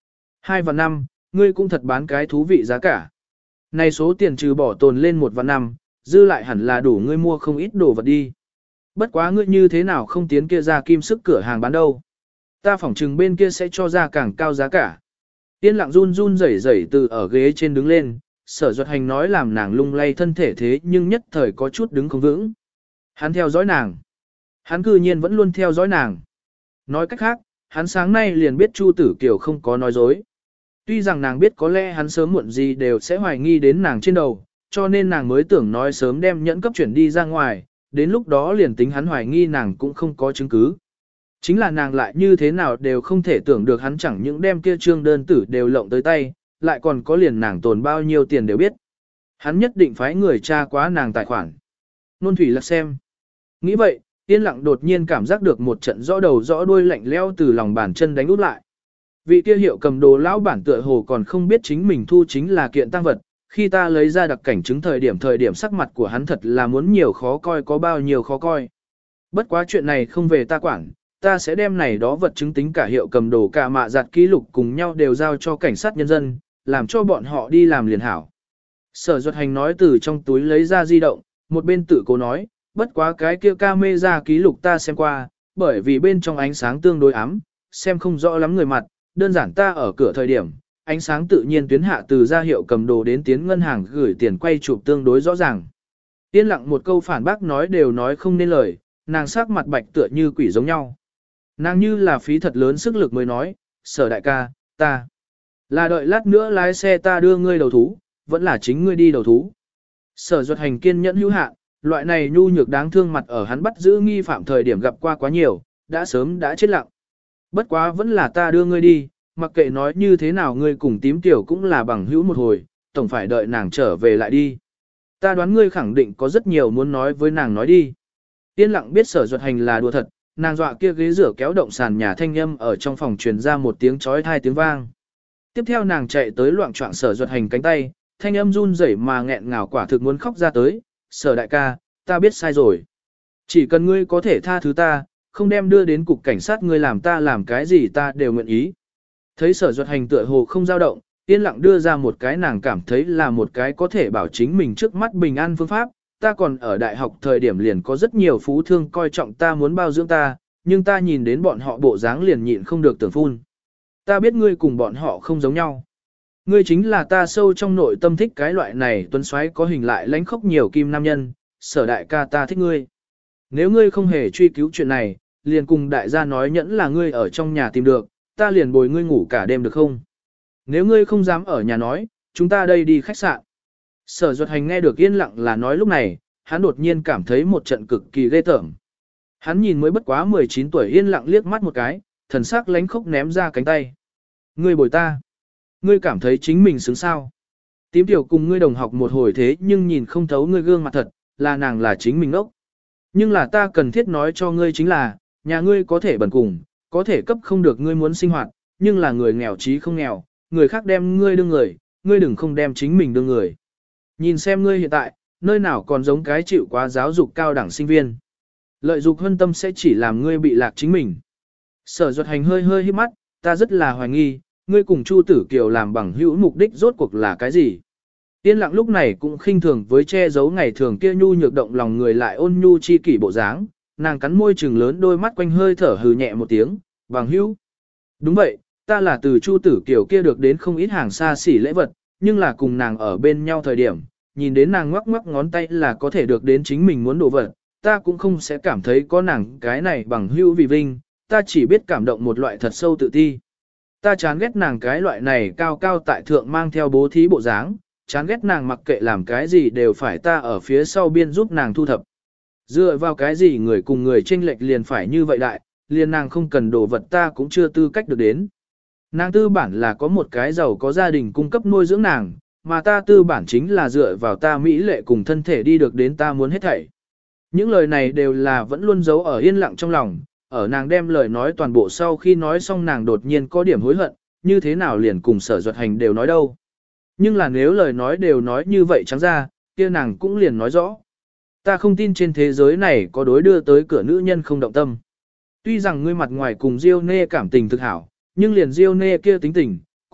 2 vạn 5, ngươi cũng thật bán cái thú vị giá cả. Này số tiền trừ bỏ tồn lên 1 vạn 5, dư lại hẳn là đủ ngươi mua không ít đồ vật đi. Bất quá ngươi như thế nào không tiến kia ra kim sức cửa hàng bán đâu. Ta phỏng chừng bên kia sẽ cho ra càng cao giá cả. Yên lặng run run rẩy rẩy từ ở ghế trên đứng lên, Sở Duật Hành nói làm nàng lung lay thân thể thế nhưng nhất thời có chút đứng không vững. Hắn theo dõi nàng. Hắn cư nhiên vẫn luôn theo dõi nàng. Nói cách khác, hắn sáng nay liền biết Chu Tử Kiều không có nói dối. Tuy rằng nàng biết có lẽ hắn sớm muộn gì đều sẽ hoài nghi đến nàng trên đầu, cho nên nàng mới tưởng nói sớm đem nhẫn cấp chuyển đi ra ngoài, đến lúc đó liền tính hắn hoài nghi nàng cũng không có chứng cứ. Chính là nàng lại như thế nào đều không thể tưởng được hắn chẳng những đem kia trương đơn tử đều lộng tới tay, lại còn có liền nàng tồn bao nhiêu tiền đều biết. Hắn nhất định phải người tra quá nàng tài khoản. Nôn thủy lạc xem. Nghĩ vậy, yên lặng đột nhiên cảm giác được một trận rõ đầu rõ đuôi lạnh leo từ lòng bàn chân đánh út lại. Vị kia hiệu cầm đồ lão bản tựa hồ còn không biết chính mình thu chính là kiện tăng vật, khi ta lấy ra đặc cảnh chứng thời điểm sắc mặt của hắn thật là muốn nhiều khó coi có bao nhiêu khó coi. Bất quá chuyện này không về ta quản, ta sẽ đem này đó vật chứng tính cả hiệu cầm đồ cả mạ giặt ký lục cùng nhau đều giao cho cảnh sát nhân dân, làm cho bọn họ đi làm liền hảo. Sở Duật Hành nói từ trong túi lấy ra di động, một bên tự cố nói, bất quá cái kia camera ký lục ta xem qua, bởi vì bên trong ánh sáng tương đối ám, xem không rõ lắm người mặt, đơn giản ta ở cửa thời điểm, ánh sáng tự nhiên tuyến hạ từ ra hiệu cầm đồ đến tiến ngân hàng gửi tiền quay chụp tương đối rõ ràng. Yên lặng một câu phản bác nói đều nói không nên lời, nàng sắc mặt bạch tựa như quỷ giống nhau. Nàng như là phí thật lớn sức lực mới nói, Sở đại ca, ta là đợi lát nữa lái xe ta đưa ngươi đầu thú, vẫn là chính ngươi đi đầu thú. Sở Duật Hành kiên nhẫn hữu hạn, loại này nhu nhược đáng thương mặt ở hắn bắt giữ nghi phạm thời điểm gặp qua quá nhiều, đã sớm đã chết lặng. Bất quá vẫn là ta đưa ngươi đi, mặc kệ nói như thế nào ngươi cùng tím tiểu cũng là bằng hữu một hồi, tổng phải đợi nàng trở về lại đi. Ta đoán ngươi khẳng định có rất nhiều muốn nói với nàng nói đi. Yên lặng biết Sở Duật Hành là đùa thật, nàng dọa kia ghế rửa kéo động sàn nhà thanh âm ở trong phòng truyền ra một tiếng chói tai tiếng vang. Tiếp theo nàng chạy tới loạng choạng Sở Duật Hành cánh tay, thanh âm run rẩy mà nghẹn ngào quả thực muốn khóc ra tới, Sở đại ca, ta biết sai rồi. Chỉ cần ngươi có thể tha thứ ta, không đem đưa đến cục cảnh sát ngươi làm ta làm cái gì ta đều nguyện ý. Thấy Sở Duật Hành tựa hồ không dao động, yên lặng đưa ra một cái nàng cảm thấy là một cái có thể bảo chính mình trước mắt bình an phương pháp. Ta còn ở đại học thời điểm liền có rất nhiều phú thương coi trọng ta muốn bao dưỡng ta, nhưng ta nhìn đến bọn họ bộ dáng liền nhịn không được tưởng phun. Ta biết ngươi cùng bọn họ không giống nhau. Ngươi chính là ta sâu trong nội tâm thích cái loại này tuấn xoáy có hình lại lánh khóc nhiều kim nam nhân, Sở đại ca ta thích ngươi. Nếu ngươi không hề truy cứu chuyện này, liền cùng đại gia nói nhẫn là ngươi ở trong nhà tìm được, ta liền bồi ngươi ngủ cả đêm được không? Nếu ngươi không dám ở nhà nói, chúng ta đây đi khách sạn. Sở Duật Hành nghe được yên lặng là nói lúc này, hắn đột nhiên cảm thấy một trận cực kỳ ghê tởm. Hắn nhìn mới bất quá 19 tuổi yên lặng liếc mắt một cái, thần sắc lánh khóc ném ra cánh tay. Ngươi bồi ta. Ngươi cảm thấy chính mình xứng sao. Tím tiểu cùng ngươi đồng học một hồi thế nhưng nhìn không thấu ngươi gương mặt thật, là nàng là chính mình ốc. Nhưng là ta cần thiết nói cho ngươi chính là, nhà ngươi có thể bần cùng, có thể cấp không được ngươi muốn sinh hoạt, nhưng là người nghèo chí không nghèo, người khác đem ngươi đương người, ngươi đừng không đem chính mình đương người. Nhìn xem ngươi hiện tại, nơi nào còn giống cái chịu quá giáo dục cao đẳng sinh viên. Lợi dục hân tâm sẽ chỉ làm ngươi bị lạc chính mình. Sở Duật Hành hơi hơi híp mắt, ta rất là hoài nghi, ngươi cùng Chu Tử Kiều làm bằng hữu mục đích rốt cuộc là cái gì? Yên lặng lúc này cũng khinh thường với che giấu ngày thường kia nhu nhược động lòng người lại ôn nhu chi kỷ bộ dáng, nàng cắn môi trừng lớn đôi mắt quanh hơi thở hừ nhẹ một tiếng, bằng hữu. Đúng vậy, ta là từ Chu Tử Kiều kia được đến không ít hàng xa xỉ lễ vật, nhưng là cùng nàng ở bên nhau thời điểm, nhìn đến nàng ngoắc ngoắc ngón tay là có thể được đến chính mình muốn đồ vật, ta cũng không sẽ cảm thấy có nàng cái này bằng hữu vì vinh, ta chỉ biết cảm động một loại thật sâu tự ti. Ta chán ghét nàng cái loại này cao cao tại thượng mang theo bố thí bộ dáng, chán ghét nàng mặc kệ làm cái gì đều phải ta ở phía sau biên giúp nàng thu thập. Dựa vào cái gì người cùng người chênh lệch liền phải như vậy đại, liền nàng không cần đồ vật ta cũng chưa tư cách được đến. Nàng tư bản là có một cái giàu có gia đình cung cấp nuôi dưỡng nàng, mà ta tư bản chính là dựa vào ta mỹ lệ cùng thân thể đi được đến ta muốn hết thảy. Những lời này đều là vẫn luôn giấu ở yên lặng trong lòng, ở nàng đem lời nói toàn bộ sau khi nói xong nàng đột nhiên có điểm hối hận, như thế nào liền cùng Sở Duật Hành đều nói đâu. Nhưng là nếu lời nói đều nói như vậy trắng ra, kia nàng cũng liền nói rõ. Ta không tin trên thế giới này có đối đưa tới cửa nữ nhân không động tâm. Tuy rằng ngươi mặt ngoài cùng Diêu Nê cảm tình thực hảo, nhưng liền Diêu Nê kia tính tình,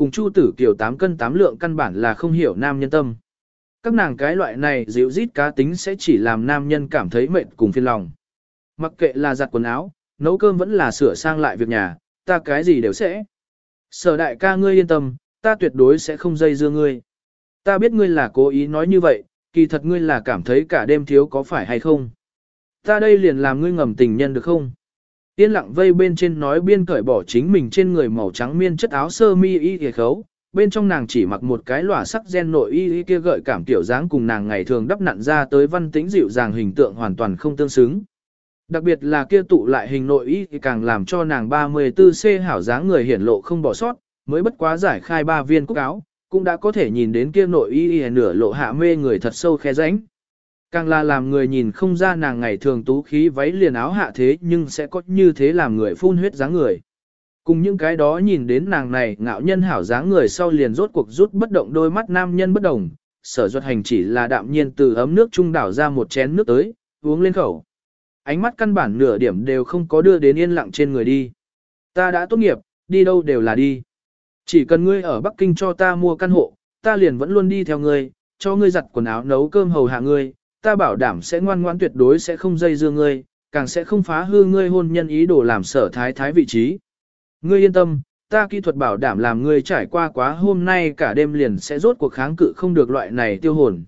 cùng Chu Tử Kiều 8 cân 8 lượng căn bản là không hiểu nam nhân tâm. Các nàng cái loại này dịu rít cá tính sẽ chỉ làm nam nhân cảm thấy mệt cùng phiền lòng. Mặc kệ là giặt quần áo, nấu cơm vẫn là sửa sang lại việc nhà, ta cái gì đều sẽ. Sở đại ca ngươi yên tâm, ta tuyệt đối sẽ không dây dưa ngươi. Ta biết ngươi là cố ý nói như vậy, kỳ thật ngươi là cảm thấy cả đêm thiếu có phải hay không. Ta đây liền làm ngươi ngầm tình nhân được không? Yên lặng vây bên trên nói biên cởi bỏ chính mình trên người màu trắng miên chất áo sơ mi y hề khấu, bên trong nàng chỉ mặc một cái lỏa sắc gen nội y kia gợi cảm tiểu dáng cùng nàng ngày thường đắp nặn ra tới văn tĩnh dịu dàng hình tượng hoàn toàn không tương xứng. Đặc biệt là kia tụ lại hình nội y thì càng làm cho nàng 34C hảo dáng người hiển lộ không bỏ sót, mới bất quá giải khai 3 viên cúc áo, cũng đã có thể nhìn đến kia nội y nửa lộ hạ mê người thật sâu khe rãnh. Càng là làm người nhìn không ra nàng ngày thường tú khí váy liền áo hạ thế nhưng sẽ có như thế làm người phun huyết dáng người. Cùng những cái đó nhìn đến nàng này ngạo nhân hảo dáng người sau liền rốt cuộc rút bất động đôi mắt nam nhân bất đồng, Sở Duật Hành chỉ là đạm nhiên từ ấm nước trung đảo ra một chén nước tới, uống lên khẩu. Ánh mắt căn bản nửa điểm đều không có đưa đến yên lặng trên người đi. Ta đã tốt nghiệp, đi đâu đều là đi. Chỉ cần ngươi ở Bắc Kinh cho ta mua căn hộ, ta liền vẫn luôn đi theo ngươi, cho ngươi giặt quần áo nấu cơm hầu hạ ngươi, ta bảo đảm sẽ ngoan ngoãn tuyệt đối sẽ không dây dưa ngươi, càng sẽ không phá hư ngươi hôn nhân ý đồ làm Sở thái thái vị trí. Ngươi yên tâm, ta kỹ thuật bảo đảm làm ngươi trải qua quá hôm nay cả đêm liền sẽ rốt cuộc kháng cự không được loại này tiêu hồn.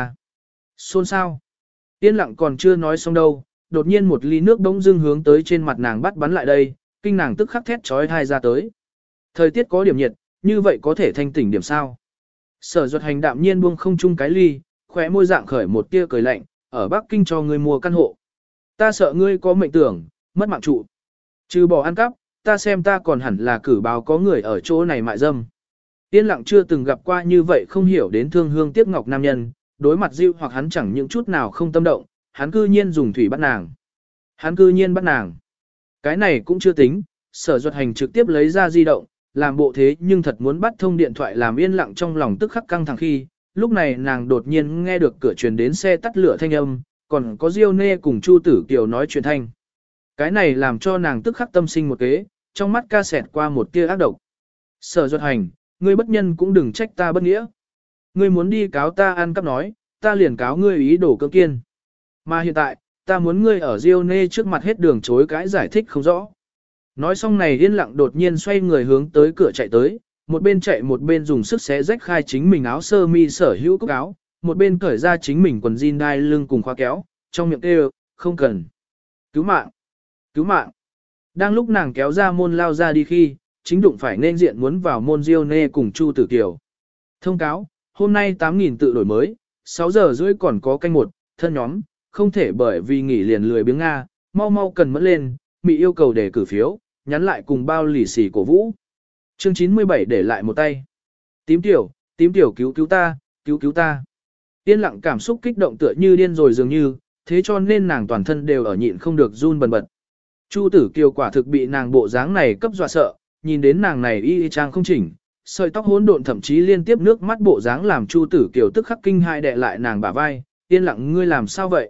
Xôn sao? Yên lặng còn chưa nói xong đâu, đột nhiên một ly nước bỗng dưng hướng tới trên mặt nàng bắt bắn lại đây, kinh nàng tức khắc thét trói thai ra tới. Thời tiết có điểm nhiệt, như vậy có thể thanh tỉnh điểm sao? Sở Duật Hành đạm nhiên buông không chung cái ly, khóe môi dạng khởi một tia cười lạnh, ở Bắc Kinh cho ngươi mua căn hộ. Ta sợ ngươi có mệnh tưởng, mất mạng trụ. Trừ bỏ ăn cắp, ta xem ta còn hẳn là cử báo có người ở chỗ này mại dâm. Yên lặng chưa từng gặp qua như vậy không hiểu đến thương hương tiếc ngọc nam nhân, đối mặt Diêu hoặc hắn chẳng những chút nào không tâm động, hắn cư nhiên dùng thủy bắt nàng. Hắn cư nhiên bắt nàng. Cái này cũng chưa tính, Sở Duật Hành trực tiếp lấy ra di động, làm bộ thế nhưng thật muốn bắt thông điện thoại làm yên lặng trong lòng tức khắc căng thẳng khi, lúc này nàng đột nhiên nghe được cửa truyền đến xe tắt lửa thanh âm, còn có Diêu Nê cùng Chu Tử Kiều nói chuyện thanh. Cái này làm cho nàng tức khắc tâm sinh một kế, trong mắt ca xẹt qua một tia ác độc. Sở Duật Hành, ngươi bất nhân cũng đừng trách ta bất nghĩa. Ngươi muốn đi cáo ta ăn cắp nói, ta liền cáo ngươi ý đồ cưỡng kiên. Mà hiện tại, ta muốn ngươi ở Diêu Nê trước mặt hết đường chối cãi giải thích không rõ. Nói xong này yên lặng đột nhiên xoay người hướng tới cửa chạy tới, một bên chạy một bên dùng sức xé rách khai chính mình áo sơ mi sở hữu cúc áo, một bên cởi ra chính mình quần jean đai lưng cùng khóa kéo, trong miệng kêu, không cần. Cứu mạng! Cứu mạng! Đang lúc nàng kéo ra môn lao ra đi khi, chính đụng phải nên diện muốn vào môn Diêu Nê cùng Chu Tử Kiều. Thông cáo, hôm nay 8.000 tự đổi mới, 6 giờ rưỡi còn có canh một, thân nhóm, không thể bởi vì nghỉ liền lười biếng Nga, mau mau cần mẫn lên, mị yêu cầu để cử phiếu, nhắn lại cùng bao lì xì cổ vũ. Chương 97 để lại một tay. Tím tiểu cứu cứu ta, cứu cứu ta. Yên lặng cảm xúc kích động tựa như điên rồi dường như, thế cho nên nàng toàn thân đều ở nhịn không được run bần bật. Chu Tử Kiều quả thực bị nàng bộ dáng này cấp dọa sợ, nhìn đến nàng này y trang không chỉnh, sợi tóc hỗn độn thậm chí liên tiếp nước mắt bộ dáng làm Chu Tử Kiều tức khắc kinh hai đè lại nàng bả vai, yên lặng ngươi làm sao vậy?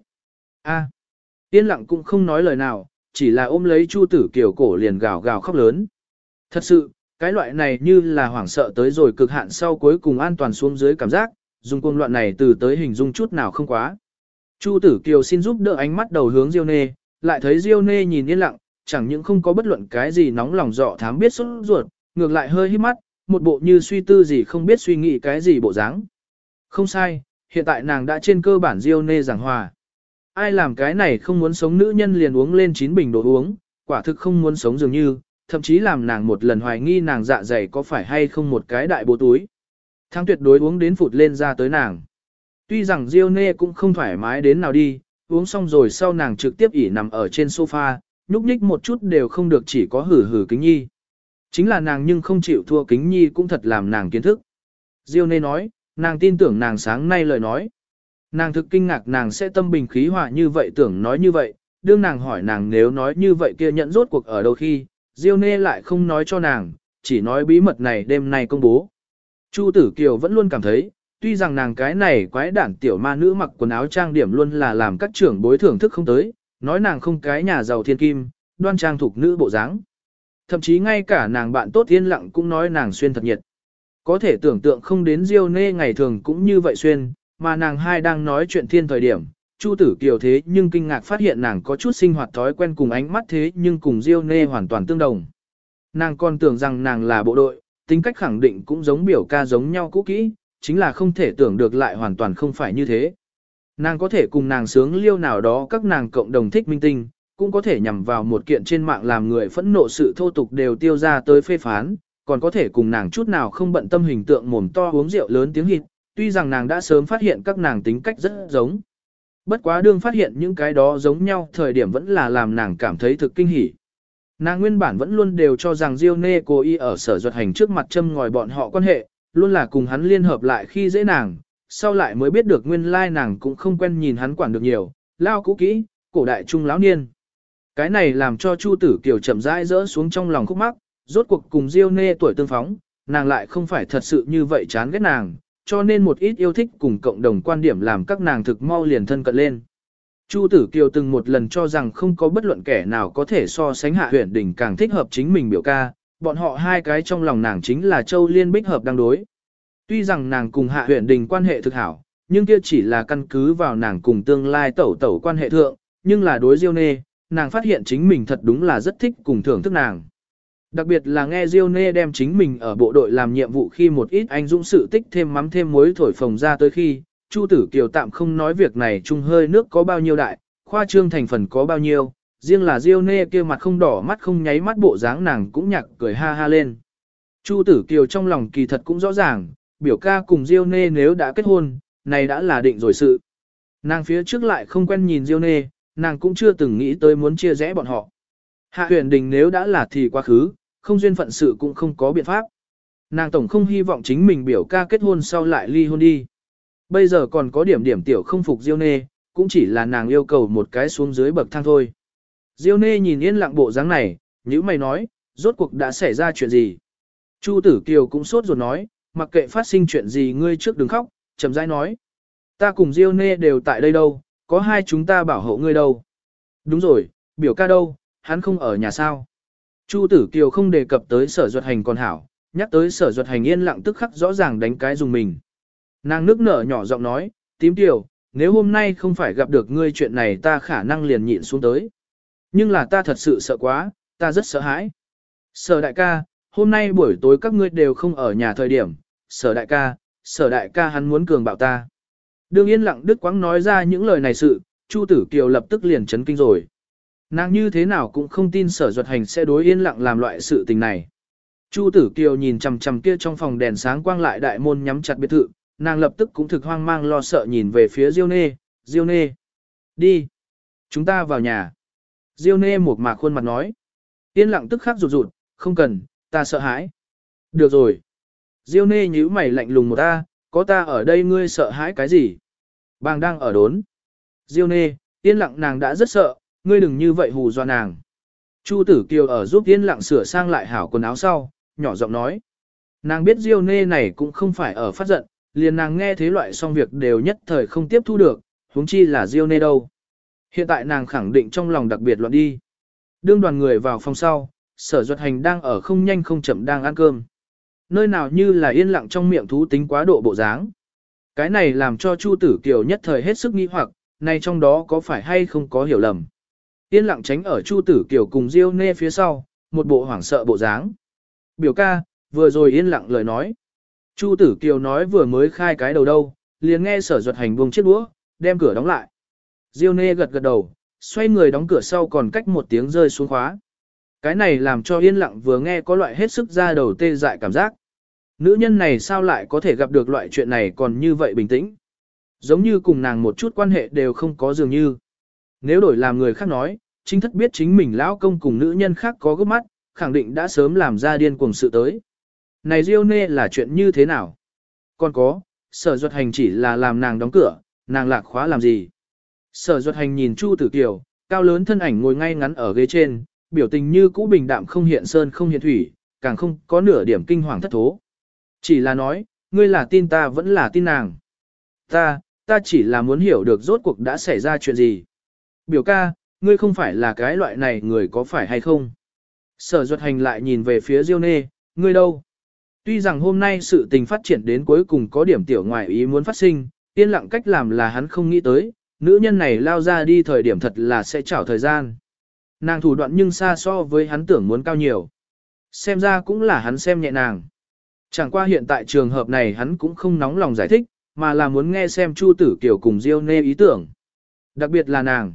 Yên lặng cũng không nói lời nào, chỉ là ôm lấy Chu Tử Kiều cổ liền gào gào khóc lớn. Thật sự, cái loại này như là hoảng sợ tới rồi cực hạn sau cuối cùng an toàn xuống dưới cảm giác, dùng cuồng loạn này từ tới hình dung chút nào không quá. Chu Tử Kiều xin giúp đỡ ánh mắt đầu hướng Diêu Nê, lại thấy Diêu Nê nhìn yên lặng, chẳng những không có bất luận cái gì nóng lòng dọ thám biết sốt ruột, ngược lại hơi híp mắt, một bộ như suy tư gì không biết suy nghĩ cái gì bộ dáng. Không sai, hiện tại nàng đã trên cơ bản Diêu Nê giảng hòa. Ai làm cái này không muốn sống nữ nhân liền uống lên 9 bình đồ uống, quả thực không muốn sống dường như, thậm chí làm nàng một lần hoài nghi nàng dạ dày có phải hay không một cái đại bố túi. Thắng tuyệt đối uống đến phụt lên ra tới nàng. Tuy rằng Diêu Nê cũng không thoải mái đến nào đi, uống xong rồi sau nàng trực tiếp ỉ nằm ở trên sofa, nhúc nhích một chút đều không được chỉ có hử hử Kính Nhi. Chính là nàng nhưng không chịu thua Kính Nhi cũng thật làm nàng kiến thức. Diêu Nê nói, nàng tin tưởng nàng sáng nay lời nói. Nàng thực kinh ngạc nàng sẽ tâm bình khí hòa như vậy tưởng nói như vậy, đương nàng hỏi nàng nếu nói như vậy kia nhận rốt cuộc ở đâu khi, Diêu Nê lại không nói cho nàng, chỉ nói bí mật này đêm nay công bố. Chu Tử Kiều vẫn luôn cảm thấy, tuy rằng nàng cái này quái đản tiểu ma nữ mặc quần áo trang điểm luôn là làm các trưởng bối thưởng thức không tới, nói nàng không cái nhà giàu thiên kim, đoan trang thuộc nữ bộ dáng. Thậm chí ngay cả nàng bạn tốt yên lặng cũng nói nàng xuyên thật nhiệt. Có thể tưởng tượng không đến Diêu Nê ngày thường cũng như vậy xuyên, mà nàng hai đang nói chuyện thiên thời điểm, Chu Tử Kiều thế nhưng kinh ngạc phát hiện nàng có chút sinh hoạt thói quen cùng ánh mắt thế nhưng cùng Diêu Nê hoàn toàn tương đồng. Nàng còn tưởng rằng nàng là bộ đội, tính cách khẳng định cũng giống biểu ca giống nhau cũ kỹ, chính là không thể tưởng được lại hoàn toàn không phải như thế. Nàng có thể cùng nàng sướng liêu nào đó các nàng cộng đồng thích minh tinh, cũng có thể nhằm vào một kiện trên mạng làm người phẫn nộ sự thô tục đều tiêu ra tới phê phán, còn có thể cùng nàng chút nào không bận tâm hình tượng mồm to uống rượu lớn tiếng hít, tuy rằng nàng đã sớm phát hiện các nàng tính cách rất giống. Bất quá đương phát hiện những cái đó giống nhau thời điểm vẫn là làm nàng cảm thấy thực kinh hỉ. Nàng nguyên bản vẫn luôn đều cho rằng Diêu Nê cố ý ở Sở Duật Hành trước mặt châm ngòi bọn họ quan hệ, luôn là cùng hắn liên hợp lại khi dễ nàng, sau lại mới biết được nguyên lai nàng cũng không quen nhìn hắn quản được nhiều, lao cũ kỹ, cổ đại trung lão niên. Cái này làm cho Chu Tử Kiều chậm rãi rỡ xuống trong lòng khúc mắc, rốt cuộc cùng Diêu Nê tuổi tương phóng, nàng lại không phải thật sự như vậy chán ghét nàng, cho nên một ít yêu thích cùng cộng đồng quan điểm làm các nàng thực mau liền thân cận lên. Chu Tử Kiều từng một lần cho rằng không có bất luận kẻ nào có thể so sánh Hạ Huyền Đình càng thích hợp chính mình biểu ca, bọn họ hai cái trong lòng nàng chính là Châu Liên Bích hợp đang đối. Tuy rằng nàng cùng Hạ Huyền Đình quan hệ thực hảo, nhưng kia chỉ là căn cứ vào nàng cùng tương lai tẩu tẩu quan hệ thượng, nhưng là đối Diêu Nê, nàng phát hiện chính mình thật đúng là rất thích cùng thưởng thức nàng. Đặc biệt là nghe Diêu Nê đem chính mình ở bộ đội làm nhiệm vụ khi một ít anh dũng sự tích thêm mắm thêm muối thổi phồng ra tới khi, Chu Tử Kiều tạm không nói việc này chung hơi nước có bao nhiêu đại, khoa trương thành phần có bao nhiêu, riêng là Diêu Nê kia mặt không đỏ mắt không nháy mắt bộ dáng nàng cũng nhạc cười ha ha lên. Chu Tử Kiều trong lòng kỳ thật cũng rõ ràng, biểu ca cùng Diêu Nê nếu đã kết hôn, này đã là định rồi sự. Nàng phía trước lại không quen nhìn Diêu Nê, nàng cũng chưa từng nghĩ tới muốn chia rẽ bọn họ. Hạ Huyền Đình nếu đã là thì quá khứ, không duyên phận sự cũng không có biện pháp. Nàng tổng không hy vọng chính mình biểu ca kết hôn sau lại ly hôn đi. Bây giờ còn có điểm tiểu không phục Diêu Nê, cũng chỉ là nàng yêu cầu một cái xuống dưới bậc thang thôi. Diêu Nê nhìn yên lặng bộ dáng này, nhíu mày nói, rốt cuộc đã xảy ra chuyện gì? Chu Tử Kiều cũng sốt ruột nói, mặc kệ phát sinh chuyện gì ngươi trước đừng khóc, chậm rãi nói. Ta cùng Diêu Nê đều tại đây đâu, có hai chúng ta bảo hộ ngươi đâu. Đúng rồi, biểu ca đâu, hắn không ở nhà sao? Chu Tử Kiều không đề cập tới Sở Duật Hành còn hảo, nhắc tới Sở Duật Hành yên lặng tức khắc rõ ràng đánh cái dùng mình. Nàng nước nở nhỏ giọng nói, tím Kiều, nếu hôm nay không phải gặp được ngươi chuyện này ta khả năng liền nhịn xuống tới. Nhưng là ta thật sự sợ quá, ta rất sợ hãi. Sở đại ca, hôm nay buổi tối các ngươi đều không ở nhà thời điểm, Sở đại ca hắn muốn cường bạo ta. Đương yên lặng Đức Quãng nói ra những lời này sự, Chu Tử Kiều lập tức liền chấn kinh rồi. Nàng như thế nào cũng không tin Sở Duật Hành sẽ đối yên lặng làm loại sự tình này. Chu Tử Kiều nhìn chằm chằm kia trong phòng đèn sáng quang lại đại môn nhắm chặt biệt thự, nàng lập tức cũng thực hoang mang lo sợ nhìn về phía Diêu Nê. Đi. Chúng ta vào nhà. Diêu Nê một mạc khuôn mặt nói. Yên lặng tức khắc rụt rụt, không cần, ta sợ hãi. Được rồi. Diêu Nê nhíu mày lạnh lùng một ta, có ta ở đây ngươi sợ hãi cái gì? Bàng đang ở đốn. Diêu Nê, yên lặng nàng đã rất sợ, ngươi đừng như vậy hù dọa nàng. Chu Tử Kiều ở giúp yên lặng sửa sang lại hảo quần áo sau, nhỏ giọng nói. Nàng biết Diêu Nê này cũng không phải ở phát giận, liền nàng nghe thế loại xong việc đều nhất thời không tiếp thu được, huống chi là Diêu Nê đâu. Hiện tại nàng khẳng định trong lòng đặc biệt loạn đi. Đương đoàn người vào phòng sau, Sở Duật Hành đang ở không nhanh không chậm đang ăn cơm. Nơi nào như là yên lặng trong miệng thú tính quá độ bộ dáng. Cái này làm cho Chu Tử Kiều nhất thời hết sức nghi hoặc, này trong đó có phải hay không có hiểu lầm. Yên lặng tránh ở Chu Tử Kiều cùng Diêu Nê phía sau, một bộ hoảng sợ bộ dáng. Biểu ca, vừa rồi yên lặng lời nói. Chu Tử Kiều nói vừa mới khai cái đầu đâu, liền nghe Sở Duật Hành buông chiếc đũa, đem cửa đóng lại. Diêu Nê gật gật đầu, xoay người đóng cửa sau còn cách một tiếng rơi xuống khóa. Cái này làm cho yên lặng vừa nghe có loại hết sức ra đầu tê dại cảm giác. Nữ nhân này sao lại có thể gặp được loại chuyện này còn như vậy bình tĩnh. Giống như cùng nàng một chút quan hệ đều không có dường như. Nếu đổi làm người khác nói, chính thất biết chính mình lão công cùng nữ nhân khác có gấp mắt, khẳng định đã sớm làm ra điên cuồng sự tới. Này Diêu Nê là chuyện như thế nào? Còn có, Sở Duật Hành chỉ là làm nàng đóng cửa, nàng lạc khóa làm gì? Sở Duật Hành nhìn Chu Tử Kiều, cao lớn thân ảnh ngồi ngay ngắn ở ghế trên, biểu tình như cũ bình đạm không hiện sơn không hiện thủy, càng không có nửa điểm kinh hoàng thất thố. Chỉ là nói, ngươi là tin ta vẫn là tin nàng. Ta chỉ là muốn hiểu được rốt cuộc đã xảy ra chuyện gì. Biểu ca, ngươi không phải là cái loại này người có phải hay không? Sở Duật Hành lại nhìn về phía Diêu Nê, ngươi đâu? Tuy rằng hôm nay sự tình phát triển đến cuối cùng có điểm tiểu ngoại ý muốn phát sinh, yên lặng cách làm là hắn không nghĩ tới, nữ nhân này lao ra đi thời điểm thật là sẽ chảo thời gian. Nàng thủ đoạn nhưng xa so với hắn tưởng muốn cao nhiều. Xem ra cũng là hắn xem nhẹ nàng. Chẳng qua hiện tại trường hợp này hắn cũng không nóng lòng giải thích, mà là muốn nghe xem Chu Tử Kiều cùng Diêu Nê ý tưởng. Đặc biệt là nàng.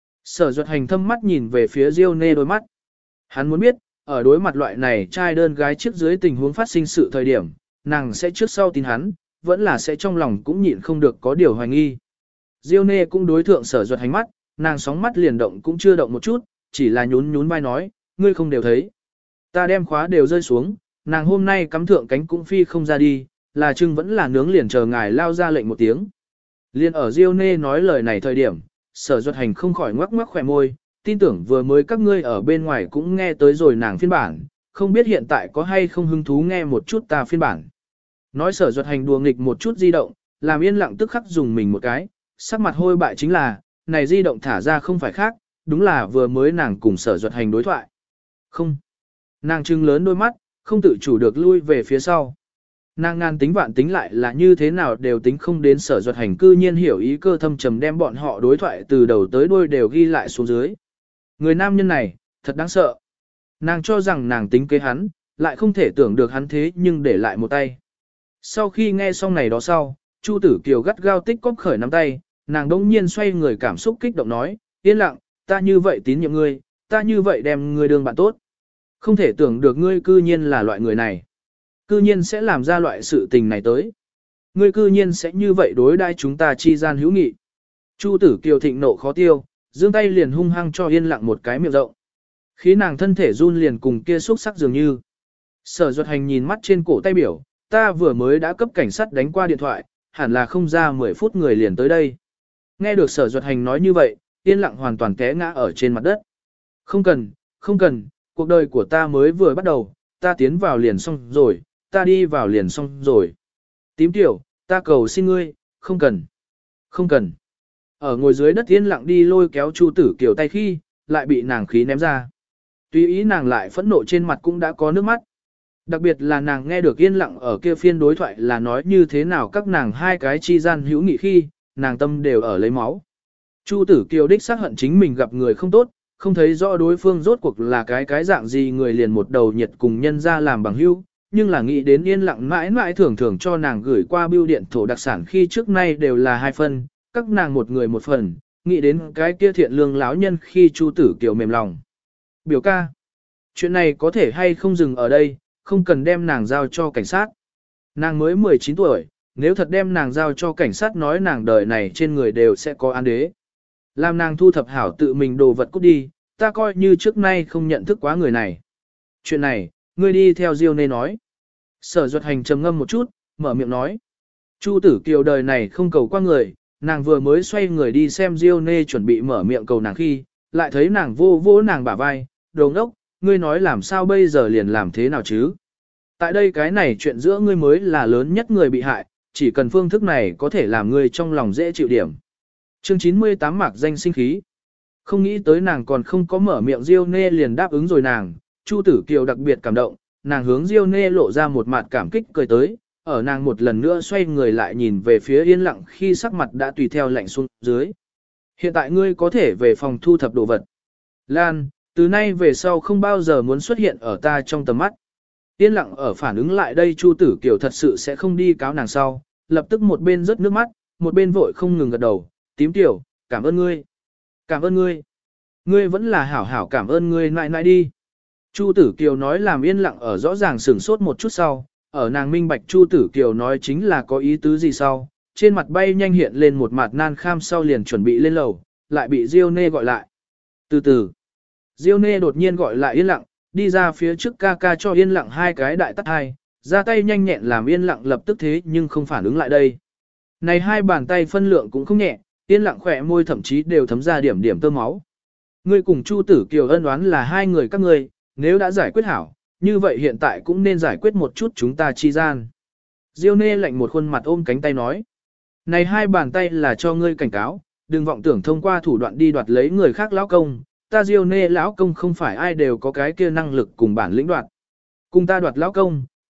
Sở Duật Hành thâm mắt nhìn về phía Diêu Nê đôi mắt. Hắn muốn biết, ở đối mặt loại này trai đơn gái trước dưới tình huống phát sinh sự thời điểm, nàng sẽ trước sau tin hắn, vẫn là sẽ trong lòng cũng nhịn không được có điều hoài nghi. Diêu Nê cũng đối thượng Sở Duật Hành mắt, nàng sóng mắt liền động cũng chưa động một chút, chỉ là nhún nhún vai nói, ngươi không đều thấy. Ta đem khóa đều rơi xuống, nàng hôm nay cắm thượng cánh cũng phi không ra đi, là chưng vẫn là nướng liền chờ ngài lao ra lệnh một tiếng. Liên ở Diêu Nê nói lời này thời điểm, Sở Duật Hành không khỏi ngoắc ngoắc khỏe môi, tin tưởng vừa mới các ngươi ở bên ngoài cũng nghe tới rồi nàng phiên bản, không biết hiện tại có hay không hứng thú nghe một chút ta phiên bản. Nói Sở Duật Hành đùa nghịch một chút di động, làm yên lặng tức khắc dùng mình một cái, sắc mặt hôi bại chính là, này di động thả ra không phải khác, đúng là vừa mới nàng cùng Sở Duật Hành đối thoại. Không. Nàng trừng lớn đôi mắt, không tự chủ được lui về phía sau. Nàng ngàn tính vạn tính lại là như thế nào đều tính không đến Sở Duật Hành cư nhiên hiểu ý cơ thâm trầm đem bọn họ đối thoại từ đầu tới đuôi đều ghi lại xuống dưới. Người nam nhân này, thật đáng sợ. Nàng cho rằng nàng tính kế hắn, lại không thể tưởng được hắn thế nhưng để lại một tay. Sau khi nghe xong này đó sau, Chu Tử Kiều gắt gao tích cóp khởi nắm tay, nàng đông nhiên xoay người cảm xúc kích động nói, yên lặng, ta như vậy tín nhiệm ngươi, ta như vậy đem ngươi đương bạn tốt. Không thể tưởng được ngươi cư nhiên là loại người này. Cư nhiên sẽ làm ra loại sự tình này tới. Ngươi cư nhiên sẽ như vậy đối đãi chúng ta chi gian hữu nghị. Chu Tử Kiều thịnh nộ khó tiêu, giương tay liền hung hăng cho yên lặng một cái miệng rộng. Khí nàng thân thể run liền cùng kia xúc sắc dường như. Sở Duật Hành nhìn mắt trên cổ tay biểu, ta vừa mới đã cấp cảnh sát đánh qua điện thoại, hẳn là không ra 10 phút người liền tới đây. Nghe được Sở Duật Hành nói như vậy, yên lặng hoàn toàn té ngã ở trên mặt đất. Không cần, không cần, cuộc đời của ta mới vừa bắt đầu, ta tiến vào liền xong rồi, ta đi vào liền xong rồi. Tím tiểu, ta cầu xin ngươi, không cần, không cần. Ở ngồi dưới đất yên lặng đi lôi kéo Chu Tử Kiều tay khi, lại bị nàng khí ném ra. Tuy ý nàng lại phẫn nộ trên mặt cũng đã có nước mắt. Đặc biệt là nàng nghe được yên lặng ở kia phiên đối thoại là nói như thế nào các nàng hai cái chi gian hữu nghị khi, nàng tâm đều ở lấy máu. Chu Tử Kiều đích xác hận chính mình gặp người không tốt, không thấy rõ đối phương rốt cuộc là cái dạng gì người liền một đầu nhiệt cùng nhân ra làm bằng hữu, nhưng là nghĩ đến yên lặng mãi mãi thường thường cho nàng gửi qua bưu điện thổ đặc sản khi trước nay đều là 2 phần, các nàng một người một phần, nghĩ đến cái kia thiện lương lão nhân khi Chu Tử Kiều mềm lòng. Biểu ca, chuyện này có thể hay không dừng ở đây, không cần đem nàng giao cho cảnh sát. Nàng mới 19 tuổi, nếu thật đem nàng giao cho cảnh sát nói nàng đời này trên người đều sẽ có án đế. Làm nàng thu thập hảo tự mình đồ vật cút đi, ta coi như trước nay không nhận thức quá người này. Chuyện này, ngươi đi theo Diêu Nê nói. Sở Duật Hành trầm ngâm một chút, mở miệng nói. Chu Tử Kiều đời này không cầu qua người, nàng vừa mới xoay người đi xem Diêu Nê chuẩn bị mở miệng cầu nàng khi, lại thấy nàng vô vô nàng bả vai, đồ ngốc, ngươi nói làm sao bây giờ liền làm thế nào chứ? Tại đây cái này chuyện giữa ngươi mới là lớn nhất người bị hại, chỉ cần phương thức này có thể làm ngươi trong lòng dễ chịu điểm. Chương 98 mạc danh sinh khí. Không nghĩ tới nàng còn không có mở miệng Diêu Nê liền đáp ứng rồi nàng, Chu Tử Kiều đặc biệt cảm động, nàng hướng Diêu Nê lộ ra một mặt cảm kích cười tới, ở nàng một lần nữa xoay người lại nhìn về phía yên lặng khi sắc mặt đã tùy theo lạnh xuống dưới. Hiện tại ngươi có thể về phòng thu thập đồ vật. Lan, từ nay về sau không bao giờ muốn xuất hiện ở ta trong tầm mắt. Yên lặng ở phản ứng lại đây Chu Tử Kiều thật sự sẽ không đi cáo nàng sau, lập tức một bên rớt nước mắt, một bên vội không ngừng gật đầu, tím tiểu, cảm ơn ngươi. Cảm ơn ngươi. Ngươi vẫn là hảo hảo cảm ơn ngươi nại nại đi. Chu Tử Kiều nói làm yên lặng ở rõ ràng sửng sốt một chút sau, ở nàng minh bạch Chu Tử Kiều nói chính là có ý tứ gì sau, trên mặt bay nhanh hiện lên một mặt nan kham sau liền chuẩn bị lên lầu, lại bị Diêu Nê gọi lại. Từ từ, Diêu Nê đột nhiên gọi lại yên lặng, đi ra phía trước ca ca cho yên lặng 2 cái đại tát hai, ra tay nhanh nhẹn làm yên lặng lập tức thế nhưng không phản ứng lại đây. Này 2 bàn tay phân lượng cũng không nhẹ, yên lặng khỏe môi thậm chí đều thấm ra điểm điểm tơ máu. Ngươi cùng Chu Tử Kiều ân oán là 2 người các ngươi, nếu đã giải quyết hảo, như vậy hiện tại cũng nên giải quyết một chút chúng ta chi gian. Diêu Nê lạnh một khuôn mặt ôm cánh tay nói. Này 2 bàn tay là cho ngươi cảnh cáo, đừng vọng tưởng thông qua thủ đoạn đi đoạt lấy người khác lão công, ta Diêu Nê lão công không phải ai đều có cái kia năng lực cùng bản lĩnh đoạt. Cùng ta đoạt lão công,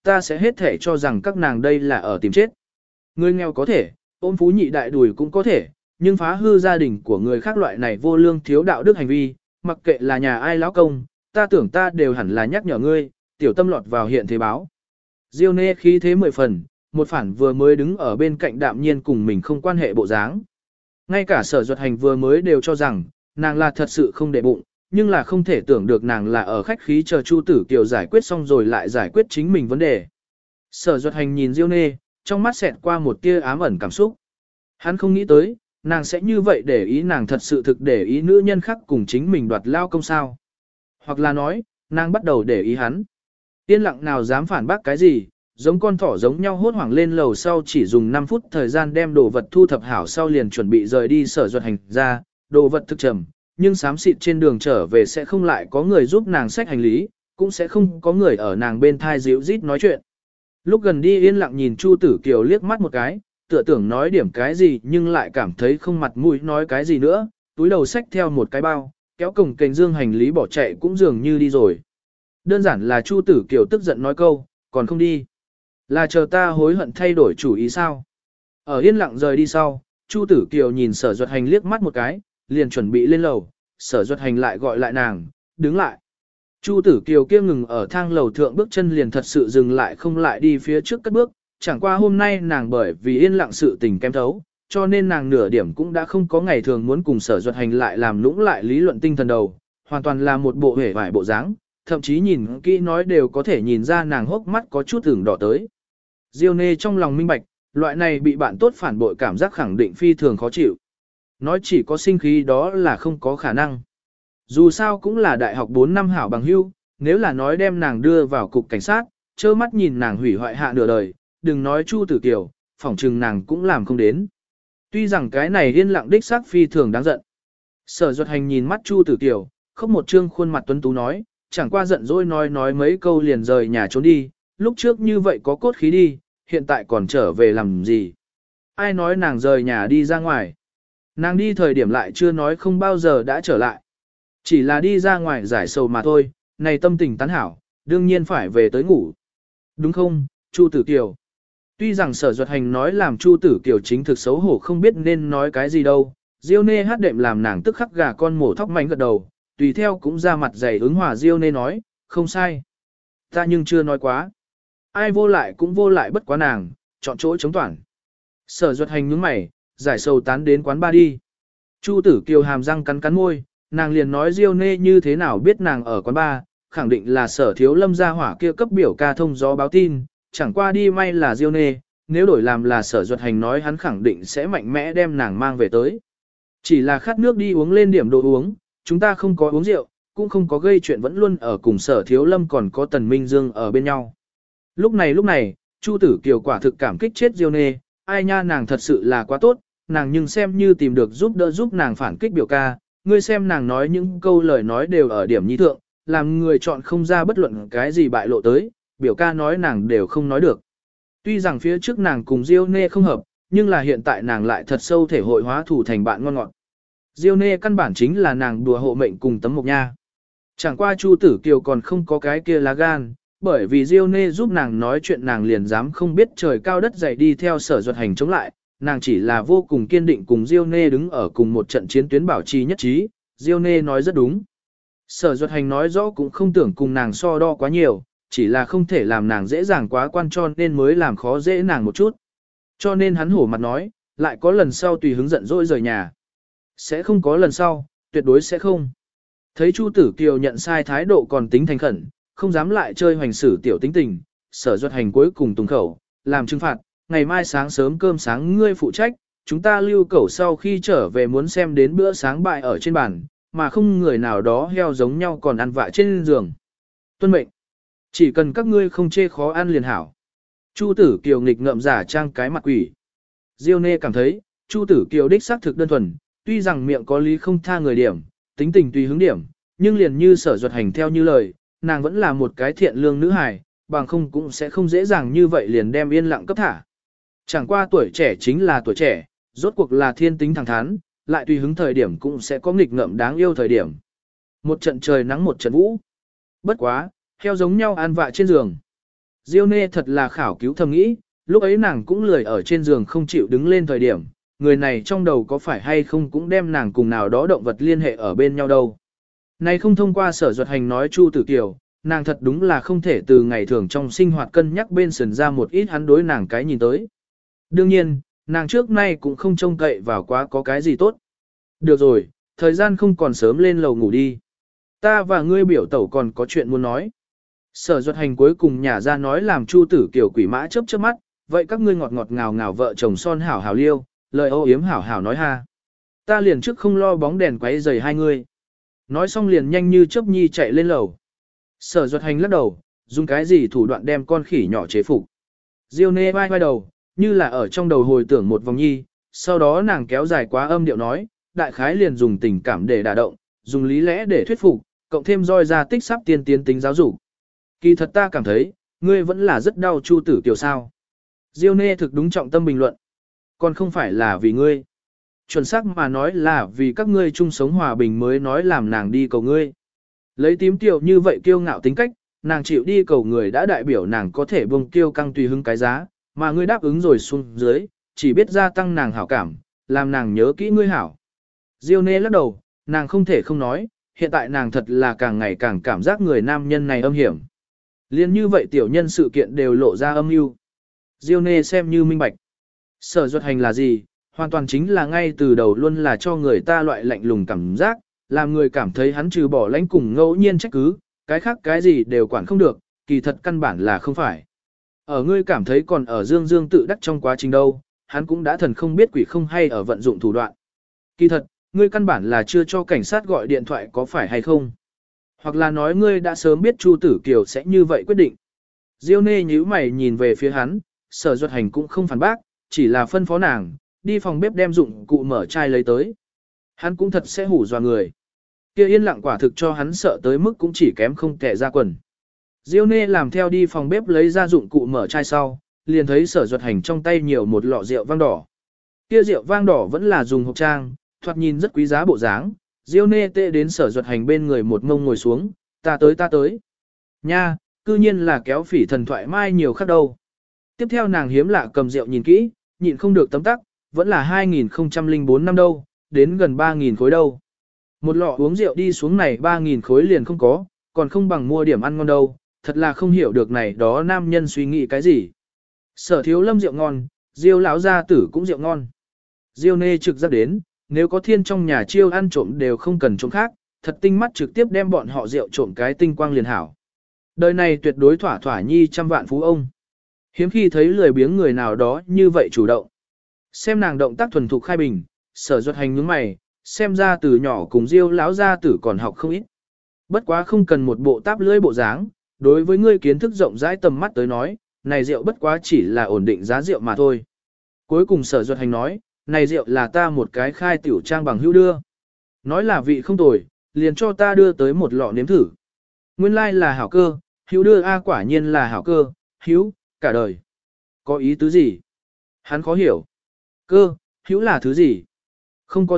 ta sẽ hết thể cho rằng các nàng đây là ở tìm chết. Người nghèo có thể, ôm phú nhị đại đùi cũng có thể, nhưng phá hư gia đình của người khác loại này vô lương thiếu đạo đức hành vi, mặc kệ là nhà ai lão công, ta tưởng ta đều hẳn là nhắc nhở ngươi, tiểu tâm lọt vào hiện thế báo. Diêu Nê khí thế 10 phần, một phản vừa mới đứng ở bên cạnh đạm nhiên cùng mình không quan hệ bộ dáng. Ngay cả Sở Duật Hành vừa mới đều cho rằng, nàng là thật sự không để bụng, nhưng là không thể tưởng được nàng là ở khách khí chờ Chu Tử Kiều giải quyết xong rồi lại giải quyết chính mình vấn đề. Sở Duật Hành nhìn Diêu Nê, trong mắt xẹt qua một tia ám ẩn cảm xúc. Hắn không nghĩ tới, nàng sẽ như vậy để ý, nàng thật sự thực để ý nữ nhân khác cùng chính mình đoạt lao công sao. Hoặc là nói, nàng bắt đầu để ý hắn. Yên lặng nào dám phản bác cái gì, giống con thỏ giống nhau hốt hoảng lên lầu sau chỉ dùng 5 phút thời gian đem đồ vật thu thập hảo sau liền chuẩn bị rời đi Sở Duật Hành ra, đồ vật thực trầm, nhưng xám xịt trên đường trở về sẽ không lại có người giúp nàng xách hành lý, cũng sẽ không có người ở nàng bên thai díu rít nói chuyện. Lúc gần đi yên lặng nhìn Chu Tử Kiều liếc mắt một cái, tựa tưởng nói điểm cái gì nhưng lại cảm thấy không mặt mũi nói cái gì nữa, túi đầu xách theo một cái bao, kéo cổng kềnh dương hành lý bỏ chạy cũng dường như đi rồi. Đơn giản là Chu Tử Kiều tức giận nói câu, còn không đi. Là chờ ta hối hận thay đổi chủ ý sao? Ở yên lặng rời đi sau, Chu Tử Kiều nhìn Sở Duật Hành liếc mắt một cái, liền chuẩn bị lên lầu, Sở Duật Hành lại gọi lại nàng, đứng lại. Chu Tử Kiều kia ngừng ở thang lầu thượng bước chân liền thật sự dừng lại không lại đi phía trước cất bước, chẳng qua hôm nay nàng bởi vì yên lặng sự tình kém thấu, cho nên nàng nửa điểm cũng đã không có ngày thường muốn cùng Sở Duật Hành lại làm lũng lại lý luận tinh thần đầu, hoàn toàn là một bộ hể vải bộ dáng, thậm chí nhìn kỹ nói đều có thể nhìn ra nàng hốc mắt có chút ửng đỏ tới. Diêu Nê trong lòng minh bạch, loại này bị bạn tốt phản bội cảm giác khẳng định phi thường khó chịu. Nói chỉ có sinh khí đó là không có khả năng. Dù sao cũng là đại học 4 năm hảo bằng hữu, nếu là nói đem nàng đưa vào cục cảnh sát, trơ mắt nhìn nàng hủy hoại hạ nửa đời, đừng nói Chu Tử Kiều, phỏng chừng nàng cũng làm không đến. Tuy rằng cái này yên lặng đích xác phi thường đáng giận. Sở Duật Hành nhìn mắt Chu Tử Kiều, khóc một trương khuôn mặt tuấn tú nói, chẳng qua giận dỗi nói mấy câu liền rời nhà trốn đi, lúc trước như vậy có cốt khí đi, hiện tại còn trở về làm gì. Ai nói nàng rời nhà đi ra ngoài. Nàng đi thời điểm lại chưa nói không bao giờ đã trở lại. Chỉ là đi ra ngoài giải sầu mà thôi, này tâm tình tán hảo, đương nhiên phải về tới ngủ. Đúng không, Chu Tử Kiều? Tuy rằng Sở Duật Hành nói làm Chu Tử Kiều chính thực xấu hổ không biết nên nói cái gì đâu, Diêu Nê hát đệm làm nàng tức khắc gà con mổ thóc mảnh gật đầu, tùy theo cũng ra mặt dày ứng hòa. Diêu Nê nói, không sai. Ta nhưng chưa nói quá. Ai vô lại cũng vô lại bất quá nàng, chọn chỗ chống toàn. Sở Duật Hành nhướng mày, giải sầu tán đến quán ba đi. Chu Tử Kiều hàm răng cắn môi, nàng liền nói Diêu Nê như thế nào biết nàng ở quán ba, khẳng định là Sở Thiếu Lâm gia hỏa kia cấp biểu ca thông gió báo tin, chẳng qua đi may là Diêu Nê, nếu đổi làm là Sở Duật Hành nói hắn khẳng định sẽ mạnh mẽ đem nàng mang về tới. Chỉ là khát nước đi uống lên điểm đồ uống, chúng ta không có uống rượu, cũng không có gây chuyện vẫn luôn ở cùng Sở Thiếu Lâm còn có Tần Minh Dương ở bên nhau. Lúc này, Chu Tử Kiều quả thực cảm kích chết Diêu Nê, ai nha nàng thật sự là quá tốt, nàng nhưng xem như tìm được giúp đỡ giúp nàng phản kích biểu ca, ngươi xem nàng nói những câu lời nói đều ở điểm nhi thượng, làm người chọn không ra bất luận cái gì bại lộ tới, biểu ca nói nàng đều không nói được. Tuy rằng phía trước nàng cùng Diêu Nê không hợp, nhưng là hiện tại nàng lại thật sâu thể hội hóa thủ thành bạn ngon ngọt. Diêu Nê căn bản chính là nàng đùa hộ mệnh cùng tấm mộc nha. Chẳng qua Chu Tử Kiều còn không có cái kia lá gan, bởi vì Diêu Nê giúp nàng nói chuyện nàng liền dám không biết trời cao đất dày đi theo Sở Duật Hành chống lại, nàng chỉ là vô cùng kiên định cùng Diêu Nê đứng ở cùng một trận chiến tuyến bảo trì nhất trí, Diêu Nê nói rất đúng. Sở Duật Hành nói rõ cũng không tưởng cùng nàng so đo quá nhiều, chỉ là không thể làm nàng dễ dàng quá quan cho nên mới làm khó dễ nàng một chút. Cho nên hắn hổ mặt nói, lại có lần sau tùy hứng giận dỗi rời nhà. Sẽ không có lần sau, tuyệt đối sẽ không. Thấy Chu Tử Kiều nhận sai thái độ còn tính thành khẩn, không dám lại chơi hoành xử tiểu tính tình, Sở Duật Hành cuối cùng tùng khẩu, làm trừng phạt, ngày mai sáng sớm cơm sáng ngươi phụ trách, chúng ta lưu cẩu sau khi trở về muốn xem đến bữa sáng bại ở trên bàn, mà không người nào đó heo giống nhau còn ăn vạ trên giường. Tuân mệnh, chỉ cần các ngươi không chê khó ăn liền hảo. Chu Tử Kiều nghịch ngợm giả trang cái mặt quỷ. Diêu Nê cảm thấy, Chu Tử Kiều đích xác thực đơn thuần, tuy rằng miệng có lý không tha người điểm, tính tình tùy hứng điểm, nhưng liền như Sở Duật Hành theo như lời, nàng vẫn là một cái thiện lương nữ hài, bằng không cũng sẽ không dễ dàng như vậy liền đem yên lặng cấp thả. Chẳng qua tuổi trẻ chính là tuổi trẻ, rốt cuộc là thiên tính thẳng thắn, lại tùy hứng thời điểm cũng sẽ có nghịch ngợm đáng yêu thời điểm. Một trận trời nắng một trận vũ. Bất quá, heo giống nhau ăn vạ trên giường. Diêu Nê thật là khảo cứu thầm nghĩ, lúc ấy nàng cũng lười ở trên giường không chịu đứng lên thời điểm, người này trong đầu có phải hay không cũng đem nàng cùng nào đó động vật liên hệ ở bên nhau đâu. Này không thông qua Sở Duật Hành nói Chu Tử Kiều, nàng thật đúng là không thể từ ngày thường trong sinh hoạt cân nhắc bên sườn ra một ít hắn đối nàng cái nhìn tới. Đương nhiên, nàng trước nay cũng không trông cậy vào quá có cái gì tốt. Được rồi, thời gian không còn sớm lên lầu ngủ đi. Ta và ngươi biểu tẩu còn có chuyện muốn nói. Sở Duật Hành cuối cùng nhả ra nói làm Chu Tử Kiều quỷ mã chớp chớp mắt, vậy các ngươi ngọt ngọt ngào ngào vợ chồng son hảo hảo liêu, lời âu yếm hảo hảo nói ha. Ta liền trước không lo bóng đèn quấy rầy hai ngươi. Nói xong liền nhanh như chớp nhi chạy lên lầu. Sở Duật Hành lắc đầu, dùng cái gì thủ đoạn đem con khỉ nhỏ chế phục. Diêu Nê vai vai đầu, như là ở trong đầu hồi tưởng một vòng nhi, sau đó nàng kéo dài quá âm điệu nói, đại khái liền dùng tình cảm để đả động, dùng lý lẽ để thuyết phục, cộng thêm roi ra tích sắp tiên tiến tính giáo dục. Kỳ thật ta cảm thấy, ngươi vẫn là rất đau Chu Tử Kiều sao. Diêu Nê thực đúng trọng tâm bình luận. Còn không phải là vì ngươi. Chuẩn xác mà nói là vì các ngươi chung sống hòa bình mới nói làm nàng đi cầu ngươi. Lấy tím tiểu như vậy kiêu ngạo tính cách, nàng chịu đi cầu người đã đại biểu nàng có thể bông kiêu căng tùy hứng cái giá, mà ngươi đáp ứng rồi xuống dưới, chỉ biết gia tăng nàng hảo cảm, làm nàng nhớ kỹ ngươi hảo. Diêu Nê lắc đầu, nàng không thể không nói, hiện tại nàng thật là càng ngày càng cảm giác người nam nhân này âm hiểm. Liên như vậy tiểu nhân sự kiện đều lộ ra âm mưu. Diêu Nê xem như minh bạch. Sở Duật Hành là gì? Hoàn toàn chính là ngay từ đầu luôn là cho người ta loại lạnh lùng cảm giác, làm người cảm thấy hắn trừ bỏ lãnh cùng ngẫu nhiên trách cứ, cái khác cái gì đều quản không được, kỳ thật căn bản là không phải. Ở ngươi cảm thấy còn ở dương dương tự đắc trong quá trình đâu, hắn cũng đã thần không biết quỷ không hay ở vận dụng thủ đoạn. Kỳ thật, ngươi căn bản là chưa cho cảnh sát gọi điện thoại có phải hay không? Hoặc là nói ngươi đã sớm biết Chu Tử Kiều sẽ như vậy quyết định. Diêu Nê nhíu mày nhìn về phía hắn, Sở Duật Hành cũng không phản bác, chỉ là phân phó nàng, đi phòng bếp đem dụng cụ mở chai lấy tới. Hắn cũng thật sẽ hủ dọa người. Kia yên lặng quả thực cho hắn sợ tới mức cũng chỉ kém không kẻ ra quần. Diêu Nê làm theo đi phòng bếp lấy ra dụng cụ mở chai sau, liền thấy Sở Duật Hành trong tay nhiều một lọ rượu vang đỏ. Kia rượu vang đỏ vẫn là dùng hộp trang, thoạt nhìn rất quý giá bộ dáng. Diêu Nê tệ đến Sở Duật Hành bên người một mông ngồi xuống, ta tới. Nha, cư nhiên là kéo phỉ thần thoại mai nhiều khác đâu. Tiếp theo nàng hiếm lạ cầm rượu nhìn kỹ, nhịn không được tấm tắc, vẫn là 2004 năm đâu, đến gần 3.000 khối đâu. Một lọ uống rượu đi xuống này 3.000 khối liền không có, còn không bằng mua điểm ăn ngon đâu, thật là không hiểu được này đó nam nhân suy nghĩ cái gì. Sở Thiếu Lâm rượu ngon, Diêu lão gia tử cũng rượu ngon. Diêu Nê trực giác đến, nếu có thiên trong nhà chiêu ăn trộm đều không cần trộm khác, thật tinh mắt trực tiếp đem bọn họ rượu trộm cái tinh quang liền hảo. Đời này tuyệt đối thỏa thỏa nhi trăm vạn phú ông. Hiếm khi thấy lười biếng người nào đó như vậy chủ động. Xem nàng động tác thuần thục khai bình, Sở Duật Hành nhướng mày, xem ra từ nhỏ cùng Diêu lão gia tử còn học không ít. Bất quá không cần một bộ táp lưỡi bộ dáng, đối với ngươi kiến thức rộng rãi tầm mắt tới nói, này rượu bất quá chỉ là ổn định giá rượu mà thôi. Cuối cùng Sở Duật Hành nói, này rượu là ta một cái khai tiểu trang bằng hữu đưa. Nói là vị không tồi, liền cho ta đưa tới một lọ nếm thử. Nguyên lai là hảo cơ, hữu đưa a quả nhiên là hảo cơ, hữu, cả đời. Có ý tứ gì? Hắn khó hiểu. Cơ, hữu là thứ gì? Không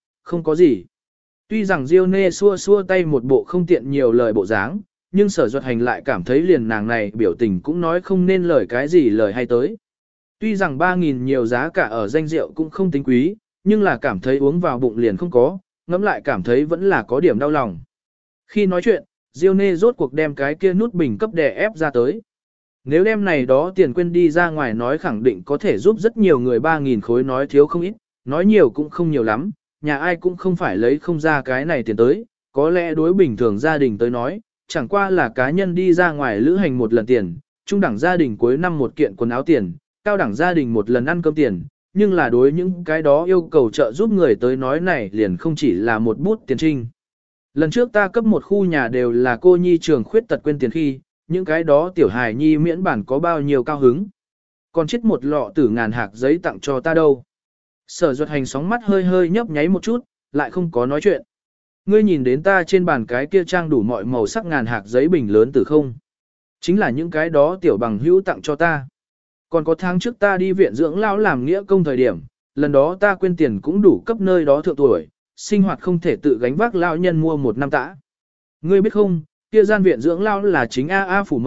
có gì. Tuy rằng Diêu Nê xua tay một bộ không tiện nhiều lời bộ dáng, nhưng Sở Duật Hành lại cảm thấy liền nàng này biểu tình cũng nói không nên lời cái gì lời hay tới. Tuy rằng 3.000 nhiều giá cả ở danh rượu cũng không tính quý, nhưng là cảm thấy uống vào bụng liền không có, ngẫm lại cảm thấy vẫn là có điểm đau lòng. Khi nói chuyện, Diêu Nê rốt cuộc đem cái kia nút bình cấp đè ép ra tới. Nếu đem này đó tiền quên đi ra ngoài nói khẳng định có thể giúp rất nhiều người 3.000 khối nói thiếu không ít, nói nhiều cũng không nhiều lắm, nhà ai cũng không phải lấy không ra cái này tiền tới, có lẽ đối bình thường gia đình tới nói, chẳng qua là cá nhân đi ra ngoài lữ hành một lần tiền, trung đẳng gia đình cuối năm một kiện quần áo tiền, cao đẳng gia đình một lần ăn cơm tiền, nhưng là đối những cái đó yêu cầu trợ giúp người tới nói này liền không chỉ là một bút tiền trinh. Lần trước ta cấp một khu nhà đều là cô nhi trường khuyết tật quên tiền khi, những cái đó tiểu hài nhi miễn bản có bao nhiêu cao hứng. Còn chết một lọ tử ngàn hạt giấy tặng cho ta đâu. Sở Duật Hành sóng mắt hơi hơi nhấp nháy một chút, lại không có nói chuyện. Ngươi nhìn đến ta trên bàn cái kia trang đủ mọi màu sắc ngàn hạt giấy bình lớn từ không? Chính là những cái đó tiểu bằng hữu tặng cho ta. Còn có tháng trước ta đi viện dưỡng lão làm nghĩa công thời điểm, lần đó ta quên tiền cũng đủ cấp nơi đó thượng tuổi, sinh hoạt không thể tự gánh vác lão nhân mua một năm tã. Ngươi biết không, kia gian viện dưỡng lão là chính AA phủ mở,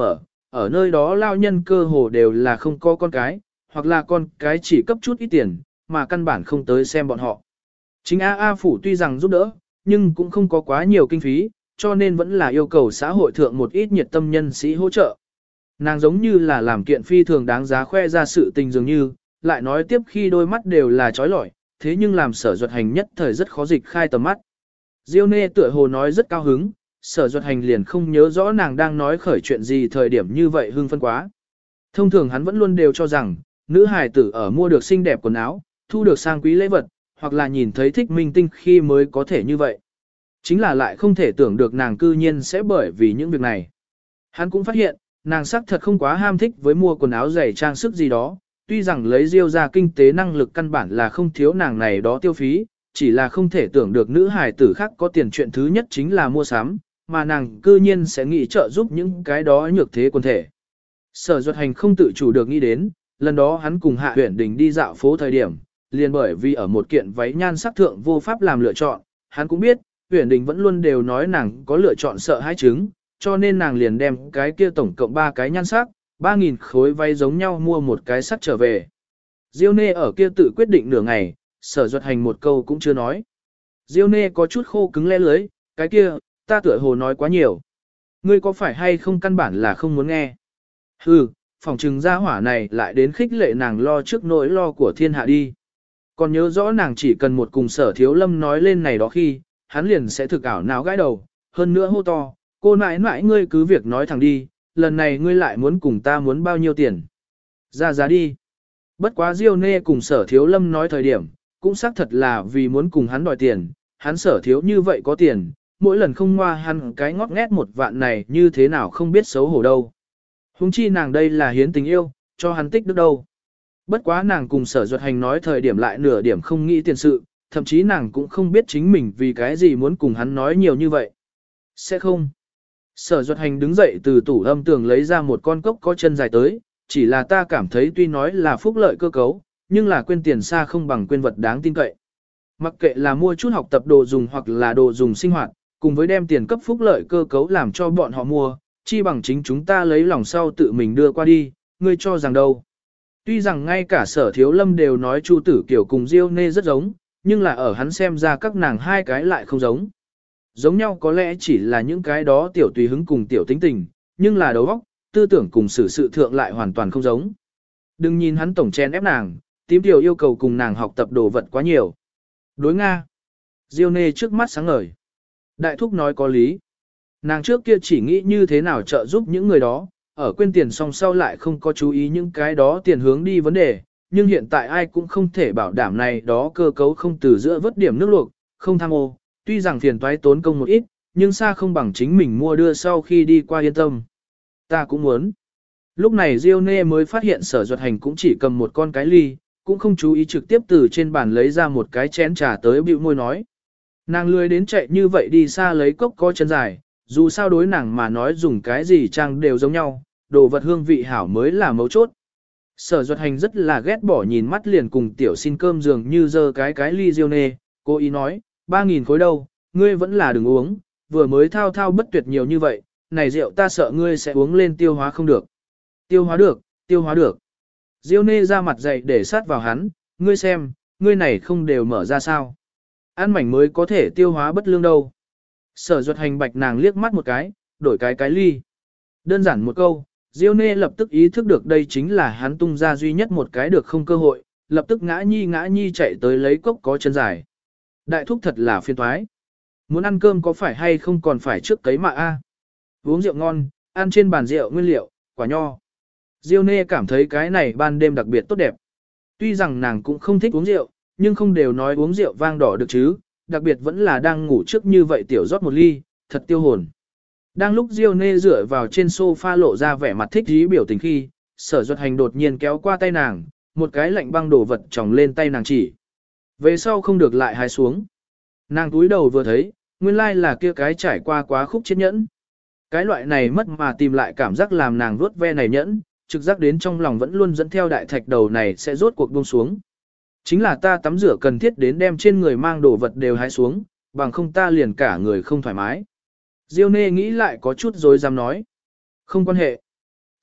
ở nơi đó lao nhân cơ hồ đều là không có con cái, hoặc là con cái chỉ cấp chút ít tiền, mà căn bản không tới xem bọn họ. Chính A phủ tuy rằng giúp đỡ, nhưng cũng không có quá nhiều kinh phí, cho nên vẫn là yêu cầu xã hội thượng một ít nhiệt tâm nhân sĩ hỗ trợ. Nàng giống như là làm kiện phi thường đáng giá khoe ra sự tình dường như, lại nói tiếp khi đôi mắt đều là trói lọi, thế nhưng làm Sở Duật Hành nhất thời rất khó dịch khai tầm mắt. Diêu Nê tựa hồ nói rất cao hứng, Sở Duật Hành liền không nhớ rõ nàng đang nói khởi chuyện gì thời điểm như vậy hưng phân quá. Thông thường hắn vẫn luôn đều cho rằng, nữ hài tử ở mua được xinh đẹp quần áo, thu được sang quý lễ vật, hoặc là nhìn thấy thích minh tinh khi mới có thể như vậy. Chính là lại không thể tưởng được nàng cư nhiên sẽ bởi vì những việc này. Hắn cũng phát hiện, nàng sắc thật không quá ham thích với mua quần áo giày trang sức gì đó, tuy rằng lấy Diêu ra kinh tế năng lực căn bản là không thiếu nàng này đó tiêu phí, chỉ là không thể tưởng được nữ hài tử khác có tiền chuyện thứ nhất chính là mua sắm, mà nàng cư nhiên sẽ nghĩ trợ giúp những cái đó nhược thế quần thể. Sở Duật Hành không tự chủ được nghĩ đến, lần đó hắn cùng Hạ Uyển Đình đi dạo phố thời điểm, liền bởi vì ở một kiện váy nhan sắc thượng vô pháp làm lựa chọn, hắn cũng biết, Uyển Đình vẫn luôn đều nói nàng có lựa chọn sợ hãi chứng, cho nên nàng liền đem cái kia tổng cộng 3 cái nhan sắc, 3.000 khối váy giống nhau mua một cái sắc trở về. Diêu Nê ở kia tự quyết định nửa ngày, Sở Duật Hành một câu cũng chưa nói. Diêu Nê có chút khô cứng lẽ lưới, cái kia, ta tựa hồ nói quá nhiều. Ngươi có phải hay không căn bản là không muốn nghe? Hừ, phòng trừng gia hỏa này lại đến khích lệ nàng lo trước nỗi lo của thiên hạ đi. Còn nhớ rõ nàng chỉ cần một cùng Sở Thiếu Lâm nói lên này đó khi, hắn liền sẽ thực ảo não gãi đầu, hơn nữa hô to, cô nãi nãi ngươi cứ việc nói thẳng đi, lần này ngươi lại muốn cùng ta muốn bao nhiêu tiền. Ra giá đi. Bất quá Diêu Nê cùng Sở Thiếu Lâm nói thời điểm, cũng xác thật là vì muốn cùng hắn đòi tiền, hắn Sở Thiếu như vậy có tiền, mỗi lần không ngoa hắn cái ngót nghét một vạn này như thế nào không biết xấu hổ đâu. Hùng chi nàng đây là hiến tình yêu, cho hắn tích đức đâu. Bất quá nàng cùng Sở Duật Hành nói thời điểm lại nửa điểm không nghĩ tiền sự, thậm chí nàng cũng không biết chính mình vì cái gì muốn cùng hắn nói nhiều như vậy. Sẽ không. Sở Duật Hành đứng dậy từ tủ âm tường lấy ra một con cốc có chân dài tới, chỉ là ta cảm thấy tuy nói là phúc lợi cơ cấu, nhưng là quên tiền xa không bằng quên vật đáng tin cậy. Mặc kệ là mua chút học tập đồ dùng hoặc là đồ dùng sinh hoạt, cùng với đem tiền cấp phúc lợi cơ cấu làm cho bọn họ mua, chi bằng chính chúng ta lấy lòng sau tự mình đưa qua đi, ngươi cho rằng đâu. Tuy rằng ngay cả Sở Thiếu Lâm đều nói Chu Tử Kiều cùng Diêu Nê rất giống, nhưng là ở hắn xem ra các nàng hai cái lại không giống. Giống nhau có lẽ chỉ là những cái đó tiểu tùy hứng cùng tiểu tính tình, nhưng là đầu óc, tư tưởng cùng xử sự thượng lại hoàn toàn không giống. Đừng nhìn hắn tổng chen ép nàng, tím tiểu yêu cầu cùng nàng học tập đồ vật quá nhiều. Đối Nga. Diêu Nê trước mắt sáng ngời. Đại thúc nói có lý. Nàng trước kia chỉ nghĩ như thế nào trợ giúp những người đó, ở quên tiền song sau lại không có chú ý những cái đó tiền hướng đi vấn đề, nhưng hiện tại ai cũng không thể bảo đảm này đó cơ cấu không từ giữa vớt điểm nước luộc, không tham ô, tuy rằng phiền toái tốn công một ít, nhưng xa không bằng chính mình mua đưa sau khi đi qua yên tâm. Ta cũng muốn. Lúc này Diêu Nê mới phát hiện Sở Duật Hành cũng chỉ cầm một con cái ly, cũng không chú ý trực tiếp từ trên bàn lấy ra một cái chén trà tới bĩu môi nói. Nàng lười đến chạy như vậy đi xa lấy cốc có chân dài, dù sao đối nàng mà nói dùng cái gì trang đều giống nhau, đồ vật hương vị hảo mới là mấu chốt. Sở Duật Hành rất là ghét bỏ nhìn mắt liền cùng tiểu xin cơm dường như dơ cái ly Diêu Nê, cô ý nói, 3.000 khối đâu, ngươi vẫn là đừng uống, vừa mới thao thao bất tuyệt nhiều như vậy, này rượu ta sợ ngươi sẽ uống lên tiêu hóa không được. Tiêu hóa được, tiêu hóa được. Diêu Nê ra mặt dậy để sát vào hắn, ngươi xem, ngươi này không đều mở ra sao. Ăn mảnh mới có thể tiêu hóa bất lương đâu. Sở Duật Hành bạch nàng liếc mắt một cái, đổi cái ly. Đơn giản một câu, Diêu Nê lập tức ý thức được đây chính là hắn tung ra duy nhất một cái được không cơ hội, lập tức ngã nhi chạy tới lấy cốc có chân dài. Đại thúc thật là phiền toái. Muốn ăn cơm có phải hay không còn phải trước cấy mạ a? Uống rượu ngon, ăn trên bàn rượu nguyên liệu, quả nho. Diêu Nê cảm thấy cái này ban đêm đặc biệt tốt đẹp. Tuy rằng nàng cũng không thích uống rượu, nhưng không đều nói uống rượu vang đỏ được chứ, đặc biệt vẫn là đang ngủ trước như vậy tiểu rót một ly, thật tiêu hồn. Đang lúc Diêu Nê dựa vào trên sofa lộ ra vẻ mặt thích dí biểu tình khi, Sở Duật Hành đột nhiên kéo qua tay nàng, một cái lạnh băng đổ vật tròng lên tay nàng chỉ. Về sau không được lại hái xuống. Nàng túi đầu vừa thấy, nguyên lai là kia cái trải qua quá khúc chiết nhẫn. Cái loại này mất mà tìm lại cảm giác làm nàng vuốt ve này nhẫn, trực giác đến trong lòng vẫn luôn dẫn theo đại thạch đầu này sẽ rốt cuộc buông xuống. Chính là ta tắm rửa cần thiết đến đem trên người mang đồ vật đều hái xuống, bằng không ta liền cả người không thoải mái. Diêu Nê nghĩ lại có chút rồi dám nói. Không quan hệ.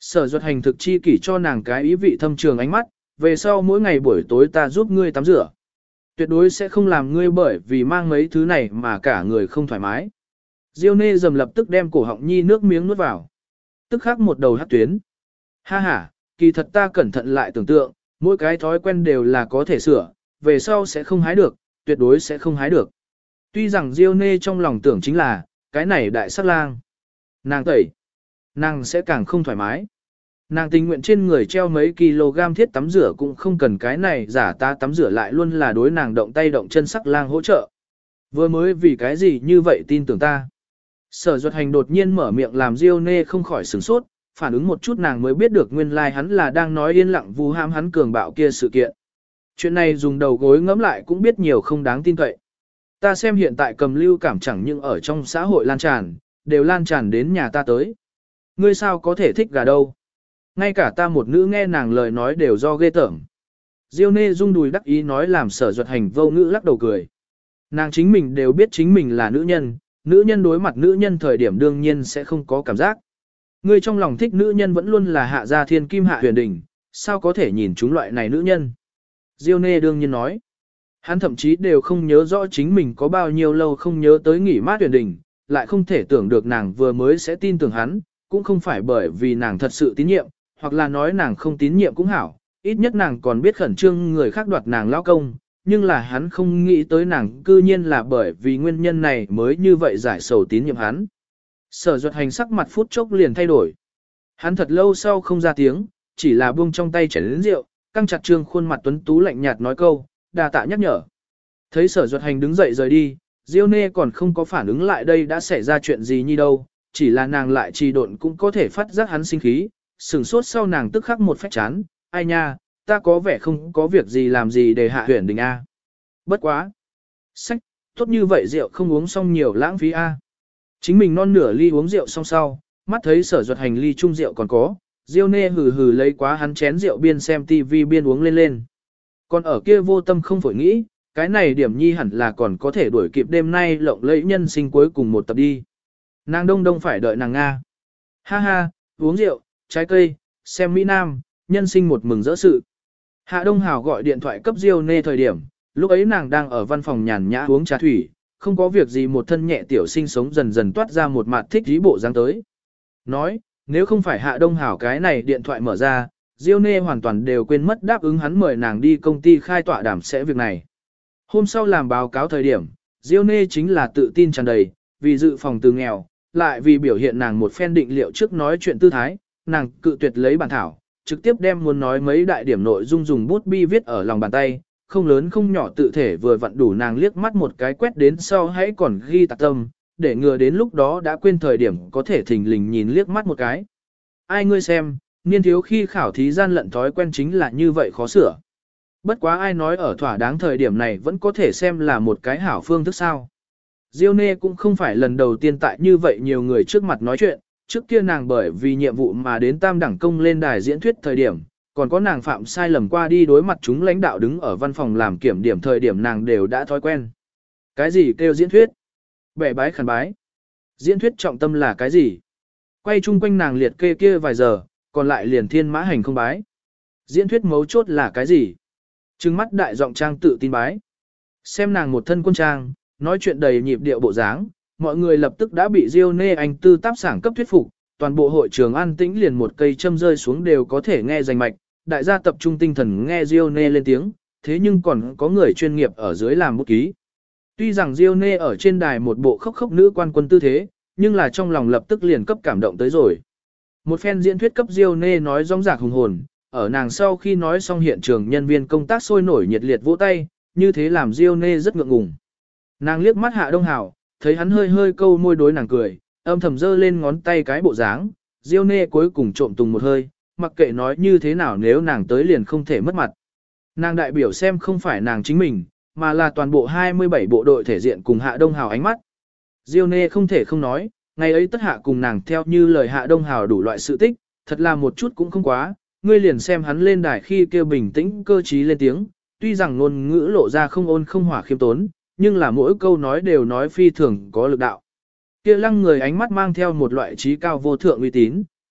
Sở Duật Hành thực chi kỷ cho nàng cái ý vị thâm trường ánh mắt, về sau mỗi ngày buổi tối ta giúp ngươi tắm rửa. Tuyệt đối sẽ không làm ngươi bởi vì mang mấy thứ này mà cả người không thoải mái. Diêu Nê dầm lập tức đem cổ họng nhi nước miếng nuốt vào. Tức khắc một đầu hắt tuyến. Ha ha, kỳ thật ta cẩn thận lại tưởng tượng, mỗi cái thói quen đều là có thể sửa, về sau sẽ không hái được, tuyệt đối sẽ không hái được. Tuy rằng Diêu Nê trong lòng tưởng chính là, cái này đại sát lang. Nàng tẩy, nàng sẽ càng không thoải mái. Nàng tình nguyện trên người treo mấy kg thiết tắm rửa cũng không cần cái này giả ta tắm rửa lại luôn là đối nàng động tay động chân sắc lang hỗ trợ. Vừa mới vì cái gì như vậy tin tưởng ta. Sở Duật Hành đột nhiên mở miệng làm Diêu Nê không khỏi sửng sốt, phản ứng một chút nàng mới biết được nguyên lai hắn là đang nói yên lặng vu ham hắn cường bạo kia sự kiện. Chuyện này dùng đầu gối ngẫm lại cũng biết nhiều không đáng tin cậy. Ta xem hiện tại cầm lưu cảm chẳng những ở trong xã hội lan tràn, đều lan tràn đến nhà ta tới. Ngươi sao có thể thích gà đâu? Ngay cả ta một nữ nghe nàng lời nói đều do ghê tởm. Diêu Nê rung đùi đắc ý nói làm Sở Duật Hành vô ngữ lắc đầu cười. Nàng chính mình đều biết chính mình là nữ nhân đối mặt nữ nhân thời điểm đương nhiên sẽ không có cảm giác. Ngươi trong lòng thích nữ nhân vẫn luôn là hạ gia thiên kim hạ huyền đỉnh, sao có thể nhìn chúng loại này nữ nhân? Diêu Nê đương nhiên nói. Hắn thậm chí đều không nhớ rõ chính mình có bao nhiêu lâu không nhớ tới nghỉ mát huyền đỉnh, lại không thể tưởng được nàng vừa mới sẽ tin tưởng hắn, cũng không phải bởi vì nàng thật sự tín nhiệm, hoặc là nói nàng không tín nhiệm cũng hảo, ít nhất nàng còn biết khẩn trương người khác đoạt nàng lao công, nhưng là hắn không nghĩ tới nàng cư nhiên là bởi vì nguyên nhân này mới như vậy giải sầu tín nhiệm hắn. Sở Duật Hành sắc mặt phút chốc liền thay đổi. Hắn thật lâu sau không ra tiếng, chỉ là buông trong tay chén lớn rượu, căng chặt trương khuôn mặt tuấn tú lạnh nhạt nói câu, đà tạ nhắc nhở. Thấy Sở Duật Hành đứng dậy rời đi, Diêu Nê còn không có phản ứng lại đây đã xảy ra chuyện gì như đâu, chỉ là nàng lại trì độn cũng có thể phát giác hắn sinh khí, sừng sốt sau nàng tức khắc một phách chán, ai nha, ta có vẻ không có việc gì làm gì để hạ huyền đình A. Bất quá. Sách, tốt như vậy rượu không uống xong nhiều lãng phí A. Chính mình non nửa ly uống rượu xong sau, mắt thấy Sở Duật Hành ly chung rượu còn có, Diêu Nê hừ hừ lấy quá hắn chén rượu biên xem tivi biên uống lên lên. Còn ở kia vô tâm không phổi nghĩ, cái này điểm nhi hẳn là còn có thể đuổi kịp đêm nay lộng lẫy nhân sinh cuối cùng một tập đi. Nàng đông đông phải đợi nàng Nga. Ha ha, uống rượu, trái cây, xem Mỹ Nam, nhân sinh một mừng rỡ sự. Hạ Đông Hào gọi điện thoại cấp Diêu Nê thời điểm, lúc ấy nàng đang ở văn phòng nhàn nhã uống trà thủy, không có việc gì một thân nhẹ tiểu sinh sống dần dần toát ra một mặt thích dí bộ dáng tới. Nói, nếu không phải Hạ Đông Hảo cái này điện thoại mở ra, Diêu Nê hoàn toàn đều quên mất đáp ứng hắn mời nàng đi công ty khai tọa đàm sẽ việc này. Hôm sau làm báo cáo thời điểm, Diêu Nê chính là tự tin tràn đầy, vì dự phòng từ nghèo, lại vì biểu hiện nàng một phen định liệu trước nói chuyện tư thái, nàng cự tuyệt lấy bản thảo, trực tiếp đem muốn nói mấy đại điểm nội dung dùng bút bi viết ở lòng bàn tay, không lớn không nhỏ tự thể vừa vặn đủ nàng liếc mắt một cái quét đến sau hãy còn ghi tạc tâm, để ngừa đến lúc đó đã quên thời điểm có thể thình lình nhìn liếc mắt một cái. Ai ngươi xem, niên thiếu khi khảo thí gian lận thói quen chính là như vậy khó sửa. Bất quá ai nói ở thỏa đáng thời điểm này vẫn có thể xem là một cái hảo phương thức sao. Diêu Nê cũng không phải lần đầu tiên tại như vậy nhiều người trước mặt nói chuyện, trước kia nàng bởi vì nhiệm vụ mà đến tam đẳng công lên đài diễn thuyết thời điểm, còn có nàng phạm sai lầm qua đi đối mặt chúng lãnh đạo đứng ở văn phòng làm kiểm điểm thời điểm nàng đều đã thói quen. Cái gì kêu diễn thuyết? Bẻ bái khẩn bái. Diễn thuyết trọng tâm là cái gì? Quay chung quanh nàng liệt kê kia vài giờ, còn lại liền thiên mã hành không bái. Diễn thuyết mấu chốt là cái gì? Trừng mắt đại giọng trang tự tin bái. Xem nàng một thân quân trang, nói chuyện đầy nhịp điệu bộ dáng, mọi người lập tức đã bị Diêu Nê Anh tư táp sảng cấp thuyết phục, toàn bộ hội trường an tĩnh liền một cây châm rơi xuống đều có thể nghe rành mạch, đại gia tập trung tinh thần nghe Diêu Nê lên tiếng, thế nhưng còn có người chuyên nghiệp ở dưới làm bút ký. Tuy rằng Diêu Nê ở trên đài một bộ khóc khóc nữ quan quân tư thế, nhưng là trong lòng lập tức liền cấp cảm động tới rồi. Một phen diễn thuyết cấp Diêu Nê nói rõng rạc hùng hồn, ở nàng sau khi nói xong hiện trường nhân viên công tác sôi nổi nhiệt liệt vỗ tay, như thế làm Diêu Nê rất ngượng ngùng. Nàng liếc mắt Hạ Đông Hảo, thấy hắn hơi hơi câu môi đối nàng cười, âm thầm giơ lên ngón tay cái bộ dáng, Diêu Nê cuối cùng trộm tùng một hơi, mặc kệ nói như thế nào nếu nàng tới liền không thể mất mặt. Nàng đại biểu xem không phải nàng chính mình, mà là toàn bộ 27 bộ đội thể diện cùng Hạ Đông Hào ánh mắt. Diêu Nê không thể không nói, ngày ấy tất hạ cùng nàng theo như lời Hạ Đông Hào đủ loại sự tích, thật là một chút cũng không quá, ngươi liền xem hắn lên đài khi kêu bình tĩnh cơ trí lên tiếng, tuy rằng ngôn ngữ lộ ra không ôn không hỏa khiêm tốn, nhưng là mỗi câu nói đều nói phi thường có lực đạo. Kia lăng người ánh mắt mang theo một loại trí cao vô thượng uy tín,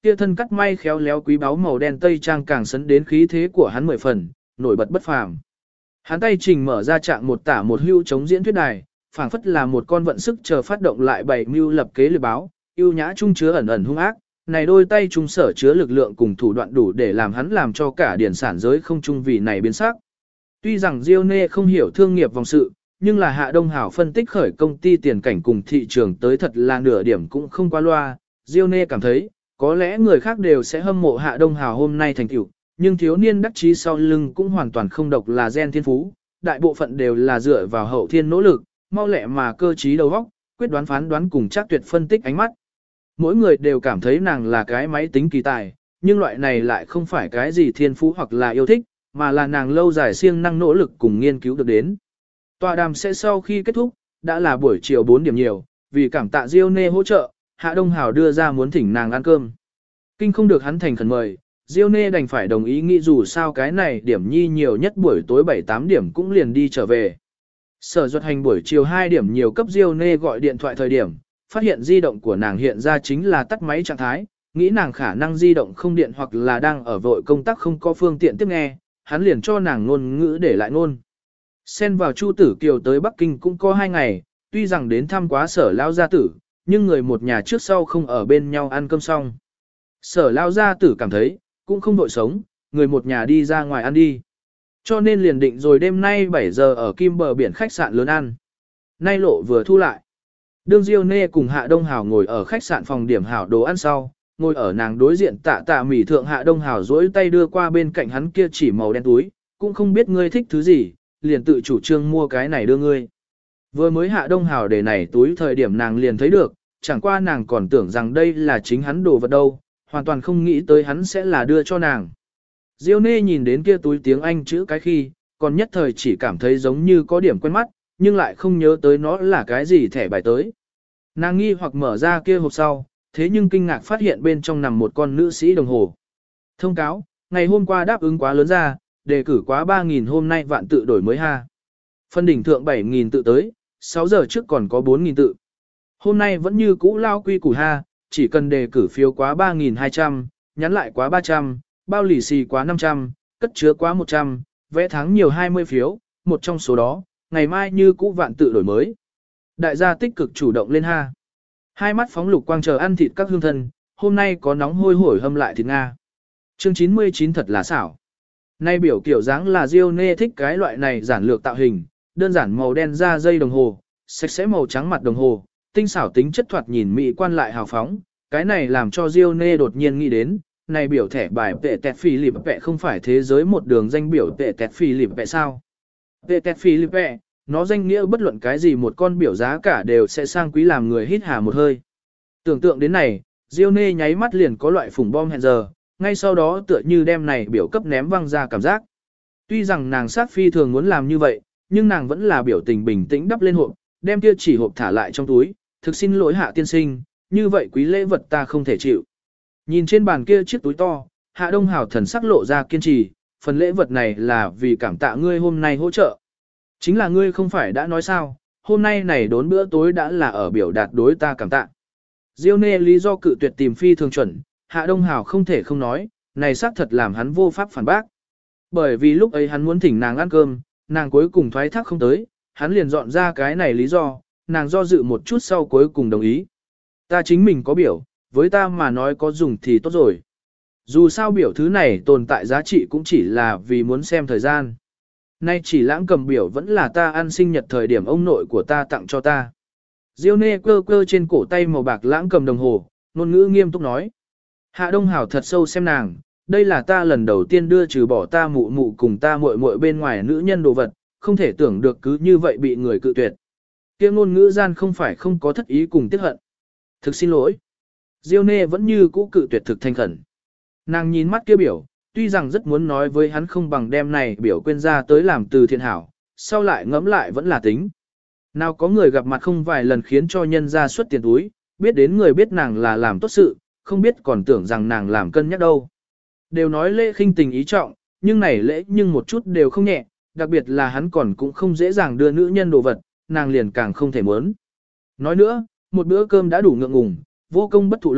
Kia thân cắt may khéo léo quý báu màu đen tây trang càng sấn đến khí thế của hắn 10 phần, nổi bật bất phàm. Hắn tay trình mở ra trạng một tả một hưu chống diễn thuyết đài, phảng phất là một con vận sức chờ phát động lại bày mưu lập kế lừa báo, yêu nhã trung chứa ẩn ẩn hung ác, này đôi tay trung sở chứa lực lượng cùng thủ đoạn đủ để làm hắn làm cho cả điển sản giới không trung vì này biến sắc. Tuy rằng Diêu Nê không hiểu thương nghiệp vòng sự, nhưng là Hạ Đông Hảo phân tích khởi công ty tiền cảnh cùng thị trường tới thật là nửa điểm cũng không qua loa. Diêu Nê cảm thấy, có lẽ người khác đều sẽ hâm mộ Hạ Đông Hảo hôm nay thành tựu, nhưng thiếu niên đắc chí sau lưng cũng hoàn toàn không độc là gen thiên phú, đại bộ phận đều là dựa vào hậu thiên nỗ lực, mau lẹ mà cơ trí đầu óc, quyết đoán phán đoán cùng chắc tuyệt phân tích ánh mắt. Mỗi người đều cảm thấy nàng là cái máy tính kỳ tài, nhưng loại này lại không phải cái gì thiên phú hoặc là yêu thích, mà là nàng lâu dài siêng năng nỗ lực cùng nghiên cứu được đến. Tọa đàm sẽ sau khi kết thúc, đã là buổi chiều 4 điểm nhiều, vì cảm tạ Diêu Nê hỗ trợ, Hạ Đông Hảo đưa ra muốn thỉnh nàng ăn cơm. Kinh không được hắn thành khẩn mời, Diêu Nê đành phải đồng ý, nghĩ dù sao cái này điểm nhi nhiều nhất buổi tối 7-8 điểm cũng liền đi trở về. Sở Duật Hành buổi chiều 2 điểm nhiều cấp Diêu Nê gọi điện thoại thời điểm, phát hiện di động của nàng hiện ra chính là tắt máy trạng thái, nghĩ nàng khả năng di động không điện hoặc là đang ở vội công tác không có phương tiện tiếp nghe, hắn liền cho nàng ngôn ngữ để lại ngôn. Xen vào Chu Tử Kiều tới Bắc Kinh cũng có 2 ngày, tuy rằng đến thăm quá Sở Lao Gia Tử, nhưng người một nhà trước sau không ở bên nhau ăn cơm xong. Sở Lao Gia Tử cảm thấy, cũng không vội sống, người một nhà đi ra ngoài ăn đi. Cho nên liền định rồi đêm nay 7 giờ ở Kim Bờ biển khách sạn lớn ăn. Nay lộ vừa thu lại. Đương Diêu Nê cùng Hạ Đông Hảo ngồi ở khách sạn phòng điểm hảo đồ ăn sau, ngồi ở nàng đối diện tạ mỉ thượng. Hạ Đông Hảo duỗi tay đưa qua bên cạnh hắn kia chỉ màu đen túi, cũng không biết ngươi thích thứ gì, liền tự chủ trương mua cái này đưa ngươi. Vừa mới Hạ Đông Hảo để này túi thời điểm nàng liền thấy được, chẳng qua nàng còn tưởng rằng đây là chính hắn đồ vật đâu, hoàn toàn không nghĩ tới hắn sẽ là đưa cho nàng. Diêu Nê nhìn đến kia túi tiếng Anh chữ cái khi, còn nhất thời chỉ cảm thấy giống như có điểm quen mắt, nhưng lại không nhớ tới nó là cái gì thẻ bài tới. Nàng nghi hoặc mở ra kia hộp sau, thế nhưng kinh ngạc phát hiện bên trong nằm một con nữ sĩ đồng hồ. Thông cáo, ngày hôm qua đáp ứng quá lớn ra, đề cử quá 3.000 hôm nay vạn tự đổi mới ha. Phân đỉnh thượng 7.000 tự tới, 6 giờ trước còn có 4.000 tự. Hôm nay vẫn như cũ lao quy củ ha, chỉ cần đề cử phiếu quá 3.200, nhắn lại quá 300, bao lì xì quá 500, cất chứa quá 100, vẽ tháng nhiều 20 phiếu, một trong số đó, ngày mai như cũ vạn tự đổi mới. Đại gia tích cực chủ động lên ha. Hai mắt phóng lục quang chờ ăn thịt các hương thân, hôm nay có nóng hôi hổi hâm lại thịt Nga. Chương 99 thật là xảo. Nay biểu kiểu dáng là Diêu Nê thích cái loại này giản lược tạo hình, đơn giản màu đen da dây đồng hồ, sạch sẽ màu trắng mặt đồng hồ, tinh xảo tính chất thoạt nhìn mỹ quan lại hào phóng, cái này làm cho Diêu Nê đột nhiên nghĩ đến, này biểu thẻ bài tệ tẹt phi lịp vẹ không phải thế giới một đường danh biểu tệ tẹt phi lịp vẹ sao? Tệ tẹt phi lịp vẹ, nó danh nghĩa bất luận cái gì một con biểu giá cả đều sẽ sang quý làm người hít hà một hơi. Tưởng tượng đến này, Diêu Nê nháy mắt liền có loại phủng bom hẹn giờ, ngay sau đó tựa như đem này biểu cấp ném văng ra cảm giác. Tuy rằng nàng sát phi thường muốn làm như vậy, nhưng nàng vẫn là biểu tình bình tĩnh đắp lên hộp, đem kia chỉ hộp thả lại trong túi, thực xin lỗi Hạ tiên sinh, như vậy quý lễ vật ta không thể chịu. Nhìn trên bàn kia chiếc túi to, Hạ Đông Hảo thần sắc lộ ra kiên trì, phần lễ vật này là vì cảm tạ ngươi hôm nay hỗ trợ. Chính là ngươi không phải đã nói sao, hôm nay này đốn bữa tối đã là ở biểu đạt đối ta cảm tạ. Diêu Nê lý do cự tuyệt tìm phi thường chuẩn, Hạ Đông Hảo không thể không nói, này xác thật làm hắn vô pháp phản bác. Bởi vì lúc ấy hắn muốn thỉnh nàng ăn cơm, nàng cuối cùng thoái thác không tới, hắn liền dọn ra cái này lý do, nàng do dự một chút sau cuối cùng đồng ý. Ta chính mình có biểu, với ta mà nói có dùng thì tốt rồi. Dù sao biểu thứ này tồn tại giá trị cũng chỉ là vì muốn xem thời gian. Nay chỉ lãng cầm biểu vẫn là ta ăn sinh nhật thời điểm ông nội của ta tặng cho ta. Diêu Nê cơ cơ trên cổ tay màu bạc lãng cầm đồng hồ, ngôn ngữ nghiêm túc nói. Hạ Đông Hảo thật sâu xem nàng, đây là ta lần đầu tiên đưa trừ bỏ ta mụ mụ cùng ta muội muội bên ngoài nữ nhân đồ vật, không thể tưởng được cứ như vậy bị người cự tuyệt. Kia ngôn ngữ gian không phải không có thất ý cùng tiếc hận. Thực xin lỗi. Diêu Nê vẫn như cũ cự tuyệt thực thanh khẩn. Nàng nhìn mắt kia biểu, tuy rằng rất muốn nói với hắn không bằng đem này biểu quên ra tới làm từ thiện hảo, sau lại ngẫm lại vẫn là tính. Nào có người gặp mặt không vài lần khiến cho nhân ra xuất tiền túi, biết đến người biết nàng là làm tốt sự, không biết còn tưởng rằng nàng làm cân nhắc đâu. Đều nói lễ khinh tình ý trọng, nhưng này lễ nhưng một chút đều không nhẹ, đặc biệt là hắn còn cũng không dễ dàng đưa nữ nhân đồ vật, nàng liền càng không thể muốn. Nói nữa, một bữa cơm đã đủ ngượng ngùng, vô công bất thụ lộc,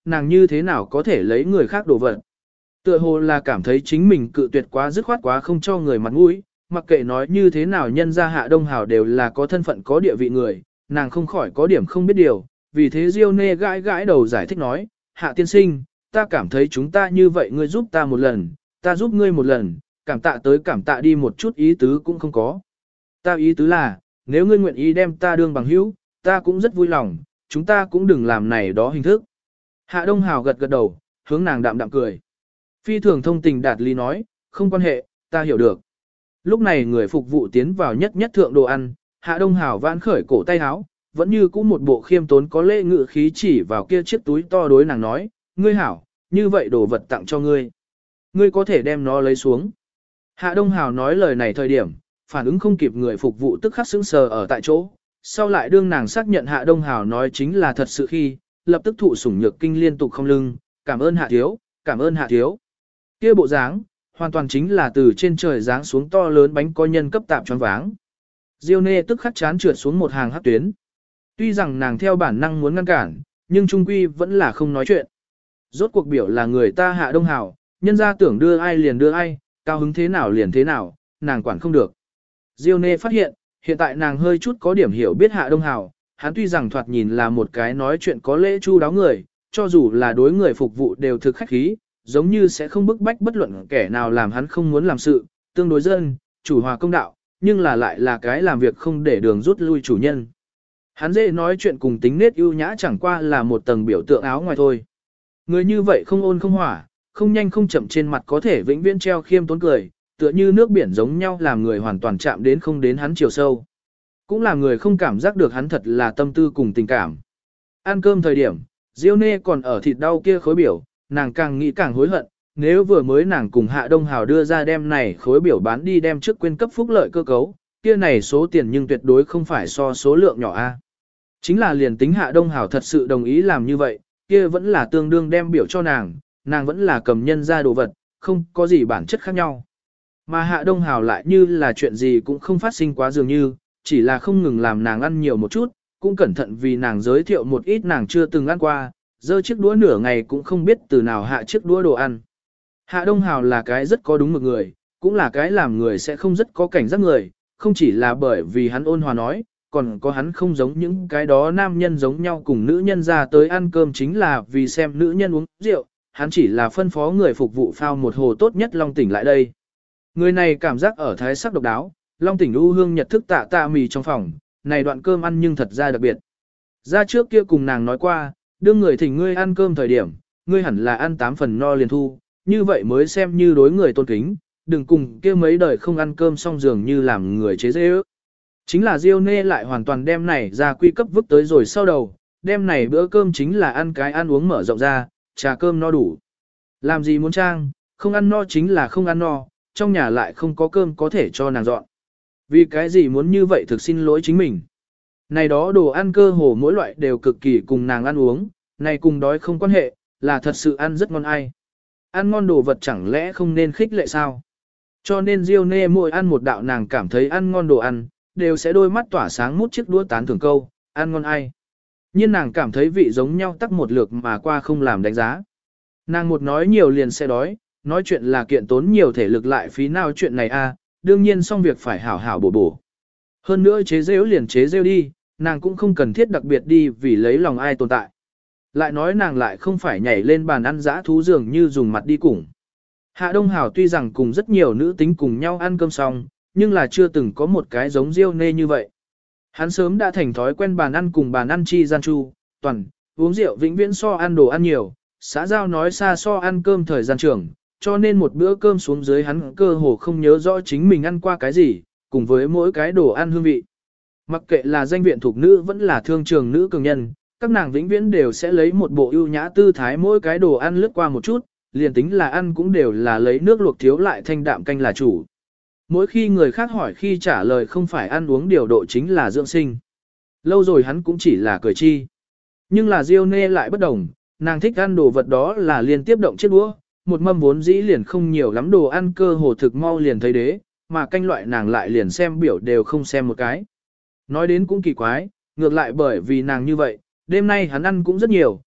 nàng như thế nào có thể lấy người khác đồ vật. Tựa hồ là cảm thấy chính mình cự tuyệt quá dứt khoát quá không cho người mặt mũi, mặc kệ nói như thế nào nhân ra Hạ Đông Hào đều là có thân phận có địa vị người, nàng không khỏi có điểm không biết điều, vì thế Diêu Nê gãi gãi đầu giải thích nói, Hạ tiên sinh, ta cảm thấy chúng ta như vậy ngươi giúp ta một lần, ta giúp ngươi một lần, cảm tạ tới cảm tạ đi một chút ý tứ cũng không có. Ta ý tứ là, nếu ngươi nguyện ý đem ta đương bằng hữu, ta cũng rất vui lòng, chúng ta cũng đừng làm này đó hình thức. Hạ Đông Hào gật gật đầu, hướng nàng đạm đạm cười. Phi thường thông tình đạt lý nói, không quan hệ, ta hiểu được. Lúc này người phục vụ tiến vào nhất nhất thượng đồ ăn, Hạ Đông Hào vãn khởi cổ tay áo, vẫn như cũ một bộ khiêm tốn có lễ ngự khí chỉ vào kia chiếc túi to đối nàng nói, ngươi hảo, như vậy đồ vật tặng cho ngươi. Ngươi có thể đem nó lấy xuống. Hạ Đông Hào nói lời này thời điểm, phản ứng không kịp người phục vụ tức khắc sững sờ ở tại chỗ, sau lại đương nàng xác nhận Hạ Đông Hào nói chính là thật sự khi, lập tức thụ sủng nhược kinh liên tục không lưng, cảm ơn Hạ thiếu, cảm ơn Hạ thiếu. Kia bộ dáng, hoàn toàn chính là từ trên trời giáng xuống to lớn bánh có nhân cấp tạm choáng váng. Diêu Nê tức khắc chán trượt xuống một hàng hắc tuyến. Tuy rằng nàng theo bản năng muốn ngăn cản, nhưng trung quy vẫn là không nói chuyện. Rốt cuộc biểu là người ta Hạ Đông Hào, nhân ra tưởng đưa ai liền đưa ai, cao hứng thế nào liền thế nào, nàng quản không được. Diêu Nê phát hiện, hiện tại nàng hơi chút có điểm hiểu biết Hạ Đông Hào, hắn tuy rằng thoạt nhìn là một cái nói chuyện có lễ chu đáo người, cho dù là đối người phục vụ đều thực khách khí, giống như sẽ không bức bách bất luận kẻ nào làm hắn không muốn làm sự, tương đối dân, chủ hòa công đạo, nhưng là lại là cái làm việc không để đường rút lui chủ nhân. Hắn dễ nói chuyện cùng tính nết ưu nhã chẳng qua là một tầng biểu tượng áo ngoài thôi. Người như vậy không ôn không hỏa, không nhanh không chậm trên mặt có thể vĩnh viễn treo khiêm tốn cười, tựa như nước biển giống nhau làm người hoàn toàn chạm đến không đến hắn chiều sâu. Cũng làm người không cảm giác được hắn thật là tâm tư cùng tình cảm. Ăn cơm thời điểm, Diêu Nê còn ở thịt đau kia khối biểu, nàng càng nghĩ càng hối hận, nếu vừa mới nàng cùng Hạ Đông Hào đưa ra đem này khối biểu bán đi đem trước quyên cấp phúc lợi cơ cấu, kia này số tiền nhưng tuyệt đối không phải so số lượng nhỏ a. Chính là liền tính Hạ Đông Hào thật sự đồng ý làm như vậy, kia vẫn là tương đương đem biểu cho nàng vẫn là cầm nhân ra đồ vật, không có gì bản chất khác nhau. Mà Hạ Đông Hào lại như là chuyện gì cũng không phát sinh quá dường như, chỉ là không ngừng làm nàng ăn nhiều một chút, cũng cẩn thận vì nàng giới thiệu một ít nàng chưa từng ăn qua, giơ chiếc đũa nửa ngày cũng không biết từ nào hạ chiếc đũa đồ ăn. Hạ Đông Hào là cái rất có đúng mực người, cũng là cái làm người sẽ không rất có cảnh giác người, không chỉ là bởi vì hắn ôn hòa nói, còn có hắn không giống những cái đó nam nhân giống nhau cùng nữ nhân ra tới ăn cơm chính là vì xem nữ nhân uống rượu, hắn chỉ là phân phó người phục vụ phao một hồ tốt nhất Long Tỉnh lại đây. Người này cảm giác ở thái sắc độc đáo, Long Tỉnh u hương nhật thức tạ tạ mì trong phòng, này đoạn cơm ăn nhưng thật ra đặc biệt. Ra trước kia cùng nàng nói qua, đương người thỉnh ngươi ăn cơm thời điểm, ngươi hẳn là ăn 8 phần no liền thu, như vậy mới xem như đối người tôn kính, đừng cùng kia mấy đời không ăn cơm xong dường như làm người chế dễ ước. Chính là Diêu Nê lại hoàn toàn đem này ra quy cấp vứt tới rồi sau đầu, đem này bữa cơm chính là ăn cái ăn uống mở rộng ra, trà cơm no đủ. Làm gì muốn trang, không ăn no chính là không ăn no, trong nhà lại không có cơm có thể cho nàng dọn. Vì cái gì muốn như vậy thực xin lỗi chính mình. Này đó đồ ăn cơ hồ mỗi loại đều cực kỳ cùng nàng ăn uống, này cùng đói không quan hệ, là thật sự ăn rất ngon ai. Ăn ngon đồ vật chẳng lẽ không nên khích lệ sao? Cho nên Diêu Nê mỗi ăn một đạo nàng cảm thấy ăn ngon đồ ăn, đều sẽ đôi mắt tỏa sáng mút chiếc đũa tán thưởng câu, ăn ngon ai. Nhưng nàng cảm thấy vị giống nhau tắc một lượt mà qua không làm đánh giá. Nàng một nói nhiều liền sẽ đói, nói chuyện là kiện tốn nhiều thể lực lại phí nào chuyện này a, đương nhiên xong việc phải hảo hảo bổ bổ. Hơn nữa chế rêu liền chế rêu đi, nàng cũng không cần thiết đặc biệt đi vì lấy lòng ai tồn tại. Lại nói nàng lại không phải nhảy lên bàn ăn dã thú dường như dùng mặt đi cùng. Hạ Đông Hào tuy rằng cùng rất nhiều nữ tính cùng nhau ăn cơm xong, nhưng là chưa từng có một cái giống Diêu Nê như vậy. Hắn sớm đã thành thói quen bàn ăn cùng bàn ăn chi gian chu, toàn, uống rượu vĩnh viễn so ăn đồ ăn nhiều, xã giao nói xa so ăn cơm thời gian trường, cho nên một bữa cơm xuống dưới hắn cơ hồ không nhớ rõ chính mình ăn qua cái gì, cùng với mỗi cái đồ ăn hương vị. Mặc kệ là danh viện thuộc nữ vẫn là thương trường nữ cường nhân, các nàng vĩnh viễn đều sẽ lấy một bộ ưu nhã tư thái mỗi cái đồ ăn lướt qua một chút, liền tính là ăn cũng đều là lấy nước luộc thiếu lại thanh đạm canh là chủ. Mỗi khi người khác hỏi khi trả lời không phải ăn uống điều độ chính là dưỡng sinh. Lâu rồi hắn cũng chỉ là cười chi. Nhưng là Diêu Nê lại bất đồng, nàng thích ăn đồ vật đó là liên tiếp động chiếc đũa, một mâm vốn dĩ liền không nhiều lắm đồ ăn cơ hồ thực mau liền thấy đế, mà canh loại nàng lại liền xem biểu đều không xem một cái. Nói đến cũng kỳ quái, ngược lại bởi vì nàng như vậy, đêm nay hắn ăn cũng rất nhiều,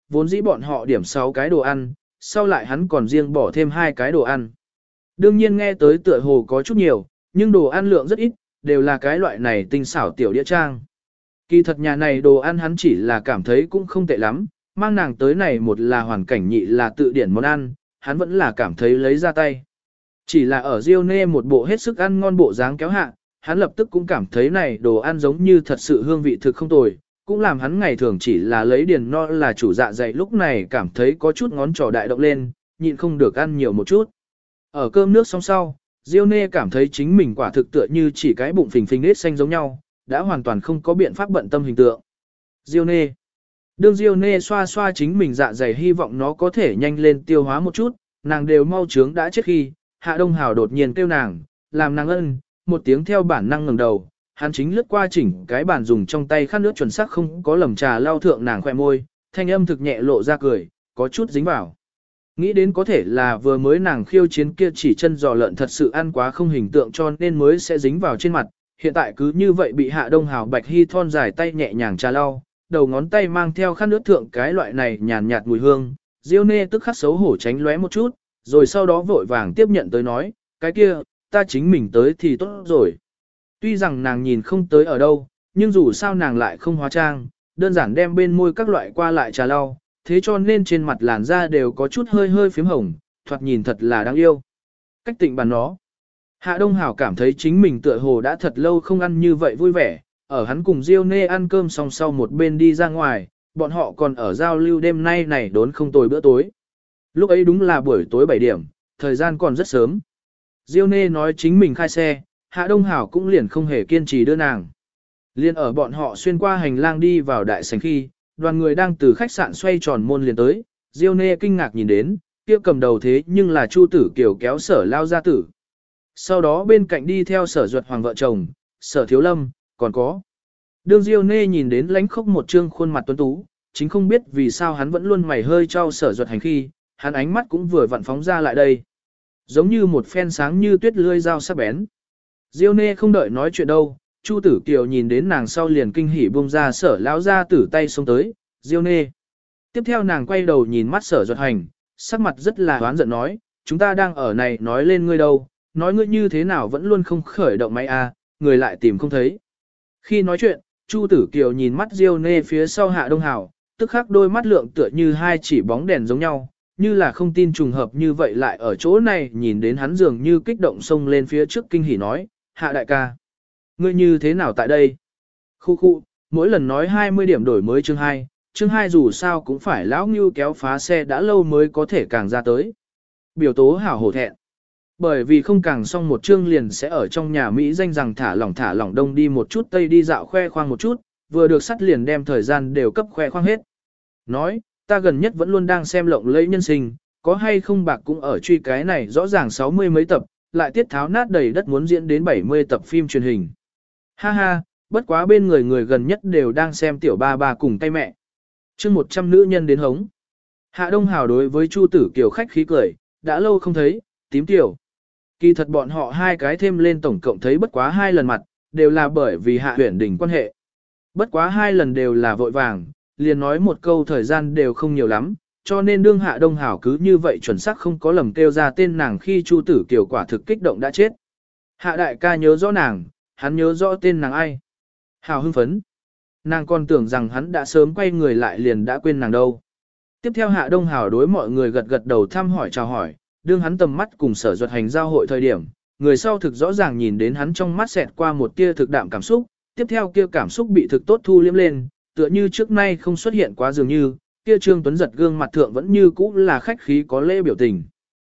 vốn dĩ bọn họ điểm 6 cái đồ ăn, sau lại hắn còn riêng bỏ thêm 2 cái đồ ăn. Đương nhiên nghe tới tựa hồ có chút nhiều, nhưng đồ ăn lượng rất ít, đều là cái loại này tinh xảo tiểu đĩa trang. Kỳ thật nhà này đồ ăn hắn chỉ là cảm thấy cũng không tệ lắm, mang nàng tới này một là hoàn cảnh, nhị là tự điển món ăn, hắn vẫn là cảm thấy lấy ra tay. Chỉ là ở Diêu Nê một bộ hết sức ăn ngon bộ dáng kéo hạ, hắn lập tức cũng cảm thấy này đồ ăn giống như thật sự hương vị thực không tồi, cũng làm hắn ngày thường chỉ là lấy điền no là chủ dạ dày lúc này cảm thấy có chút ngón trỏ đại động lên, nhịn không được ăn nhiều một chút. Ở cơm nước xong sau, Diêu Nê cảm thấy chính mình quả thực tựa như chỉ cái bụng phình phình nết xanh giống nhau, đã hoàn toàn không có biện pháp bận tâm hình tượng. Diêu Nê. Đương Diêu Nê xoa xoa chính mình dạ dày hy vọng nó có thể nhanh lên tiêu hóa một chút, nàng đều mau trướng đã chết khi, Hạ Đông Hào đột nhiên kêu nàng, làm nàng ân, một tiếng theo bản năng ngẩng đầu, hắn chính lướt qua chỉnh cái bàn dùng trong tay khăn nước chuẩn xác không có lầm trà lau thượng nàng khỏe môi, thanh âm thực nhẹ lộ ra cười, có chút dính vào. Nghĩ đến có thể là vừa mới nàng khiêu chiến kia chỉ chân giò lợn thật sự ăn quá không hình tượng cho nên mới sẽ dính vào trên mặt, hiện tại cứ như vậy bị Hạ Đông Hào Bạch Hy thon dài tay nhẹ nhàng trà lau, đầu ngón tay mang theo khăn nước thượng cái loại này nhàn nhạt mùi hương, Diêu Nê tức khắc xấu hổ tránh lóe một chút, rồi sau đó vội vàng tiếp nhận tới nói, cái kia, ta chính mình tới thì tốt rồi. Tuy rằng nàng nhìn không tới ở đâu, nhưng dù sao nàng lại không hóa trang, đơn giản đem bên môi các loại qua lại trà lau, thế cho nên trên mặt làn da đều có chút hơi hơi phím hồng, thoạt nhìn thật là đáng yêu. Cách tịnh bàn nó. Hạ Đông Hảo cảm thấy chính mình tựa hồ đã thật lâu không ăn như vậy vui vẻ, ở hắn cùng Diêu Nê ăn cơm xong sau một bên đi ra ngoài, bọn họ còn ở giao lưu đêm nay này đốn không tồi bữa tối. Lúc ấy đúng là buổi tối 7 điểm, thời gian còn rất sớm. Diêu Nê nói chính mình khai xe, Hạ Đông Hảo cũng liền không hề kiên trì đưa nàng. Liên ở bọn họ xuyên qua hành lang đi vào đại sảnh khi, đoàn người đang từ khách sạn xoay tròn môn liền tới, Diêu Nê kinh ngạc nhìn đến, kia cầm đầu thế nhưng là Chu Tử Kiều kéo Sở Lao gia tử. Sau đó bên cạnh đi theo Sở Duật Hoàng vợ chồng, Sở Thiếu Lâm, còn có. Đương Diêu Nê nhìn đến lãnh khốc một trương khuôn mặt tuấn tú, chính không biết vì sao hắn vẫn luôn mày hơi trao Sở Duật Hành khi, hắn ánh mắt cũng vừa vặn phóng ra lại đây. Giống như một phen sáng như tuyết lươi dao sắc bén. Diêu Nê không đợi nói chuyện đâu, Chu Tử Kiều nhìn đến nàng sau liền kinh hỉ buông ra Sở lão gia tử tay xông tới, Diêu Nê. Tiếp theo nàng quay đầu nhìn mắt Sở Duật Hành, sắc mặt rất là oán giận nói, chúng ta đang ở này nói lên ngươi đâu, nói ngươi như thế nào vẫn luôn không khởi động máy a, người lại tìm không thấy. Khi nói chuyện, Chu Tử Kiều nhìn mắt Diêu Nê phía sau Hạ Đông Hảo, tức khắc đôi mắt lượng tựa như hai chỉ bóng đèn giống nhau, như là không tin trùng hợp như vậy lại ở chỗ này nhìn đến hắn dường như kích động xông lên phía trước kinh hỉ nói, Hạ đại ca, ngươi như thế nào tại đây? Khu, mỗi lần nói 20 điểm đổi mới chương 2 dù sao cũng phải lão ngưu kéo phá xe đã lâu mới có thể càng ra tới. Biểu tố hảo hổ thẹn. Bởi vì không càng xong một chương liền sẽ ở trong nhà Mỹ danh rằng thả lỏng đông đi một chút tây đi dạo khoe khoang một chút, vừa được sắt liền đem thời gian đều cấp khoe khoang hết. Nói, ta gần nhất vẫn luôn đang xem lộng lẫy nhân sinh, có hay không bạc cũng ở truy cái này rõ ràng 60 mấy tập, lại tiết tháo nát đầy đất muốn diễn đến 70 tập phim truyền hình. Ha ha, bất quá bên người gần nhất đều đang xem tiểu ba ba cùng tay mẹ. Chương 100 nữ nhân đến hống. Hạ Đông Hào đối với Chu Tử Kiều khách khí cười, đã lâu không thấy, tím tiểu. Kỳ thật bọn họ hai cái thêm lên tổng cộng thấy bất quá 2 lần mặt, đều là bởi vì Hạ Uyển Đình quan hệ. Bất quá 2 lần đều là vội vàng, liền nói một câu thời gian đều không nhiều lắm, cho nên đương Hạ Đông Hảo cứ như vậy chuẩn xác không có lầm kêu ra tên nàng khi Chu Tử Kiều quả thực kích động đã chết. Hạ đại ca nhớ rõ nàng, hắn nhớ rõ tên nàng ai. Hảo hưng phấn. Nàng còn tưởng rằng hắn đã sớm quay người lại liền đã quên nàng đâu. Tiếp theo Hạ Đông Hảo đối mọi người gật đầu thăm hỏi chào hỏi, đương hắn tầm mắt cùng Sở Duật Hành giao hội thời điểm, người sau thực rõ ràng nhìn đến hắn trong mắt xẹt qua một tia thực đạm cảm xúc, tiếp theo kia cảm xúc bị thực tốt thu liếm lên, tựa như trước nay không xuất hiện quá dường như, kia Trương Tuấn Giật gương mặt thượng vẫn như cũ là khách khí có lễ biểu tình.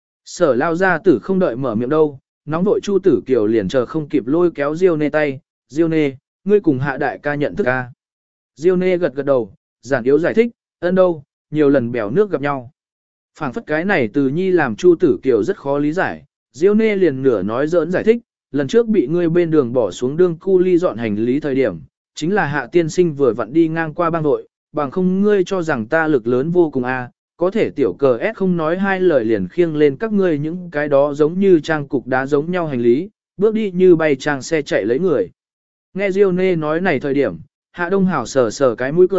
Sở Lao gia tử không đợi mở miệng đâu, nóng vội Chu Tử Kiều liền chờ không kịp lôi kéo Diêu Nê tay, Diêu Nê, ngươi cùng Hạ đại ca nhận thức ca. Diêu Nê gật đầu, giản yếu giải thích, ân đâu, nhiều lần bèo nước gặp nhau. Phảng phất cái này từ nhi làm Chu Tử Kiều rất khó lý giải, Diêu Nê liền nửa nói giỡn giải thích, lần trước bị ngươi bên đường bỏ xuống đương cu ly dọn hành lý thời điểm, chính là Hạ tiên sinh vừa vặn đi ngang qua bang đội, bằng không ngươi cho rằng ta lực lớn vô cùng a, có thể tiểu cờ S không nói 2 lời liền khiêng lên các ngươi những cái đó giống như trang cục đá giống nhau hành lý, bước đi như bay trang xe chạy lấy người. Nghe Diêu Nê nói này thời điểm, Hạ Đông Hảo sờ cái mũi cười,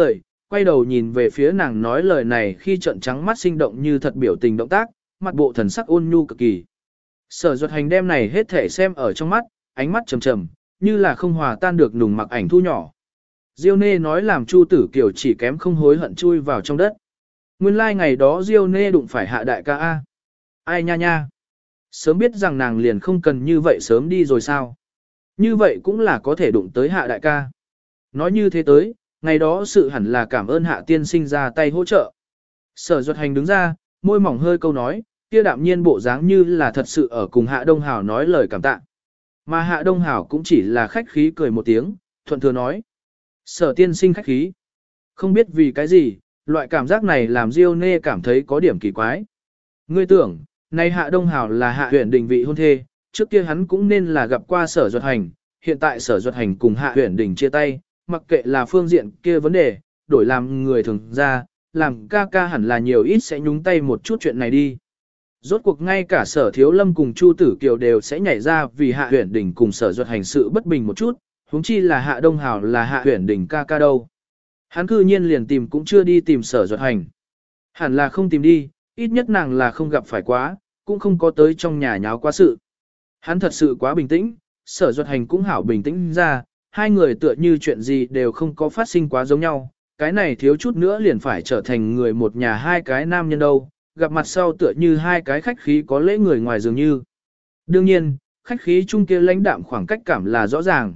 quay đầu nhìn về phía nàng nói lời này khi trợn trắng mắt sinh động như thật biểu tình động tác, mặt bộ thần sắc ôn nhu cực kỳ. Sở Duật Hành đem này hết thể xem ở trong mắt, ánh mắt trầm trầm, như là không hòa tan được nùng mặc ảnh thu nhỏ. Diêu Nê nói làm Chu Tử Kiều chỉ kém không hối hận chui vào trong đất. Nguyên lai ngày đó Diêu Nê đụng phải Hạ đại ca a. Ai nha nha. Sớm biết rằng nàng liền không cần như vậy sớm đi rồi sao. Như vậy cũng là có thể đụng tới Hạ đại ca. Nói như thế tới, ngày đó sự hẳn là cảm ơn Hạ tiên sinh ra tay hỗ trợ. Sở Duật Hành đứng ra, môi mỏng hơi câu nói, kia đạm nhiên bộ dáng như là thật sự ở cùng Hạ Đông Hảo nói lời cảm tạ. Mà Hạ Đông Hảo cũng chỉ là khách khí cười một tiếng, thuận thừa nói. Sở tiên sinh khách khí. Không biết vì cái gì, loại cảm giác này làm Diêu Nê cảm thấy có điểm kỳ quái. Ngươi tưởng, nay Hạ Đông Hảo là Hạ Huyền Đình vị hôn thê, trước kia hắn cũng nên là gặp qua Sở Duật Hành, hiện tại Sở Duật Hành cùng Hạ Huyền Đình chia tay, mặc kệ là phương diện kia vấn đề, đổi làm người thường ra, làm ca ca hẳn là nhiều ít sẽ nhúng tay một chút chuyện này đi. Rốt cuộc ngay cả Sở Thiếu Lâm cùng Chu Tử Kiều đều sẽ nhảy ra vì Hạ Huyền Đình cùng Sở Duật Hành sự bất bình một chút, huống chi là Hạ Đông Hảo là Hạ Huyền Đình ca ca đâu. Hắn cư nhiên liền tìm cũng chưa đi tìm Sở Duật Hành. Hẳn là không tìm đi, ít nhất nàng là không gặp phải quá, cũng không có tới trong nhà nháo quá sự. Hắn thật sự quá bình tĩnh, Sở Duật Hành cũng hảo bình tĩnh ra, hai người tựa như chuyện gì đều không có phát sinh quá giống nhau, cái này thiếu chút nữa liền phải trở thành người một nhà hai cái nam nhân đâu, gặp mặt sau tựa như hai cái khách khí có lễ người ngoài dường như. Đương nhiên, khách khí chung kia lãnh đạm khoảng cách cảm là rõ ràng.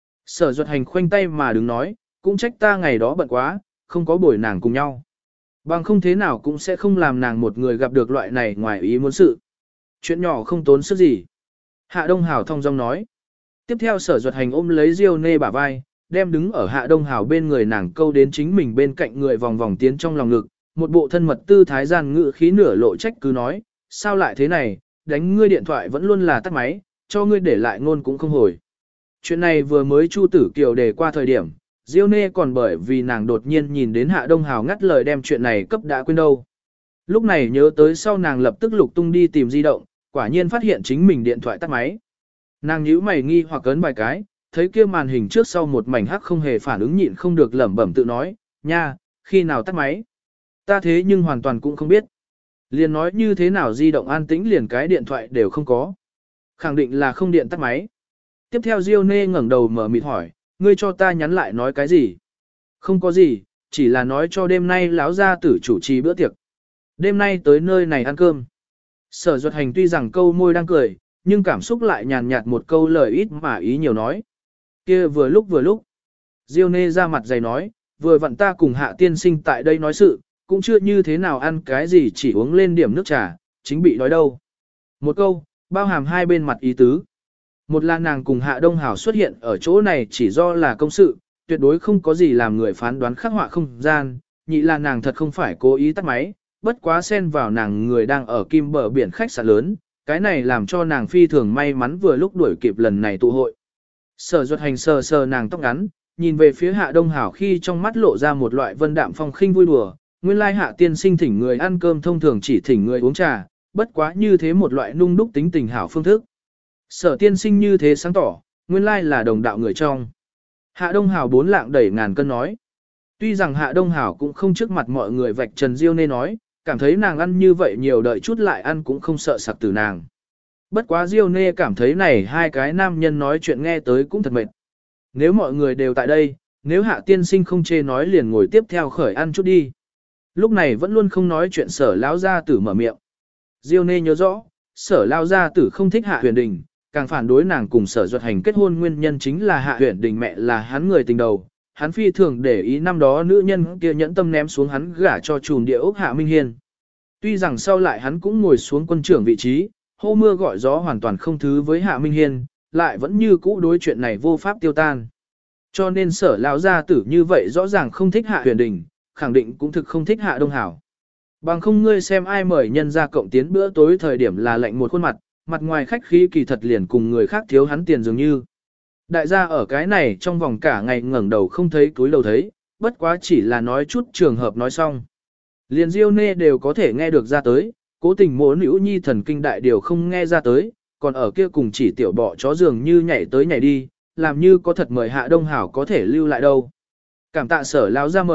Sở Duật Hành khoanh tay mà đứng nói, cũng trách ta ngày đó bận quá, không có bồi nàng cùng nhau. Bằng không thế nào cũng sẽ không làm nàng một người gặp được loại này ngoài ý muốn sự. Chuyện nhỏ không tốn sức gì. Hạ Đông Hảo thong dong nói. Tiếp theo Sở Duật Hành ôm lấy Diêu Nê bả vai, đem đứng ở Hạ Đông Hảo bên người nàng câu đến chính mình bên cạnh người vòng vòng tiến trong lòng ngực, một bộ thân mật tư thái gian ngự khí nửa lộ trách cứ nói, sao lại thế này, đánh ngươi điện thoại vẫn luôn là tắt máy, cho ngươi để lại ngôn cũng không hồi. Chuyện này vừa mới Chu Tử Kiều đề qua thời điểm, Diêu Nê còn bởi vì nàng đột nhiên nhìn đến Hạ Đông Hảo ngắt lời đem chuyện này cấp đã quên đâu. Lúc này nhớ tới sau nàng lập tức lục tung đi tìm di động, quả nhiên phát hiện chính mình điện thoại tắt máy. Nàng nhíu mày nghi hoặc ấn vài cái, thấy kia màn hình trước sau một mảnh hắc không hề phản ứng nhịn không được lẩm bẩm tự nói, nha, khi nào tắt máy. Ta thế nhưng hoàn toàn cũng không biết. Liền nói như thế nào di động an tĩnh liền cái điện thoại đều không có. Khẳng định là không điện tắt máy. Tiếp theo Diêu Nê ngẩng đầu mở mịt hỏi, ngươi cho ta nhắn lại nói cái gì? Không có gì, chỉ là nói cho đêm nay lão gia tử chủ trì bữa tiệc. Đêm nay tới nơi này ăn cơm. Sở Duật Hành tuy rằng câu môi đang cười, nhưng cảm xúc lại nhàn nhạt một câu lời ít mà ý nhiều nói. Kia vừa lúc. Diêu Nê ra mặt dày nói, vừa vặn ta cùng Hạ tiên sinh tại đây nói sự, cũng chưa như thế nào ăn cái gì chỉ uống lên điểm nước trà, chính bị đói đâu. Một câu, bao hàm hai bên mặt ý tứ. Một là nàng cùng Hạ Đông Hảo xuất hiện ở chỗ này chỉ do là công sự, tuyệt đối không có gì làm người phán đoán khắc họa không gian, nhị là nàng thật không phải cố ý tắt máy, bất quá xen vào nàng người đang ở kim bờ biển khách sạn lớn, cái này làm cho nàng phi thường may mắn vừa lúc đuổi kịp lần này tụ hội. Sở Duật Hành sờ sờ nàng tóc ngắn, nhìn về phía Hạ Đông Hảo khi trong mắt lộ ra một loại vân đạm phong khinh vui đùa, nguyên lai Hạ tiên sinh thỉnh người ăn cơm thông thường chỉ thỉnh người uống trà, bất quá như thế một loại nung đúc tính tình hảo phương thức. Sở tiên sinh như thế sáng tỏ, nguyên lai là đồng đạo người trong. Hạ Đông Hảo bốn lạng đẩy ngàn cân nói. Tuy rằng Hạ Đông Hảo cũng không trước mặt mọi người vạch trần Diêu Nê nói, cảm thấy nàng ăn như vậy nhiều đợi chút lại ăn cũng không sợ sặc từ nàng. Bất quá Diêu Nê cảm thấy này hai cái nam nhân nói chuyện nghe tới cũng thật mệt. Nếu mọi người đều tại đây, nếu Hạ tiên sinh không chê nói liền ngồi tiếp theo khởi ăn chút đi. Lúc này vẫn luôn không nói chuyện Sở lão gia tử mở miệng. Diêu Nê nhớ rõ, Sở lão gia tử không thích Hạ Huyền Đình, càng phản đối nàng cùng Sở Duật Hành kết hôn nguyên nhân chính là Hạ Huyền Đình mẹ là hắn người tình đầu. Hắn phi thường để ý năm đó nữ nhân kia nhẫn tâm ném xuống hắn gả cho trùm địa ốc Hạ Minh Hiên. Tuy rằng sau lại hắn cũng ngồi xuống quân trưởng vị trí, hô mưa gọi gió hoàn toàn không thứ với Hạ Minh Hiên, lại vẫn như cũ đối chuyện này vô pháp tiêu tan. Cho nên Sở lão gia tử như vậy rõ ràng không thích Hạ Huyền Đình, khẳng định cũng thực không thích Hạ Đông Hảo. Bằng không ngươi xem ai mời nhân ra cộng tiến bữa tối thời điểm là lạnh một khuôn mặt, mặt ngoài khách khí kỳ thật liền cùng người khác thiếu hắn tiền dường như. Đại gia ở cái này trong vòng cả ngày ngẩng đầu không thấy túi đầu thấy, bất quá chỉ là nói chút trường hợp nói xong. Liền Diêu Nê đều có thể nghe được ra tới, cố tình mỗ nữ nhi thần kinh đại điều không nghe ra tới, còn ở kia cùng chỉ tiểu bọ chó dường như nhảy tới nhảy đi, làm như có thật mời Hạ Đông Hảo có thể lưu lại đâu. Cảm tạ Sở lão ra mời,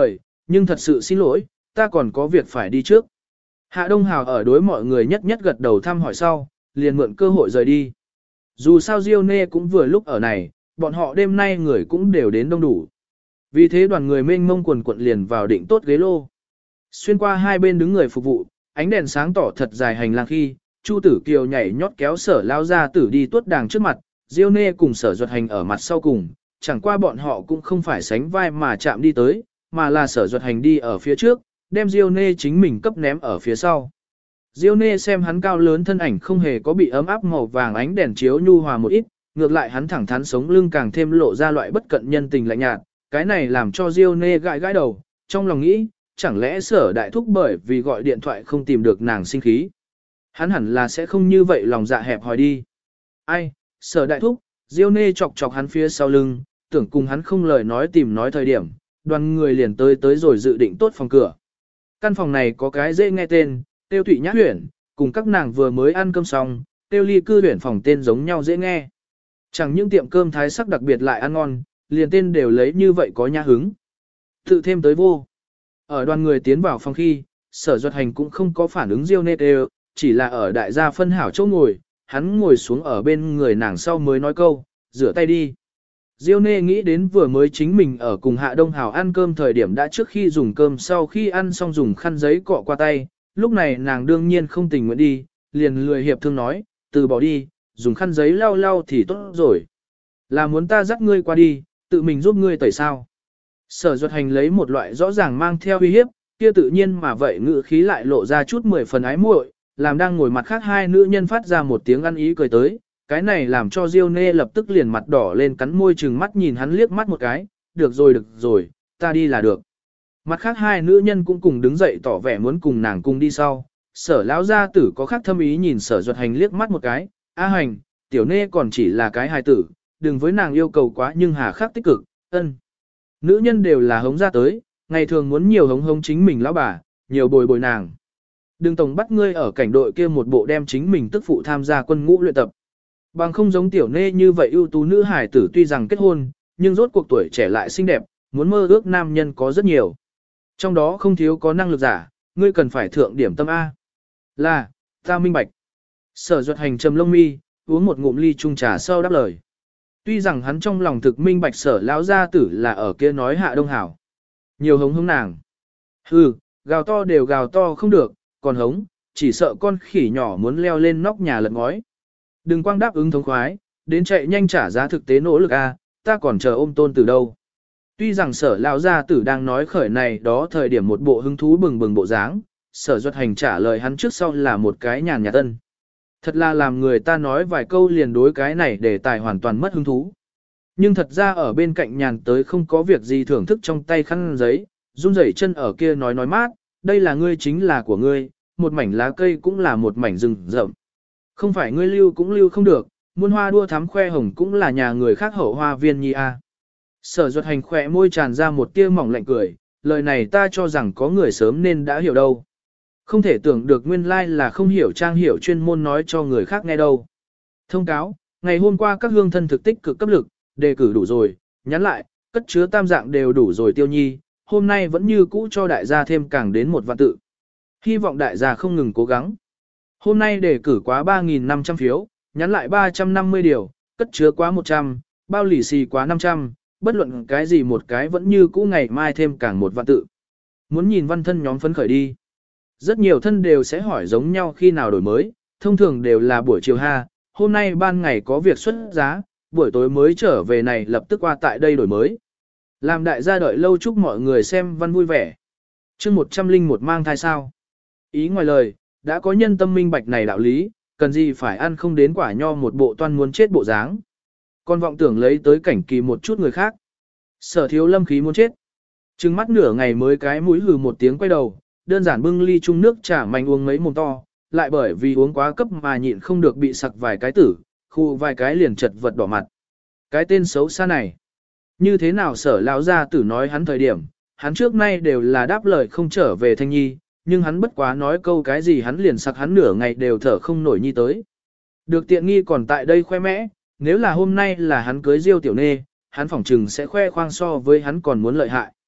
Nhưng thật sự xin lỗi, ta còn có việc phải đi trước. Hạ Đông Hào ở đối mọi người nhất nhất gật đầu thăm hỏi sau, liền mượn cơ hội rời đi. Dù sao Diêu Nê cũng vừa lúc ở này, bọn họ đêm nay người cũng đều đến đông đủ. Vì thế đoàn người mênh mông quần quận liền vào định tốt ghế lô. Xuyên qua hai bên đứng người phục vụ, ánh đèn sáng tỏ thật dài hành lang khi, Chu Tử Kiều nhảy nhót kéo Sở Lao Gia Tử đi tuốt đàng trước mặt, Diêu Nê cùng Sở Duật Hành ở mặt sau cùng, chẳng qua bọn họ cũng không phải sánh vai mà chạm đi tới, mà là Sở Duật Hành đi ở phía trước, đem Diêu Nê chính mình cấp ném ở phía sau. Diêu Nê xem hắn cao lớn thân ảnh không hề có bị ấm áp màu vàng ánh đèn chiếu nhu hòa một ít, ngược lại hắn thẳng thắn sống lưng càng thêm lộ ra loại bất cận nhân tình lạnh nhạt, cái này làm cho Diêu Nê gãi gãi đầu, trong lòng nghĩ, chẳng lẽ Sở đại thúc bởi vì gọi điện thoại không tìm được nàng sinh khí. Hắn hẳn là sẽ không như vậy lòng dạ hẹp hòi đi. Ai, Sở đại thúc, Diêu Nê chọc chọc hắn phía sau lưng, tưởng cùng hắn không lời nói tìm nói thời điểm, đoàn người liền tới rồi dự định tốt phòng cửa. Căn phòng này có cái dễ nghe tên, Tiêu Thụy Nhã Huyển, cùng các nàng vừa mới ăn cơm xong, Tiêu Ly Cư Huyển phòng tên giống nhau dễ nghe. Chẳng những tiệm cơm thái sắc đặc biệt lại ăn ngon, liền tên đều lấy như vậy có nhã hứng. Tự thêm tới vô. Ở đoàn người tiến vào phòng khi, Sở Duật Hành cũng không có phản ứng Diêu Nê đều, chỉ là ở đại gia phân hảo chỗ ngồi, hắn ngồi xuống ở bên người nàng sau mới nói câu, rửa tay đi. Diêu Nê nghĩ đến vừa mới chính mình ở cùng Hạ Đông Hào ăn cơm thời điểm đã trước khi dùng cơm sau khi ăn xong dùng khăn giấy cọ qua tay, lúc này nàng đương nhiên không tình nguyện đi, liền lười hiệp thương nói, từ bỏ đi, dùng khăn giấy lau lau thì tốt rồi. Là muốn ta dắt ngươi qua đi, tự mình giúp ngươi tẩy sao. Sở Duật Hành lấy một loại rõ ràng mang theo uy hiếp, kia tự nhiên mà vậy ngữ khí lại lộ ra chút 10 phần ái muội, làm đang ngồi mặt khác hai nữ nhân phát ra một tiếng ăn ý cười tới, cái này làm cho Diêu Nê lập tức liền mặt đỏ lên cắn môi trừng mắt nhìn hắn liếc mắt một cái, được rồi, ta đi là được. Mặt khác hai nữ nhân cũng cùng đứng dậy tỏ vẻ muốn cùng nàng cùng đi sau, Sở lão gia tử có khác thâm ý nhìn Sở Duật Hành liếc mắt một cái, A Hành, tiểu Nê còn chỉ là cái hài tử, đừng với nàng yêu cầu quá nhưng hà khắc tích cực, ân. Nữ nhân đều là hống ra tới, ngày thường muốn nhiều hống hống chính mình lão bà, nhiều bồi bồi nàng. Đừng tổng bắt ngươi ở cảnh đội kia một bộ đem chính mình tức phụ tham gia quân ngũ luyện tập. Bằng không giống tiểu Nê như vậy ưu tú nữ hải tử tuy rằng kết hôn, nhưng rốt cuộc tuổi trẻ lại xinh đẹp, muốn mơ ước nam nhân có rất nhiều. Trong đó không thiếu có năng lực giả, ngươi cần phải thượng điểm tâm A. Là, ta minh bạch. Sở Duật Hành trầm lông mi, uống một ngụm ly chung trà sau đáp lời. Tuy rằng hắn trong lòng thực minh bạch Sở lão gia tử là ở kia nói Hạ Đông Hảo. Nhiều hống hống nàng. Hừ, gào to đều gào to không được, còn hống, chỉ sợ con khỉ nhỏ muốn leo lên nóc nhà lật ngói. Đừng quang đáp ứng thống khoái, đến chạy nhanh trả giá thực tế nỗ lực A, ta còn chờ ôm tôn từ đâu. Tuy rằng Sở lão gia tử đang nói khởi này đó thời điểm một bộ hứng thú bừng bừng bộ dáng, Sở Duật Hành trả lời hắn trước sau là một cái nhàn nhạt tân. Thật là làm người ta nói vài câu liền đối cái này để tài hoàn toàn mất hứng thú. Nhưng thật ra ở bên cạnh nhàn tới không có việc gì thưởng thức trong tay khăn giấy, run rẩy chân ở kia nói mát, đây là ngươi chính là của ngươi, một mảnh lá cây cũng là một mảnh rừng rậm. Không phải ngươi lưu cũng lưu không được, muôn hoa đua thắm khoe hồng cũng là nhà người khác hậu hoa viên nhi a. Sở Duật Hành khỏe môi tràn ra một tia mỏng lạnh cười, lời này ta cho rằng có người sớm nên đã hiểu đâu. Không thể tưởng được nguyên lai là không hiểu trang hiểu chuyên môn nói cho người khác nghe đâu. Thông cáo, ngày hôm qua các hương thân thực tích cực cấp lực, đề cử đủ rồi, nhắn lại, cất chứa tam dạng đều đủ rồi tiêu nhi, hôm nay vẫn như cũ cho đại gia thêm càng đến một vạn tự. Hy vọng đại gia không ngừng cố gắng. Hôm nay đề cử quá 3.500 phiếu, nhắn lại 350 điều, cất chứa quá 100, bao lì xì quá 500, bất luận cái gì một cái vẫn như cũ ngày mai thêm càng một vạn tự. Muốn nhìn văn thân nhóm phấn khởi đi. Rất nhiều thân đều sẽ hỏi giống nhau khi nào đổi mới, thông thường đều là buổi chiều ha, hôm nay ban ngày có việc xuất giá, buổi tối mới trở về này lập tức qua tại đây đổi mới. Làm đại gia đợi lâu chúc mọi người xem văn vui vẻ. Chương 101 mang thai sao. Ý ngoài lời, đã có nhân tâm minh bạch này đạo lý, cần gì phải ăn không đến quả nho một bộ toan muốn chết bộ dáng. Còn vọng tưởng lấy tới cảnh kỳ một chút người khác. Sở Thiếu Lâm khí muốn chết. Trừng mắt nửa ngày mới cái mũi hừ một tiếng quay đầu, đơn giản bưng ly chung nước trà mạnh uống mấy mồm to, lại bởi vì uống quá cấp mà nhịn không được bị sặc vài cái tử, khu vài cái liền chật vật đỏ mặt. Cái tên xấu xa này. Như thế nào Sở lão gia tử nói hắn thời điểm, hắn trước nay đều là đáp lời không trở về Thanh Nhi, nhưng hắn bất quá nói câu cái gì hắn liền sặc hắn nửa ngày đều thở không nổi nhi tới. Được tiện nghi còn tại đây khoe mẽ, nếu là hôm nay là hắn cưới Diêu Tiểu Nê, hắn phỏng trừng sẽ khoe khoang so với hắn còn muốn lợi hại.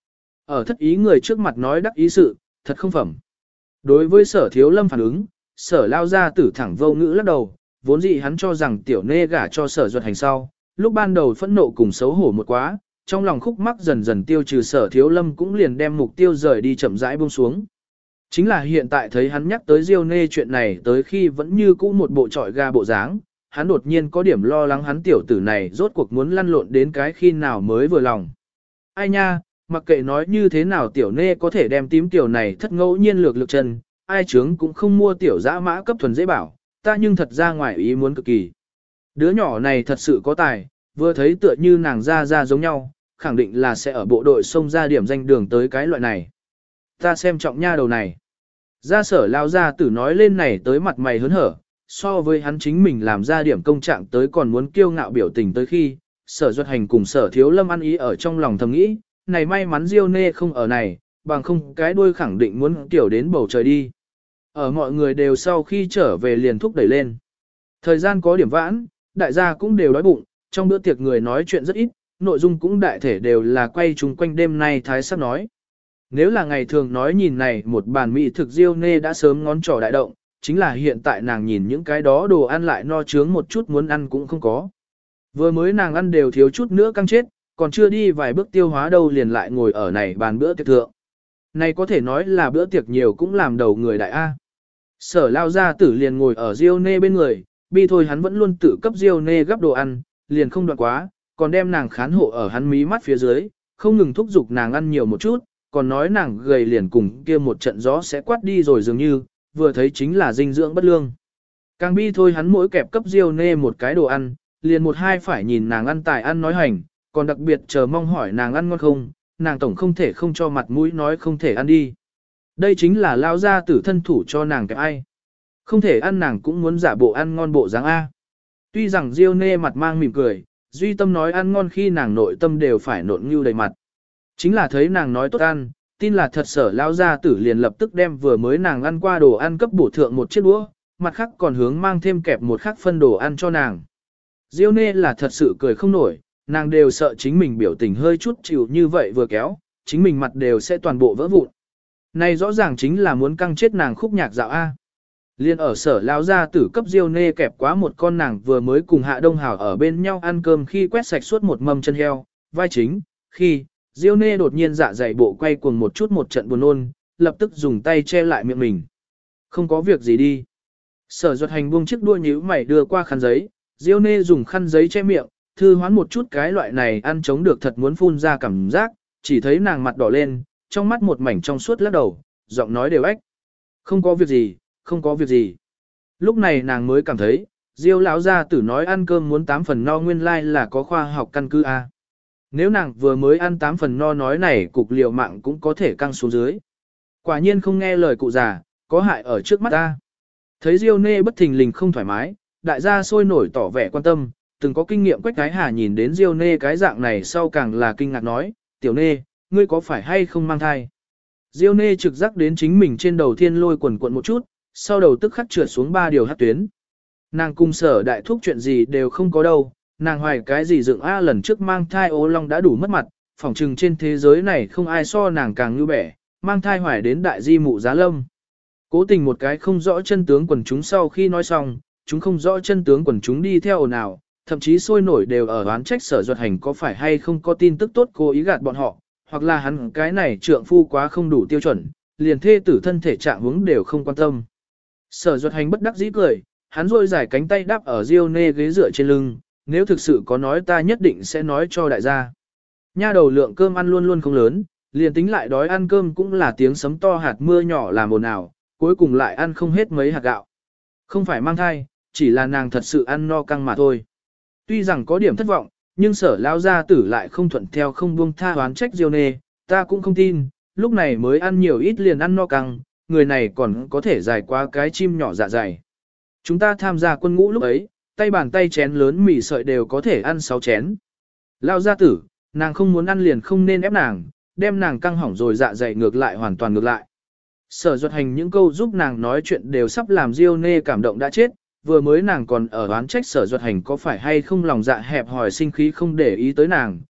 Ở thất ý người trước mặt nói đắc ý sự, thật không phẩm. Đối với Sở Thiếu Lâm phản ứng, Sở lao ra tử thẳng vô ngữ lắc đầu, vốn dĩ hắn cho rằng tiểu nê gả cho Sở Duật Hành sau, lúc ban đầu phẫn nộ cùng xấu hổ một quá, trong lòng khúc mắc dần dần tiêu trừ Sở Thiếu Lâm cũng liền đem mục tiêu rời đi chậm rãi buông xuống. Chính là hiện tại thấy hắn nhắc tới Diêu Nê chuyện này tới khi vẫn như cũ một bộ trọi ga bộ dáng, hắn đột nhiên có điểm lo lắng hắn tiểu tử này rốt cuộc muốn lăn lộn đến cái khi nào mới vừa lòng. Ai nha, mặc kệ nói như thế nào tiểu Nê có thể đem tím tiểu này thất ngẫu nhiên lược lực chân, ai chướng cũng không mua tiểu dã mã cấp thuần dễ bảo, ta nhưng thật ra ngoài ý muốn cực kỳ. Đứa nhỏ này thật sự có tài, vừa thấy tựa như nàng ra giống nhau, khẳng định là sẽ ở bộ đội xông ra điểm danh đường tới cái loại này. Ta xem trọng nha đầu này. Gia Sở lao ra tử nói lên này tới mặt mày hớn hở, so với hắn chính mình làm ra điểm công trạng tới còn muốn kiêu ngạo biểu tình tới khi, Sở Duật Hành cùng Sở Thiếu Lâm ăn ý ở trong lòng thầm nghĩ, này may mắn Diêu Nê không ở này, bằng không cái đuôi khẳng định muốn tiểu đến bầu trời đi. Ở mọi người đều sau khi trở về liền thúc đẩy lên. Thời gian có điểm vãn, đại gia cũng đều đói bụng, trong bữa tiệc người nói chuyện rất ít, nội dung cũng đại thể đều là quay chung quanh đêm nay thái sắc nói. Nếu là ngày thường nói nhìn này một bàn mỹ thực Diêu Nê đã sớm ngón trỏ đại động, chính là hiện tại nàng nhìn những cái đó đồ ăn lại no chướng một chút muốn ăn cũng không có. Vừa mới nàng ăn đều thiếu chút nữa căng chết, còn chưa đi vài bước tiêu hóa đâu liền lại ngồi ở này bàn bữa tiệc thượng. Này có thể nói là bữa tiệc nhiều cũng làm đầu người đại A. Sở lao gia tử liền ngồi ở Diêu Nê bên người, bi thôi hắn vẫn luôn tự cấp Diêu Nê gắp đồ ăn, liền không đoạn quá, còn đem nàng khán hộ ở hắn mí mắt phía dưới, không ngừng thúc giục nàng ăn nhiều một chút, còn nói nàng gầy liền cùng kia một trận gió sẽ quát đi rồi dường như, vừa thấy chính là dinh dưỡng bất lương. Càng bi thôi hắn mỗi kẹp cấp Diêu Nê một cái đồ ăn, liền một hai phải nhìn nàng ăn tài ăn nói hành, còn đặc biệt chờ mong hỏi nàng ăn ngon không, nàng tổng không thể không cho mặt mũi nói không thể ăn đi. Đây chính là lao gia tử thân thủ cho nàng kẹp ai. Không thể ăn nàng cũng muốn giả bộ ăn ngon bộ dáng A. Tuy rằng Diêu Nê mặt mang mỉm cười, duy tâm nói ăn ngon khi nàng nội tâm đều phải nộn nhưu đầy mặt. Chính là thấy nàng nói tốt ăn, tin là thật sở lao gia tử liền lập tức đem vừa mới nàng ăn qua đồ ăn cấp bổ thượng một chiếc đũa, mặt khác còn hướng mang thêm kẹp một khắc phân đồ ăn cho nàng. Diêu Nê là thật sự cười không nổi, nàng đều sợ chính mình biểu tình hơi chút chịu như vậy vừa kéo, chính mình mặt đều sẽ toàn bộ vỡ vụn. Này rõ ràng chính là muốn căng chết nàng khúc nhạc dạo A. Liên ở sở lao gia tử cấp Diêu Nê kẹp quá một con nàng vừa mới cùng Hạ Đông Hảo ở bên nhau ăn cơm khi quét sạch suốt một mâm chân heo, vai chính, khi Diêu Nê đột nhiên dạ dày bộ quay cuồng một chút một trận buồn nôn, lập tức dùng tay che lại miệng mình. Không có việc gì đi. Sở Duật Hành buông chiếc đua nhíu mày đưa qua khăn giấy, Diêu Nê dùng khăn giấy che miệng, thư hoán một chút cái loại này ăn chống được thật muốn phun ra cảm giác, chỉ thấy nàng mặt đỏ lên, trong mắt một mảnh trong suốt lắc đầu, giọng nói đều ếch. Không có việc gì, không có việc gì. Lúc này nàng mới cảm thấy, Diêu lão gia tử nói ăn cơm muốn 8 phần no nguyên lai là có khoa học căn cứ A. Nếu nàng vừa mới ăn 8 phần no nói này cục liều mạng cũng có thể căng xuống dưới. Quả nhiên không nghe lời cụ già, có hại ở trước mắt ta. Thấy Diêu Nê bất thình lình không thoải mái, đại gia sôi nổi tỏ vẻ quan tâm, từng có kinh nghiệm Quách Cái Hà nhìn đến Diêu Nê cái dạng này sau càng là kinh ngạc nói, tiểu Nê, ngươi có phải hay không mang thai? Diêu Nê trực giác đến chính mình trên đầu thiên lôi quần cuộn một chút, sau đầu tức khắc trượt xuống 3 điều hắc tuyến. Nàng cùng sở đại thúc chuyện gì đều không có đâu, nàng hoài cái gì dựng A lần trước mang thai ố long đã đủ mất mặt, phỏng chừng trên thế giới này không ai so nàng càng như bẻ, mang thai hoài đến đại di mụ giá lâm. Cố tình một cái không rõ chân tướng quần chúng sau khi nói xong, chúng không rõ chân tướng quần chúng đi theo ồn ào, thậm chí sôi nổi đều ở oán trách Sở Duật Hành có phải hay không có tin tức tốt cố ý gạt bọn họ, hoặc là hắn cái này trượng phu quá không đủ tiêu chuẩn, liền thê tử thân thể trạng huống đều không quan tâm. Sở Duật Hành bất đắc dĩ cười, hắn rôi dài cánh tay đáp ở Diêu Nê ghế dựa trên lưng, nếu thực sự có nói ta nhất định sẽ nói cho đại gia. Nha đầu lượng cơm ăn luôn luôn không lớn, liền tính lại đói ăn cơm cũng là tiếng sấm to hạt mưa nhỏ làm ồn ào, cuối cùng lại ăn không hết mấy hạt gạo. Không phải mang thai, chỉ là nàng thật sự ăn no căng mà thôi. Tuy rằng có điểm thất vọng, nhưng sở lao gia tử lại không thuận theo không buông tha oán trách Diêu Nê, ta cũng không tin, lúc này mới ăn nhiều ít liền ăn no căng, người này còn có thể dài qua cái chim nhỏ dạ dày. Chúng ta tham gia quân ngũ lúc ấy, tay bàn tay chén lớn mì sợi đều có thể ăn 6 chén. Lao gia tử, nàng không muốn ăn liền không nên ép nàng, đem nàng căng hỏng rồi dạ dày ngược lại hoàn toàn ngược lại. Sở Duật Hành những câu giúp nàng nói chuyện đều sắp làm Diêu Nê cảm động đã chết, vừa mới nàng còn ở oán trách Sở Duật Hành có phải hay không lòng dạ hẹp hòi sinh khí không để ý tới nàng,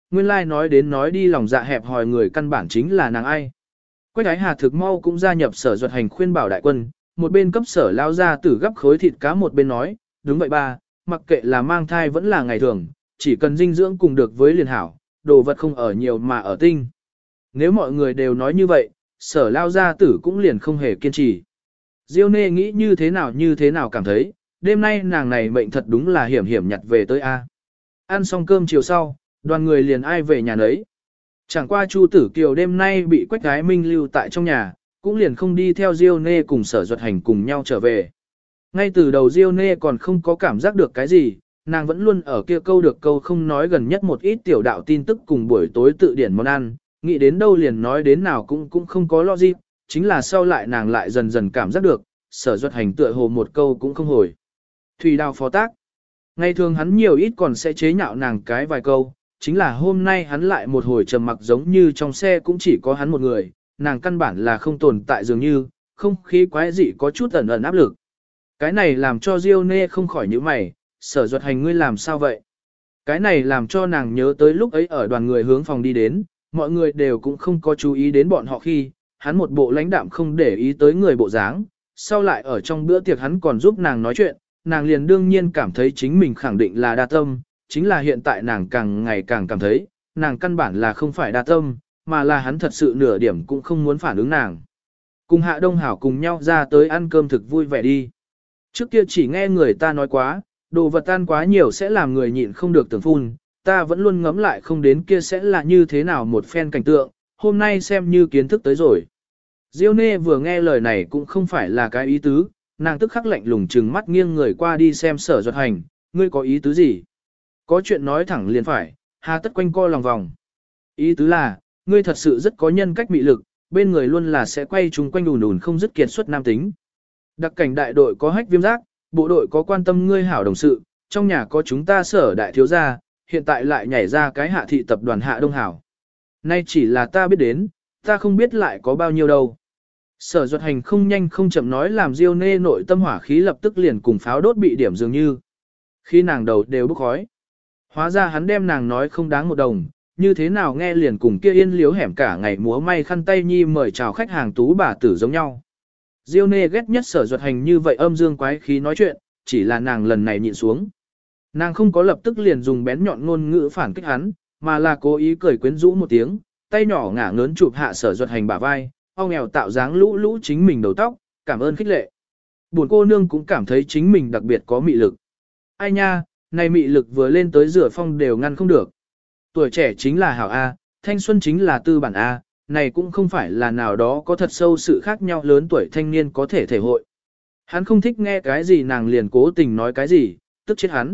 nguyên lai nói đến nói đi lòng dạ hẹp hòi người căn bản chính là nàng ai. Quách Ái Hà thực mau cũng gia nhập Sở Duật Hành khuyên bảo đại quân, một bên cấp Sở lao ra tử gấp khối thịt cá, một bên nói, đúng vậy ba, mặc kệ là mang thai vẫn là ngày thường, chỉ cần dinh dưỡng cùng được với liền hảo, đồ vật không ở nhiều mà ở tinh. Nếu mọi người đều nói như vậy, Sở lao ra tử cũng liền không hề kiên trì. Diêu Nê nghĩ như thế nào cảm thấy, đêm nay nàng này mệnh thật đúng là hiểm hiểm nhặt về tới A. Ăn xong cơm chiều sau, đoàn người liền ai về nhà nấy. Chẳng qua Chu Tử Kiều đêm nay bị Quách Gái Minh lưu tại trong nhà, cũng liền không đi theo Diêu Nê cùng Sở Duật Hành cùng nhau trở về. Ngay từ đầu Diêu Nê còn không có cảm giác được cái gì, nàng vẫn luôn ở kia câu được câu không nói gần nhất một ít tiểu đạo tin tức cùng buổi tối tự điển món ăn, nghĩ đến đâu liền nói đến nào cũng không có logic, chính là sau lại nàng lại dần dần cảm giác được, Sở Duật Hành tựa hồ một câu cũng không hồi. Thủy Đào phó tác. Ngày thường hắn nhiều ít còn sẽ chế nhạo nàng cái vài câu, chính là hôm nay hắn lại một hồi trầm mặc giống như trong xe cũng chỉ có hắn một người, nàng căn bản là không tồn tại dường như, không khí quái dị có chút ẩn ẩn áp lực. Cái này làm cho Diêu Nê không khỏi nhíu mày, Sở Duật Hành ngươi làm sao vậy? Cái này làm cho nàng nhớ tới lúc ấy ở đoàn người hướng phòng đi đến, mọi người đều cũng không có chú ý đến bọn họ khi, hắn một bộ lãnh đạm không để ý tới người bộ dáng, sau lại ở trong bữa tiệc hắn còn giúp nàng nói chuyện, nàng liền đương nhiên cảm thấy chính mình khẳng định là đa tâm, chính là hiện tại nàng càng ngày càng cảm thấy, nàng căn bản là không phải đa tâm, mà là hắn thật sự nửa điểm cũng không muốn phản ứng nàng. Cùng Hạ Đông Hảo cùng nhau ra tới ăn cơm thực vui vẻ đi. Trước kia chỉ nghe người ta nói quá, đồ vật ăn quá nhiều sẽ làm người nhịn không được tưởng phun, ta vẫn luôn ngẫm lại không đến kia sẽ là như thế nào một phen cảnh tượng, hôm nay xem như kiến thức tới rồi. Diêu Nê vừa nghe lời này cũng không phải là cái ý tứ, nàng tức khắc lạnh lùng trừng mắt nghiêng người qua đi xem Sở Duật Hành, ngươi có ý tứ gì? Có chuyện nói thẳng liền phải, hà tất quanh co lòng vòng. Ý tứ là, ngươi thật sự rất có nhân cách mị lực, bên người luôn là sẽ quay chúng quanh đùn đùn không dứt kiệt xuất nam tính. Đặc cảnh đại đội có hách viêm giác, bộ đội có quan tâm ngươi hảo đồng sự, trong nhà có chúng ta Sở đại thiếu gia, hiện tại lại nhảy ra cái Hạ thị tập đoàn Hạ Đông Hảo. Nay chỉ là ta biết đến, ta không biết lại có bao nhiêu đâu. Sở Duật Hành không nhanh không chậm nói làm Diêu Nê nội tâm hỏa khí lập tức liền cùng pháo đốt bị điểm dường như. Khi nàng đầu đều bốc khói. Hóa ra hắn đem nàng nói không đáng một đồng, như thế nào nghe liền cùng kia yên liếu hẻm cả ngày múa may khăn tay nhi mời chào khách hàng tú bà tử giống nhau. Diêu Nê ghét nhất Sở Duật Hành như vậy âm dương quái khí nói chuyện, chỉ là nàng lần này nhịn xuống. Nàng không có lập tức liền dùng bén nhọn ngôn ngữ phản kích hắn, mà là cố ý cười quyến rũ một tiếng, tay nhỏ ngả ngớn chụp hạ Sở Duật Hành bả vai, ong eo tạo dáng lũ lũ chính mình đầu tóc, cảm ơn khích lệ. Buồn cô nương cũng cảm thấy chính mình đặc biệt có mị lực. Ai nha, này mị lực vừa lên tới rửa phong đều ngăn không được. Tuổi trẻ chính là hảo A, thanh xuân chính là tư bản A, này cũng không phải là nào đó có thật sâu sự khác nhau lớn tuổi thanh niên có thể thể hội. Hắn không thích nghe cái gì nàng liền cố tình nói cái gì, tức chết hắn.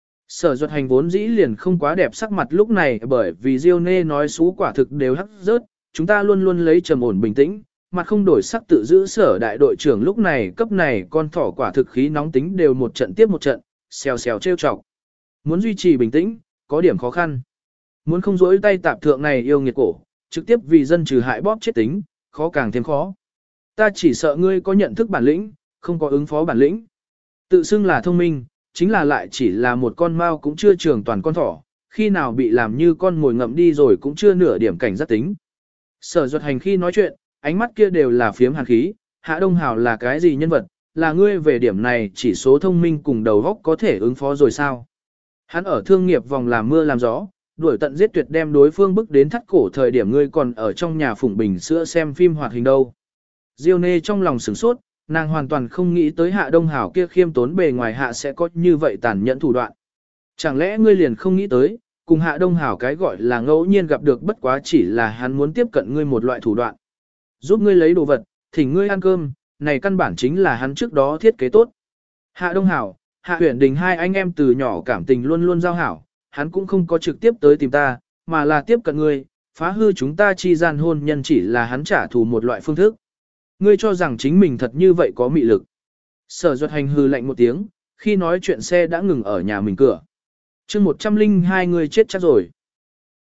Sở Duật Hành vốn dĩ liền không quá đẹp sắc mặt lúc này bởi vì Diêu Nê nói xú quả thực đều hắc rớt, chúng ta luôn luôn lấy trầm ổn bình tĩnh, mặt không đổi sắc tự giữ Sở đại đội trưởng lúc này cấp này con thỏ quả thực khí nóng tính đều một trận tiếp một trận, xèo xèo trêu chọc. Muốn duy trì bình tĩnh, có điểm khó khăn. Muốn không dỗi tay tạp thượng này yêu nghiệt cổ, trực tiếp vì dân trừ hại bóp chết tính, khó càng thêm khó. Ta chỉ sợ ngươi có nhận thức bản lĩnh, không có ứng phó bản lĩnh. Tự xưng là thông minh, chính là lại chỉ là một con mao cũng chưa trưởng toàn con thỏ, khi nào bị làm như con mồi ngậm đi rồi cũng chưa nửa điểm cảnh giác tính. Sở Duật Hành khi nói chuyện, ánh mắt kia đều là phiếm hàn khí, Hạ Đông Hảo là cái gì nhân vật, là ngươi về điểm này chỉ số thông minh cùng đầu óc có thể ứng phó rồi sao. Hắn ở thương nghiệp vòng làm mưa làm gió, đuổi tận giết tuyệt đem đối phương bức đến thắt cổ thời điểm ngươi còn ở trong nhà phụng bình sữa xem phim hoạt hình đâu. Diêu Nê trong lòng sửng sốt, nàng hoàn toàn không nghĩ tới Hạ Đông Hảo kia khiêm tốn bề ngoài hạ sẽ có như vậy tàn nhẫn thủ đoạn. Chẳng lẽ ngươi liền không nghĩ tới, cùng Hạ Đông Hảo cái gọi là ngẫu nhiên gặp được bất quá chỉ là hắn muốn tiếp cận ngươi một loại thủ đoạn. Giúp ngươi lấy đồ vật, thỉnh ngươi ăn cơm, này căn bản chính là hắn trước đó thiết kế tốt. Hạ Đông Hảo, Hạ Huyền Đình hai anh em từ nhỏ cảm tình luôn luôn giao hảo, hắn cũng không có trực tiếp tới tìm ta, mà là tiếp cận ngươi, phá hư chúng ta chi gian hôn nhân chỉ là hắn trả thù một loại phương thức. Ngươi cho rằng chính mình thật như vậy có mị lực. Sở Duật Hành hư lạnh một tiếng, khi nói chuyện xe đã ngừng ở nhà mình cửa. chương 102 người chết chắc rồi.